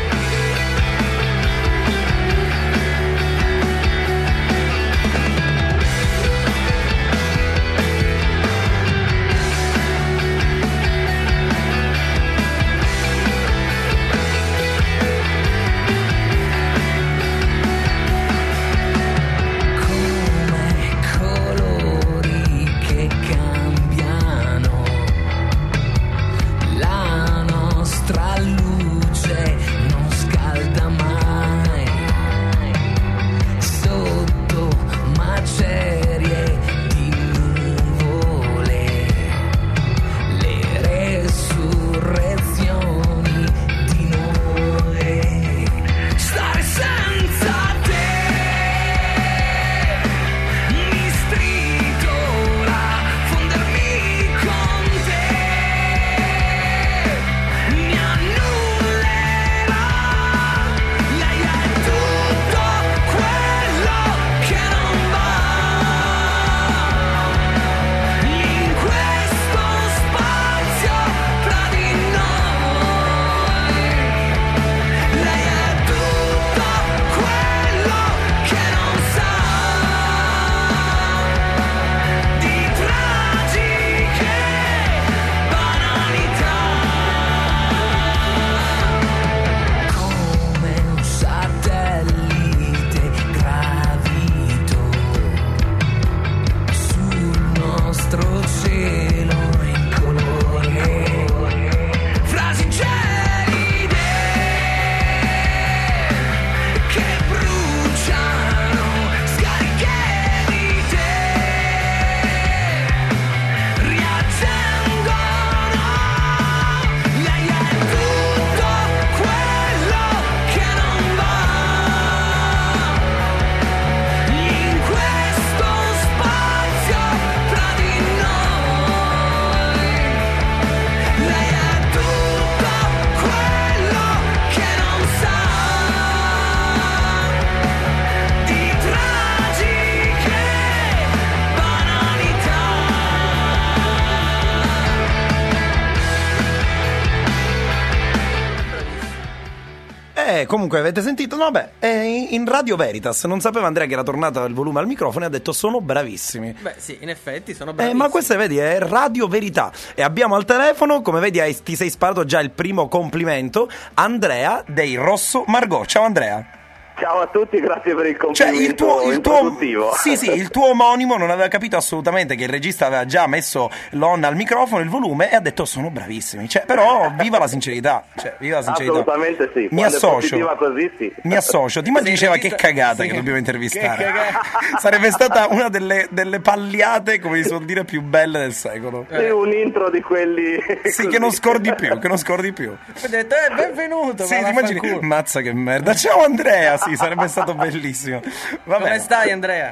Eh, comunque avete sentito? No, beh, è in Radio Veritas. Non sapeva Andrea che era tornato il volume al microfono e ha detto sono bravissimi. Beh sì, in effetti sono Eh, bravissimi. ma questa vedi è Radio Verità. E abbiamo al telefono, come vedi hai, ti sei sparato già il primo complimento, Andrea dei Rosso Margot. Ciao Andrea. Ciao a tutti, grazie per il Cioè complimento il tuo, il tuo introduttivo. sì sì il tuo omonimo non aveva capito assolutamente che il regista aveva già messo l'on al microfono, il volume, e ha detto sono bravissimi. Cioè, però viva la sincerità, cioè, viva la sincerità. Assolutamente sì. Mi Quando è associo. positiva così sì. Mi associo. Ti immagini diceva che cagata sì, che dobbiamo intervistare. che cagata. Sarebbe stata una delle, delle pagliate, come si suol dire, più belle del secolo. Sì, un intro di quelli Sì, così. che non scordi più, che non scordi più. Ho detto, eh, benvenuto. Sì, ma ti immagini? vaffanculo. Mazza che merda. Ciao Andrea, sì, sarebbe stato bellissimo. Vabbè. Come stai Andrea?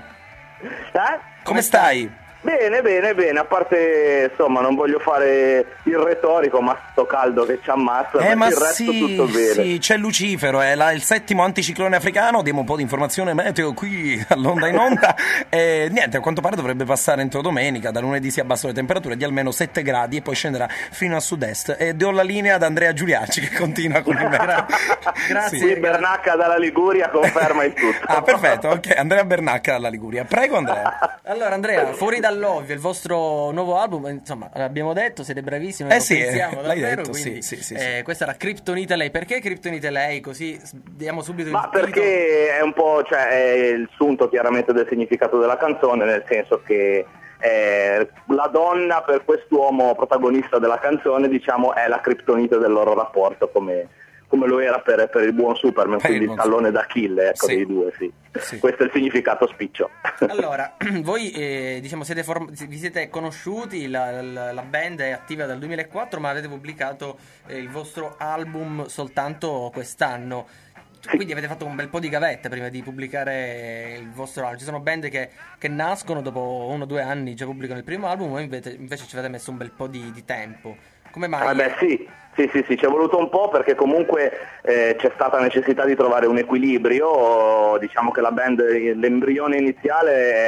Eh? Come stai? Bene, bene, bene, a parte, insomma, non voglio fare il retorico, ma sto caldo che ci ammazza, Eh, per ma il resto sì, tutto bene. sì, c'è Lucifero, è la- il settimo anticiclone africano, diamo un po' di informazione meteo qui all'Onda in Onda, e niente, a quanto pare dovrebbe passare entro domenica, da lunedì si abbassano le temperature di almeno sette gradi e poi scenderà fino a sud-est, e do la linea ad Andrea Giuliacci che continua con il meteo. Grazie. Sì, Bernacca dalla Liguria conferma il tutto. Ah, perfetto, ok, Andrea Bernacca dalla Liguria, prego Andrea. Allora Andrea, fuori dall'ovvio, il vostro nuovo album, insomma, l'abbiamo detto, siete bravissimi, Eh lo sì, pensiamo l'hai davvero, detto, quindi, sì, sì, sì, eh, sì. questa era Kryptonite Lei. Perché Kryptonite Lei? Così s- diamo subito il Ma titolo. perché è un po', cioè, è il sunto chiaramente del significato della canzone, nel senso che eh, la donna per quest'uomo protagonista della canzone, diciamo, è la criptonite del loro rapporto, come, come lo era per, per il buon Superman, Per il quindi il buon tallone d'Achille, ecco, Sì. dei due, sì. Sì. Questo è il significato spiccio. Allora, voi eh, diciamo siete form- vi siete conosciuti, la, la, la band è attiva dal duemilaquattro, ma avete pubblicato eh, il vostro album soltanto quest'anno. Quindi avete fatto un bel po' di gavette prima di pubblicare il vostro album. Ci sono band che, che nascono dopo uno o due anni, già pubblicano il primo album, voi invece, invece ci avete messo un bel po' di, di tempo. Come mai? Eh beh, sì, sì, sì, sì, ci è voluto un po' perché comunque eh, c'è stata necessità di trovare un equilibrio, diciamo che la band, l'embrione iniziale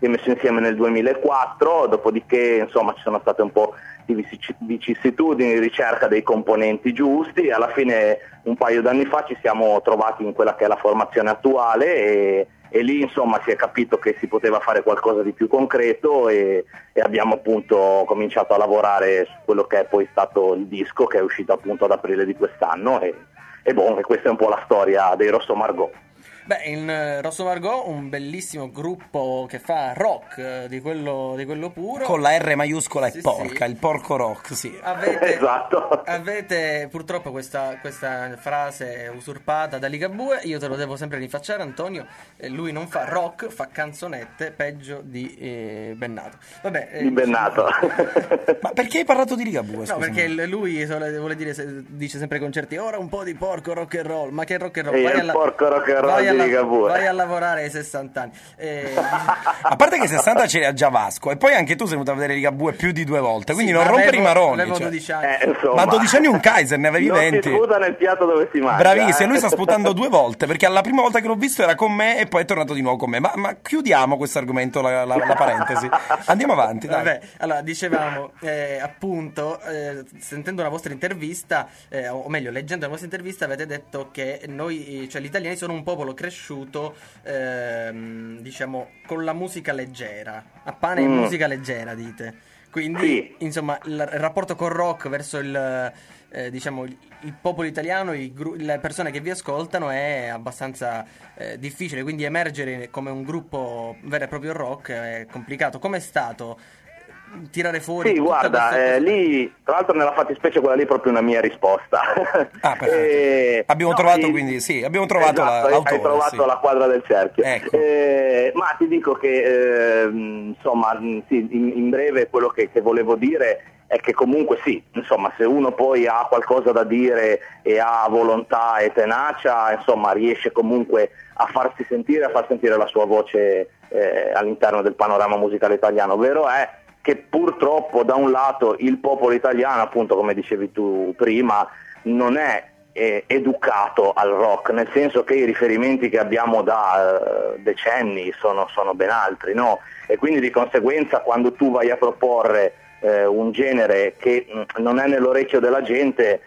si è messo insieme nel duemilaquattro, dopodiché insomma ci sono state un po' di vici- vicissitudini di ricerca dei componenti giusti, alla fine un paio d'anni fa ci siamo trovati in quella che è la formazione attuale e, e lì insomma si è capito che si poteva fare qualcosa di più concreto e, e abbiamo appunto cominciato a lavorare su quello che è poi stato il disco, che è uscito appunto ad aprile di quest'anno e, e boh, e questa è un po' la storia dei Rosso Margot. Beh, in eh, Rosso Margot, un bellissimo gruppo che fa rock, eh, di quello, di quello puro. Con la R maiuscola Sì, e porca, sì. il porco rock, sì. Avete, Esatto. avete purtroppo questa, questa frase usurpata da Ligabue, io te lo devo sempre rinfacciare, Antonio, eh, lui non fa rock, fa canzonette, peggio di eh, Bennato. Vabbè, eh, Di Bennato. Ma perché hai parlato di Ligabue? No, scusami? perché il- lui vuole, vuole dire, se- dice sempre ai concerti, ora un po' di porco rock and roll, ma che rock and roll? E Vai il alla- porco rock and roll vai di alla- Ligabue. vai a lavorare ai sessanta anni. Eh, A parte che sessanta ce li ha già Vasco e poi anche tu sei venuto a vedere Ligabue più di due volte, quindi Sì, non ma rompere avevo- i maroni. avevo cioè. dodici anni. Eh, insomma. Ma a dodici anni un Kaiser, ne avevi Non venti. si sputa nel piatto dove si mangia. Bravissimo, eh. lui sta sputando due volte perché la prima volta che l'ho visto era con me e poi è tornato di nuovo con me. Ma, ma chiudiamo questo argomento, la, la- la parentesi. Andiamo avanti, dai. Vabbè, allora dicevamo eh, appunto, eh, sentendo una vostra intervista, eh, o meglio, leggendo la vostra intervista, avete detto che noi, cioè gli italiani, sono un popolo cresciuto, ehm, diciamo, con la musica leggera, a pane e Mm. musica leggera, dite. Quindi, Sì. insomma, il, il rapporto col rock verso il, eh, diciamo, il, il popolo italiano, i gru- le persone che vi ascoltano è abbastanza eh, difficile, quindi emergere come un gruppo vero e proprio rock è complicato. Com'è stato tirare fuori Sì, tutta guarda, questa eh, cosa? lì, tra l'altro nella fattispecie quella lì è proprio una mia risposta. Ah, perfetto. Eh, Abbiamo no, trovato sì, quindi, sì, abbiamo trovato esatto, la, hai- l'autore. hai trovato sì. la quadra del cerchio. Ecco. Eh, ma ti dico che, eh, insomma, mh, sì, in, in breve quello che, che volevo dire è che comunque sì, insomma, se uno poi ha qualcosa da dire e ha volontà e tenacia, insomma, riesce comunque a farsi sentire, a far sentire la sua voce eh, all'interno del panorama musicale italiano. Vero è che purtroppo da un lato il popolo italiano, appunto come dicevi tu prima, non è eh, educato al rock, nel senso che i riferimenti che abbiamo da eh, decenni sono, sono ben altri, no? E quindi di conseguenza quando tu vai a proporre eh, un genere che mh, non è nell'orecchio della gente,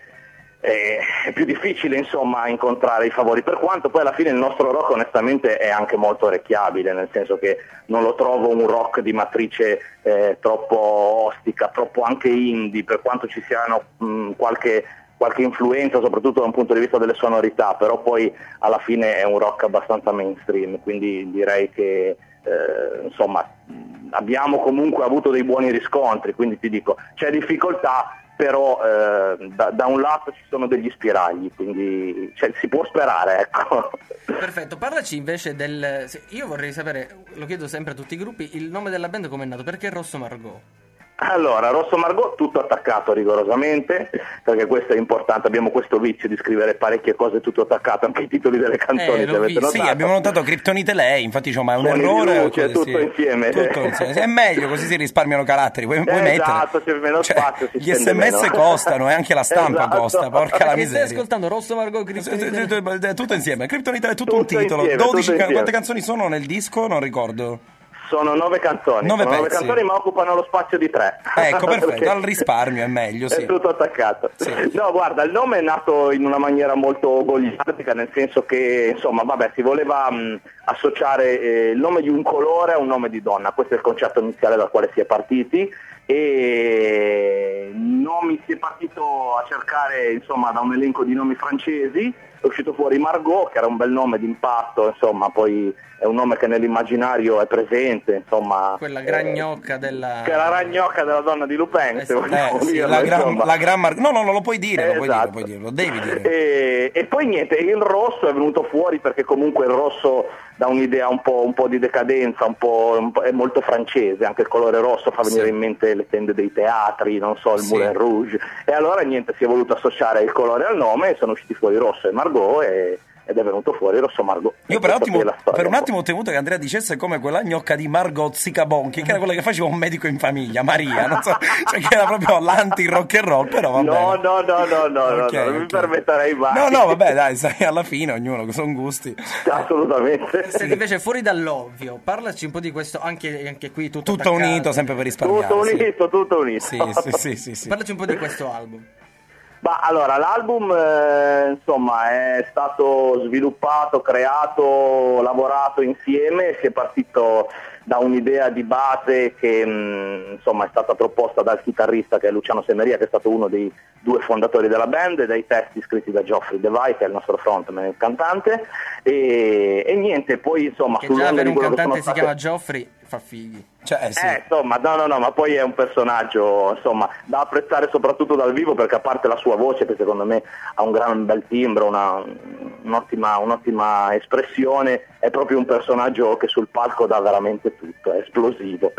eh, è più difficile insomma incontrare i favori, per quanto poi alla fine il nostro rock onestamente è anche molto orecchiabile, nel senso che non lo trovo un rock di matrice eh, troppo ostica, troppo anche indie, per quanto ci siano mh, qualche, qualche influenza soprattutto da un punto di vista delle sonorità, però poi alla fine è un rock abbastanza mainstream, quindi direi che eh, insomma mh, abbiamo comunque avuto dei buoni riscontri, quindi ti dico c'è difficoltà, però eh, da, da un lato ci sono degli spiragli, quindi cioè, si può sperare, ecco. Perfetto, parlaci invece del... se- Io vorrei sapere, lo chiedo sempre a tutti i gruppi, il nome della band come è nato? Perché Rosso Margot? Allora, Rosso Margot tutto attaccato rigorosamente, perché questo è importante, abbiamo questo vizio di scrivere parecchie cose tutto attaccato, anche i titoli delle canzoni, Eh, se l'ho avete visto. notato. Sì, abbiamo notato Kryptonite lei, infatti diciamo, è un Suoni di errore. luce, così, tutto insieme. Tutto insieme. È meglio, così si risparmiano caratteri. Puoi, puoi mettere. Esatto, c'è meno Cioè, spazio, si gli spende sms meno. costano e anche la stampa Esatto. costa, porca la Perché stai miseria. ascoltando Rosso Margot, Kryptonite? Tutto insieme, Kryptonite è tutto, un Tutto titolo. insieme, dodici tutto ca- insieme. quante canzoni sono nel disco? Non ricordo. Sono nove canzoni, Nove sono nove pezzi. canzoni ma occupano lo spazio di tre. Ecco, perfetto, Perché al risparmio è meglio, sì. È tutto attaccato. No, guarda, il nome è nato in una maniera molto goliardica, nel senso che, insomma, vabbè, si voleva mh, associare eh, il nome di un colore a un nome di donna, questo è il concetto iniziale dal quale si è partiti, e nomi si è partito a cercare, insomma, da un elenco di nomi francesi, è uscito fuori Margot, che era un bel nome d'impatto, insomma, poi è un nome che nell'immaginario è presente, insomma. Quella gran gnocca della... Che è la ragnocca della donna di Lupin, se vogliamo Eh, sì, dirlo, la, gran, insomma. la gran mar- No, no, no, lo puoi dire, lo puoi dire, Esatto. lo puoi dire, lo devi dire. E, e poi niente, il rosso è venuto fuori perché comunque il rosso dà un'idea un po', un po' di decadenza, un po', un po'- è molto francese, anche il colore rosso fa venire Sì. in mente le tende dei teatri, non so, il Sì. Moulin Rouge, e allora niente, si è voluto associare il colore al nome e sono usciti fuori Rosso e Margot e, ed è venuto fuori Rosso Margot. Io per, attimo, per un attimo ho temuto che Andrea dicesse come quella gnocca di Margot Zicabonchi, che era quella che faceva un medico in famiglia, Maria, non so, cioè che era proprio l'anti-rock and roll, però va no, bene. No, no, no, no, okay, no, okay. non mi permetterei mai. No, no, vabbè, dai, sai, alla fine ognuno, sono gusti. Assolutamente. Senti, invece fuori dall'ovvio, parlaci un po' di questo, anche, anche qui tutto Tutto attaccato. unito, sempre per risparmiare. Tutto unito, sì. tutto unito. Sì, sì, sì, sì, sì. Parlaci un po' di questo album. Ma allora, l'album eh, insomma è stato sviluppato, creato, lavorato insieme, si è partito da un'idea di base che mh, insomma è stata proposta dal chitarrista, che è Luciano Semeria, che è stato uno dei due fondatori della band, e dai testi scritti da Geoffrey DeVay, che è il nostro frontman, il cantante, e, e niente, poi insomma che già avere un cantante si state... chiama Geoffrey fa fighi. Cioè, eh, sì. eh, insomma, no, no, no, ma poi è un personaggio, insomma, da apprezzare soprattutto dal vivo, perché a parte la sua voce, che secondo me ha un gran bel timbro, una, un'ottima, un'ottima espressione, è proprio un personaggio che sul palco dà veramente tutto, è esplosivo.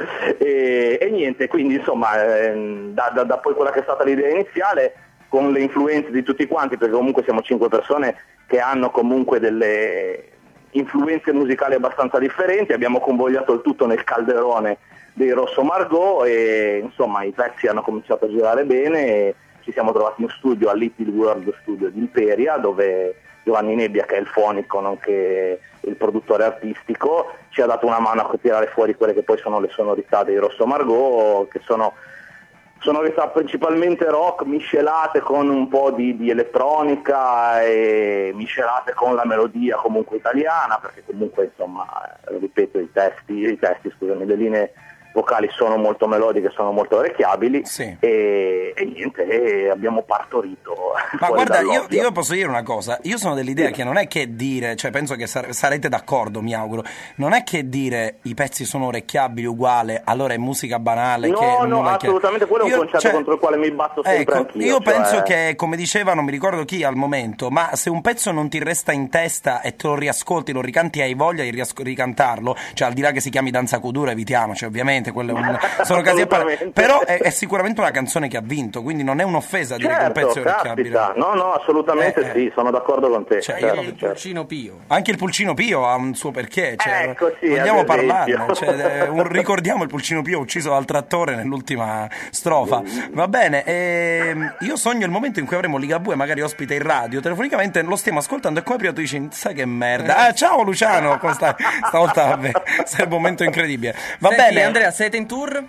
E, e niente, quindi insomma, eh, da, da, da poi quella che è stata l'idea iniziale, con le influenze di tutti quanti, perché comunque siamo cinque persone che hanno comunque delle influenze musicali abbastanza differenti, abbiamo convogliato il tutto nel calderone dei Rosso Margot e insomma i pezzi hanno cominciato a girare bene e ci siamo trovati in studio al Little World Studio di Imperia, dove Giovanni Nebbia, che è il fonico nonché il produttore artistico, ci ha dato una mano a tirare fuori quelle che poi sono le sonorità dei Rosso Margot, che sono sonorità principalmente rock miscelate con un po' di, di elettronica e miscelate con la melodia comunque italiana, perché comunque insomma, ripeto, i testi, i testi scusami, le linee vocali sono molto melodiche, sono molto orecchiabili, sì. e, e niente, e abbiamo partorito. Ma guarda, io, io posso dire una cosa, io sono dell'idea sì. che non è che dire, cioè penso che sare- sarete d'accordo, mi auguro, non è che dire i pezzi sono orecchiabili uguale, allora è musica banale. No, che no, assolutamente, quello è un io, concetto cioè, contro il quale mi batto sempre ecco, anch'io. Io cioè... penso che, come diceva, non mi ricordo chi al momento, ma se un pezzo non ti resta in testa e te lo riascolti, lo ricanti, hai voglia di riasco- ricantarlo, cioè al di là che si chiami Danza Kuduro, evitiamo, cioè ovviamente quello è un... sono casi a par- però è, è sicuramente una canzone che ha vinto, quindi non è un'offesa dire certo, che un pezzo è orecchiabile. Capita. No, no, assolutamente eh, sì, sono d'accordo con te. Cioè, certo, il certo. Pulcino Pio. Anche il Pulcino Pio ha un suo perché, cioè, ecco, sì, vogliamo parlarne, cioè, un, ricordiamo il Pulcino Pio ucciso dal trattore nell'ultima strofa. Va bene, ehm, io sogno il momento in cui avremo Ligabue magari ospite in radio, telefonicamente lo stiamo ascoltando e come prima tu dici sai che merda, ah, ciao Luciano, come stai? Stavolta vabbè, sarebbe un momento incredibile. Va Senti, bene Andrea, siete in tour?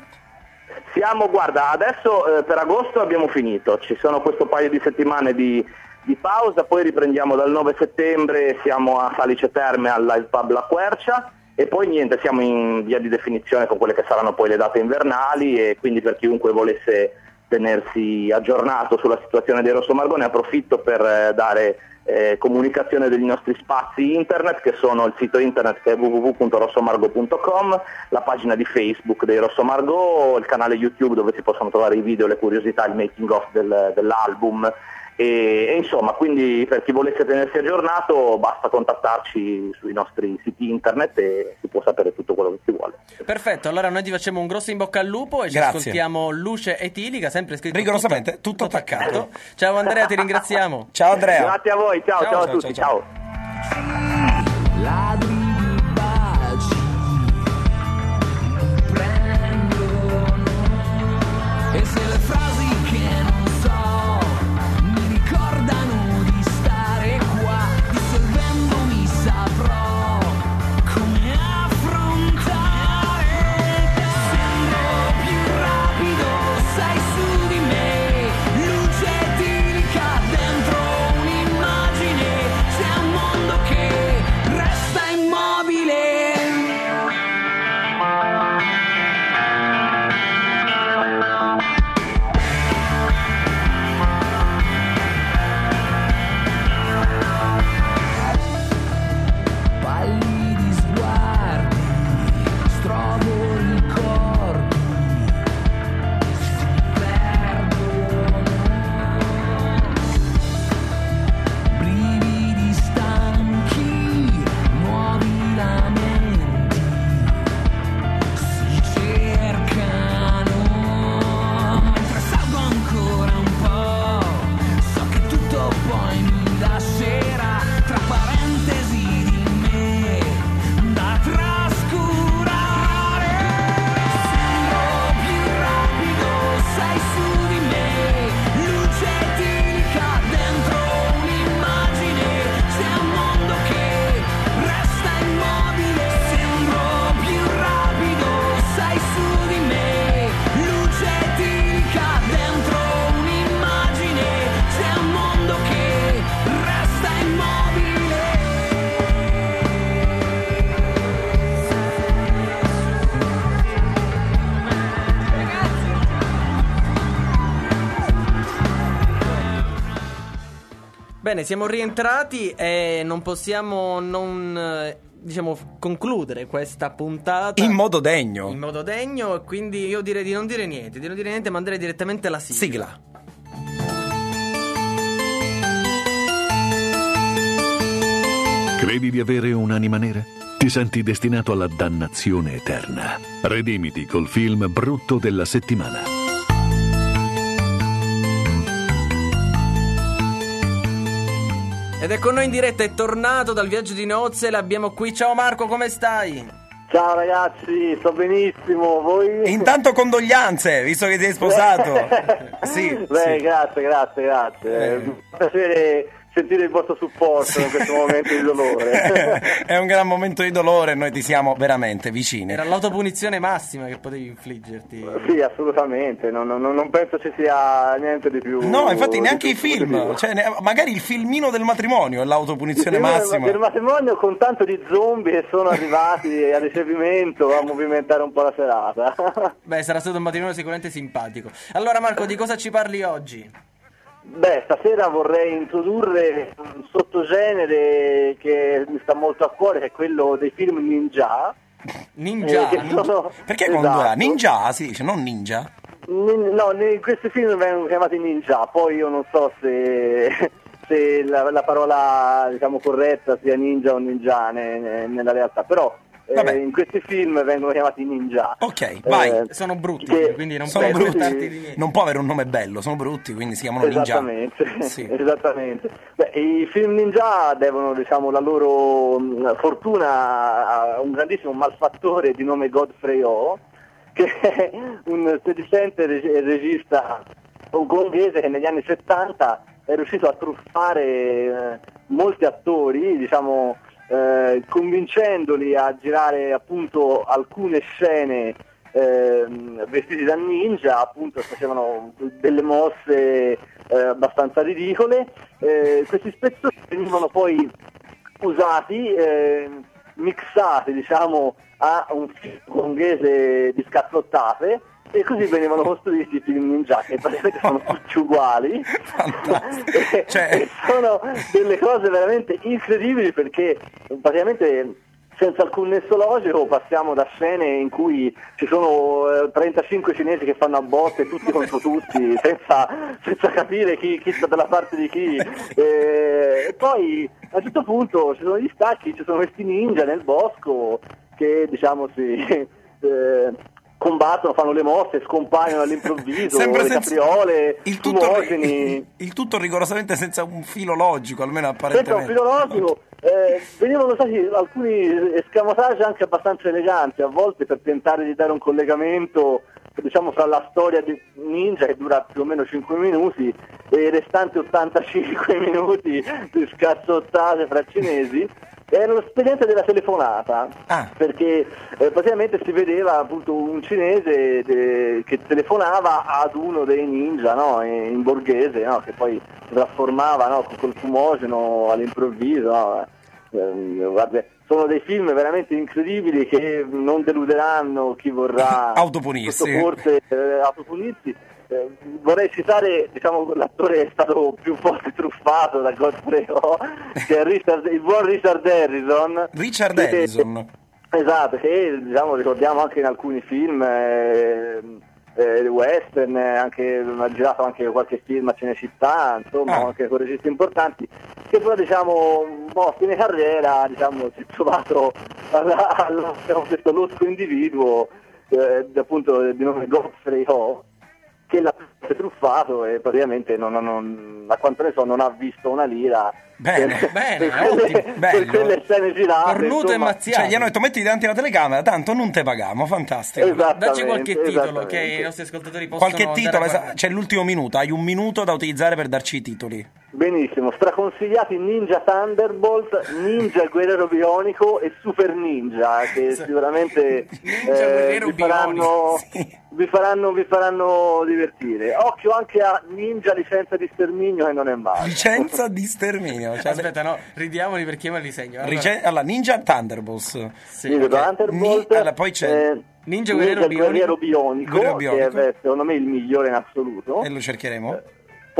Siamo, guarda, adesso eh, per agosto abbiamo finito, ci sono questo paio di settimane di, di pausa, poi riprendiamo dal nove settembre, siamo a Salice Terme al Live Pub La Quercia e poi niente, siamo in via di definizione con quelle che saranno poi le date invernali e quindi per chiunque volesse tenersi aggiornato sulla situazione dei Rosso Margot ne approfitto per eh, dare eh, comunicazione degli nostri spazi internet, che sono il sito internet che è w w w punto rossomargot punto com, la pagina di Facebook dei Rosso Margot, il canale YouTube dove si possono trovare i video, le curiosità, il making of del, dell'album e, e insomma, quindi per chi volesse tenersi aggiornato basta contattarci sui nostri siti internet e si può sapere tutto quello che si vuole. Perfetto, allora noi ti facciamo un grosso in bocca al lupo e ci Grazie. ascoltiamo Luce Etilica, sempre scritto rigorosamente tutto, tutto attaccato. attaccato. Ciao Andrea, ti ringraziamo. Ciao Andrea. Grazie a voi, ciao, ciao, ciao a ciao, tutti, ciao. ciao. Ladri di baci prendono e se le frasi che non so mi ricordano di stare qua dissolvendomi saprò come affrontare sembro più rapido sei su di me luce etilica dentro un'immagine c'è un mondo che resta immobile. Pallidi sguardi, strovo ricordi, si perdono. Brividi stanchi, nuovi lamenti, si cercano. Mentre salgo ancora un po', so che tutto poi mi lascerà tra parentesi. Bene, siamo rientrati e non possiamo non eh, diciamo concludere questa puntata in modo degno. In modo degno, e quindi io direi di non dire niente, di non dire niente, ma andare direttamente alla sigla. Sigla. Credi di avere un'anima nera? Ti senti destinato alla dannazione eterna? Redimiti col film brutto della settimana. Ed è con noi in diretta, è tornato dal viaggio di nozze, l'abbiamo qui. Ciao Marco, come stai? Ciao ragazzi, sto benissimo, voi? Intanto condoglianze, visto che ti hai sposato. Sì, Beh, sì. grazie, grazie, grazie. Eh. Piacere sentire il vostro supporto in questo momento di dolore. È un gran momento di dolore e noi ti siamo veramente vicini. Era l'autopunizione massima che potevi infliggerti. Sì, assolutamente, non, non, non penso ci sia niente di più. No, infatti neanche i di più film, positivo. cioè, ne- magari il filmino del matrimonio è l'autopunizione Il film massima. del matrimonio con tanto di zombie che sono arrivati a ricevimento a movimentare un po' la serata. Beh, sarà stato un matrimonio sicuramente simpatico. Allora Marco, di cosa ci parli oggi? Beh, stasera vorrei introdurre un sottogenere che mi sta molto a cuore, che è quello dei film ninja. Ninja? Eh, che sono- Perché con Esatto. due A? Ninja si dice, non ninja? Nin- No, in questi film vengono chiamati ninja, poi io non so se, se la, la parola diciamo corretta sia ninja o ninjane ne- nella realtà, però eh, in questi film vengono chiamati ninja. Ok, vai. Eh, Sono brutti, che- quindi non Sono puoi brutti, aspettarti di niente. non può avere un nome bello, sono brutti, quindi si chiamano ninja. Esattamente, Sì. esattamente. Beh, i film ninja devono, diciamo, la loro mh, fortuna a un grandissimo malfattore di nome Godfrey Ho, che è un sedicente reg- regista hongkongese che negli anni settanta è riuscito a truffare eh, molti attori, diciamo, eh, convincendoli a girare appunto alcune scene ehm, vestiti da ninja, appunto facevano delle mosse eh, abbastanza ridicole. Eh, questi spezzoni venivano poi usati, eh, mixati diciamo a un film hongkongese di scazzottate, e così venivano costruiti i film ninja, che praticamente sono tutti uguali. e, e sono delle cose veramente incredibili, perché praticamente senza alcun nesso logico passiamo da scene in cui ci sono eh, trentacinque cinesi che fanno a botte tutti contro tutti, senza, senza capire chi, chi sta dalla parte di chi, e, e poi a un certo punto ci sono gli stacchi, ci sono questi ninja nel bosco che diciamo si eh, combattono, fanno le mosse, scompaiono all'improvviso, Sempre le senza- capriole, il tutto, fumogeni. il tutto rigorosamente senza un filo logico, almeno Senza un apparentemente. filo logico, eh, venivano usati alcuni escamotage anche abbastanza eleganti, a volte per tentare di dare un collegamento, diciamo, fra la storia di Ninja, che dura più o meno cinque minuti, e i restanti ottantacinque minuti di scazzottate fra cinesi. Era lo spediente della telefonata, perché eh, praticamente si vedeva appunto un cinese de- che telefonava ad uno dei ninja, no? in, in borghese, no? Che poi si trasformava, no? con col fumogeno all'improvviso. No? Eh, guarda, sono dei film veramente incredibili che non deluderanno chi vorrà Autopunirsi. sottoporsi, eh, autopunirsi. Eh, vorrei citare, diciamo, l'attore che è stato più volte truffato da Godfrey Ho, che è Richard, il buon Richard Harrison. Richard che- Harrison. Esatto, che diciamo ricordiamo anche in alcuni film eh, eh, western, eh, anche, ha girato anche qualche film a Cinecittà, insomma, Ah. anche con registi importanti, che però diciamo un po' a fine carriera diciamo, si è trovato alla, alla, diciamo, questo losco individuo eh, appunto di nome Godfrey Ho, che l'ha truffato e praticamente non, non, non, a quanto ne so non ha visto una lira. Bene, per, bene, per quelle, ottimo, bello. per quelle scene girate, Cornuto e insomma. mazziato. Cioè, gli hanno detto metti davanti alla telecamera, tanto non te paghiamo, fantastico. Esattamente, Dacci qualche titolo esattamente. che i nostri ascoltatori possono Qualche andare titolo, a esa- guardare. c'è l'ultimo minuto, hai un minuto da utilizzare per darci i titoli. Benissimo, straconsigliati Ninja Thunderbolt, Ninja Guerriero Bionico e Super Ninja, che sicuramente Ninja eh, Guerriero vi, faranno, vi, faranno, vi faranno divertire. Occhio anche a Ninja Licenza di Sterminio, che non è male. Licenza di sterminio. Cioè, Aspetta, no, ridiamoli perché me li segno. Allora, Rice- allora, Ninja Thunderbolts. sì, Ninja ok. Thunderbolt, Ni- allora, poi c'è eh, Ninja Guerriero Ninja Guerriero Bionico, Guerriero Bionico. che è secondo me il migliore in assoluto. E lo cercheremo.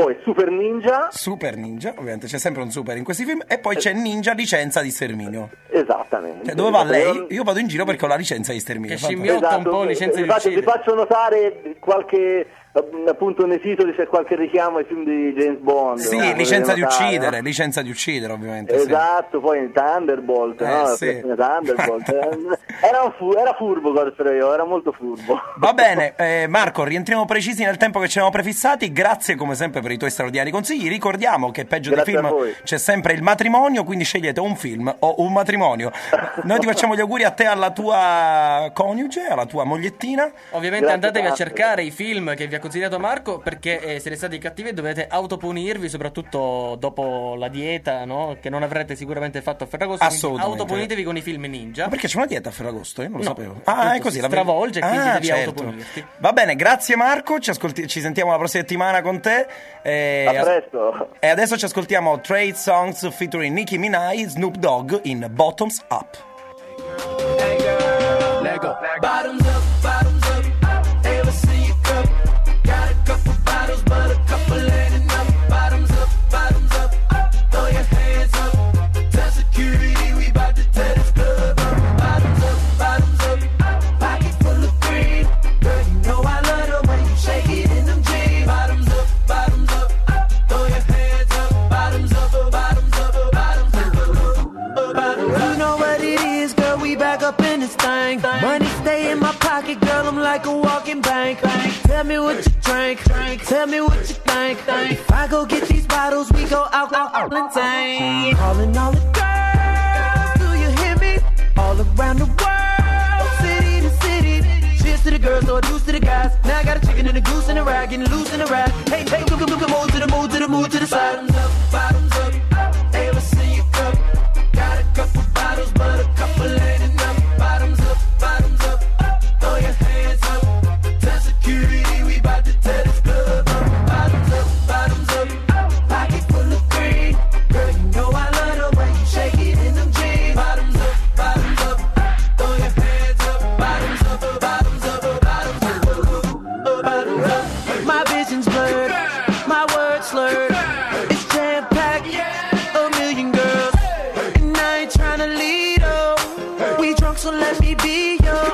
poi Super Ninja. Super Ninja, ovviamente c'è sempre un super in questi film, e poi c'è Ninja licenza di sterminio. Esattamente. Cioè, dove va lei? Io vado in giro perché ho la licenza di sterminio. Che scimmiotta un po' licenza di Infatti, vi uccidere. faccio notare qualche, appunto nei titoli c'è qualche richiamo ai film di James Bond. Sì, no? licenza di Potete notare, uccidere, no? licenza di uccidere ovviamente. sì. Esatto, poi in Thunderbolt, Eh, no? La sì. versione Thunderbolt. era, un fu- era furbo Godfrey, era molto furbo. Va bene, eh, Marco, rientriamo precisi nel tempo che ci eravamo prefissati. Grazie come sempre per i tuoi straordinari consigli. Ricordiamo che peggio Grazie dei a film voi. c'è sempre il matrimonio, quindi scegliete un film o un matrimonio. Noi ti facciamo gli auguri a te e alla tua coniuge, alla tua mogliettina. Ovviamente Grazie andatevi a tanto. cercare i film che vi ha consigliato Marco, perché eh, siete stati cattivi e dovete autopunirvi, soprattutto dopo la dieta, no? Che non avrete sicuramente fatto a Ferragosto. quindi Assolutamente. autopunitevi con i film ninja. Ma perché c'è una dieta a Ferragosto? Io non lo No, sapevo. appunto, Ah, è così. si la stravolge e quindi Ah, devi certo. autopunirti. Va bene, grazie Marco. Ci, ascolti- ci sentiamo la prossima settimana con te. E A presto. E adesso ci ascoltiamo Trade Songs featuring Nicki Minaj, Snoop Dogg in Bottoms Up. Lego. Bottoms up, bottoms up. Ever see your cup? Got a couple bottles, but a couple ain't enough. Bottoms up, bottoms up. Throw your hands up. Tell security we bout to tear this club up. Bottoms up, bottoms up. Pocket full of green. Girl, you know I love the way you shake it in them jeans. Bottoms up, bottoms up. Throw your hands up. Bottoms up, bottoms up, bottoms up. Bottoms up. You know what it is, girl, we back up in this thing. Money stay in my pocket, girl, I'm like a walking bank. Tell me what you drink, tell me what you think. If I go get these bottles, we go out, out, out and tank. Calling all the girls, do you hear me? All around the world, city to city. Cheers to the girls, or deuce to the guys. Now I got a chicken and a goose and a rag, getting loose in the rag. Hey, hey, look, look, look, move to the move to the move to the side. Bottoms up, bottoms up. Ever see your cup? Got a couple bottles, but a couple ain't enough. Bottoms up, bottoms up. Throw your hands up. Tell security we bout to tear this club up. Bottoms up, bottoms up. Pocket full of green. Girl, you know I love the way you shake it in them jeans. Bottoms up, bottoms up. Throw your hands up. Bottoms up, bottoms up, bottoms up. Bottoms up. My vision's blurred, my words slurred. It's jam packed, a million girls, and I ain't tryna lead up. We drunk, so let me be your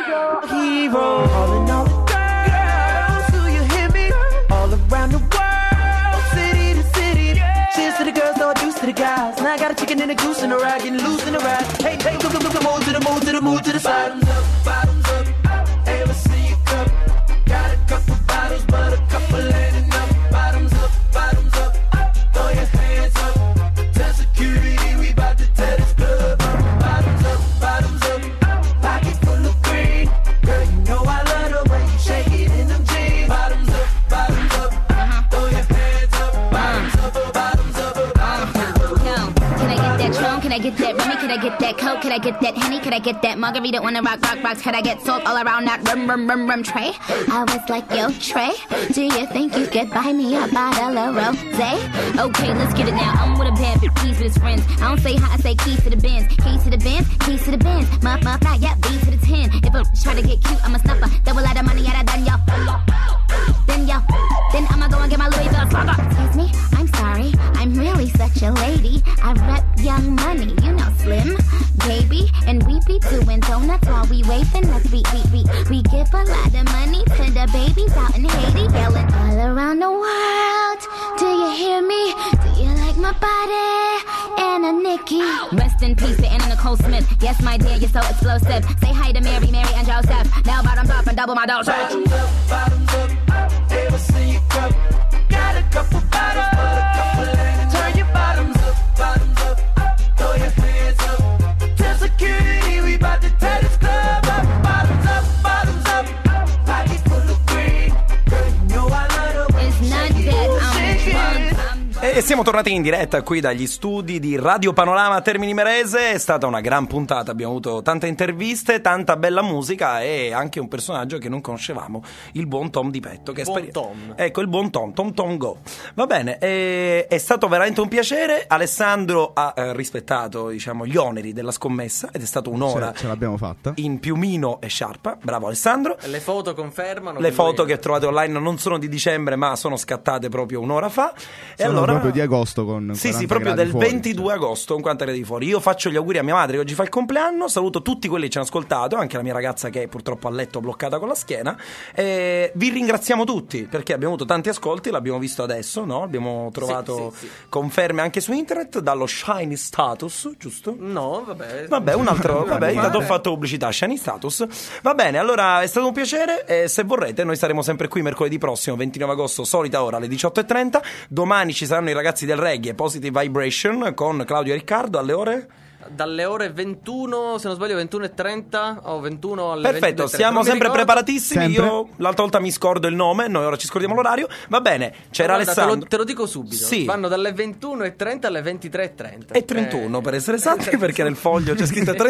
hero. Calling all the girls, do you hear me? All around the world, city to city. Cheers to the girls, no juice to the guys. Now I got a chicken and a goose and a rag, getting loose in the rag. Hey, hey, look, look, look, move to the move to the move to the side. Bottoms up, bottoms up. Ever see your cup? Got a couple bottles, but a couple ain't enough. Bottoms up, bottoms up. Throw your hands up. Tell security we bout to tear this club up. Bottoms up, bottoms up. Pocket full of green. Girl, you know I love the way you shake it in them jeans. Bottoms up, bottoms up. Throw your hands up. Bottoms up, bottoms up, bottoms up. Yo, can I get that Tron? Can I get that Remy? Can I get that Coke? Can I get that Henny? Can I get that Margarita? Wanna rock, rock, rocks? Can I get salt all around that rum, rum, rum, rum tray? I was like, yo, Trey, do you think you could buy me a bottle of rosé? Okay, let's get it now. I'm with a bad bitch, keys with his friends. I don't say hi, I say keys to the Benz. Keys to the Benz, keys to the Benz. Muff, muff, not yet, B to the ten. If I try to get cute, I'm a snuffer. Double lot of money, out of done, yo. Then, yo, then I'ma go and get my Louis Vuitton. Excuse me, I'm sorry, I'm really such a lady. I rep Young Money, you know Slim, Baby, and we be doing donuts while we waving. Let's we, we, we, we give a lot of money to the babies out in Haiti, yelling all around the world. Do you hear me? Do you like my body? Anna Nikki. Rest in peace to Anna Nicole Smith. Yes, my dear, you're so explosive. Say hi to Mary, Mary, and Joseph. Now bottoms up and double my dose. Bottoms up, bottoms up. Ever see your cup? Got a couple bottles, but a couple ain't enough. Turn your bottoms up, bottoms up. Throw your hands up. Tell security we bout to tear this club up. Bottoms up, bottoms up. Pocket full of green. Girl, you know I love the way It's not that I'm drunk. E siamo tornati in diretta qui dagli studi di Radio Panorama Termini Imerese. È stata una gran puntata, abbiamo avuto tante interviste, tanta bella musica e anche un personaggio che non conoscevamo, il buon Tom Di Petto. Che buon speri- Tom. Ecco, il buon Tom, Tom Tom Go. Va bene, è, è stato veramente un piacere. Alessandro ha eh, rispettato, diciamo, gli oneri della scommessa ed è stata un'ora ce, ce l'abbiamo fatta in piumino e sciarpa. Bravo Alessandro. Le foto confermano. Le che foto lui... che trovate online non sono di dicembre, ma sono scattate proprio un'ora fa. E sono allora proprio di agosto con sì sì quaranta proprio gradi del fuori, ventidue agosto con quaranta gradi fuori. Io faccio gli auguri a mia madre che oggi fa il compleanno, saluto tutti quelli che ci hanno ascoltato, anche la mia ragazza che è purtroppo a letto bloccata con la schiena, e vi ringraziamo tutti perché abbiamo avuto tanti ascolti, l'abbiamo visto adesso, no? Abbiamo trovato sì, sì, sì. conferme anche su internet dallo Shiny Status, giusto? No, vabbè. Vabbè, un altro, vabbè, intanto ho fatto pubblicità, Shiny Status. Va bene, allora è stato un piacere e se vorrete noi saremo sempre qui mercoledì prossimo, ventinove agosto, solita ora alle diciotto e trenta. Domani ci saranno i ragazzi del reggae, Positive Vibration, con Claudio e Riccardo alle ore... Dalle ore ventuno, se non sbaglio ventuno e trenta o ventuno alle perfetto, siamo sempre preparatissimi. Sempre. Io l'altra volta mi scordo il nome, noi ora ci scordiamo l'orario. Va bene, c'era guarda, Alessandro. Te lo, te lo dico subito. Sì. Vanno dalle ventuno e trenta alle ventitré e trenta E trentuno eh. per essere esatti, perché nel foglio c'è scritto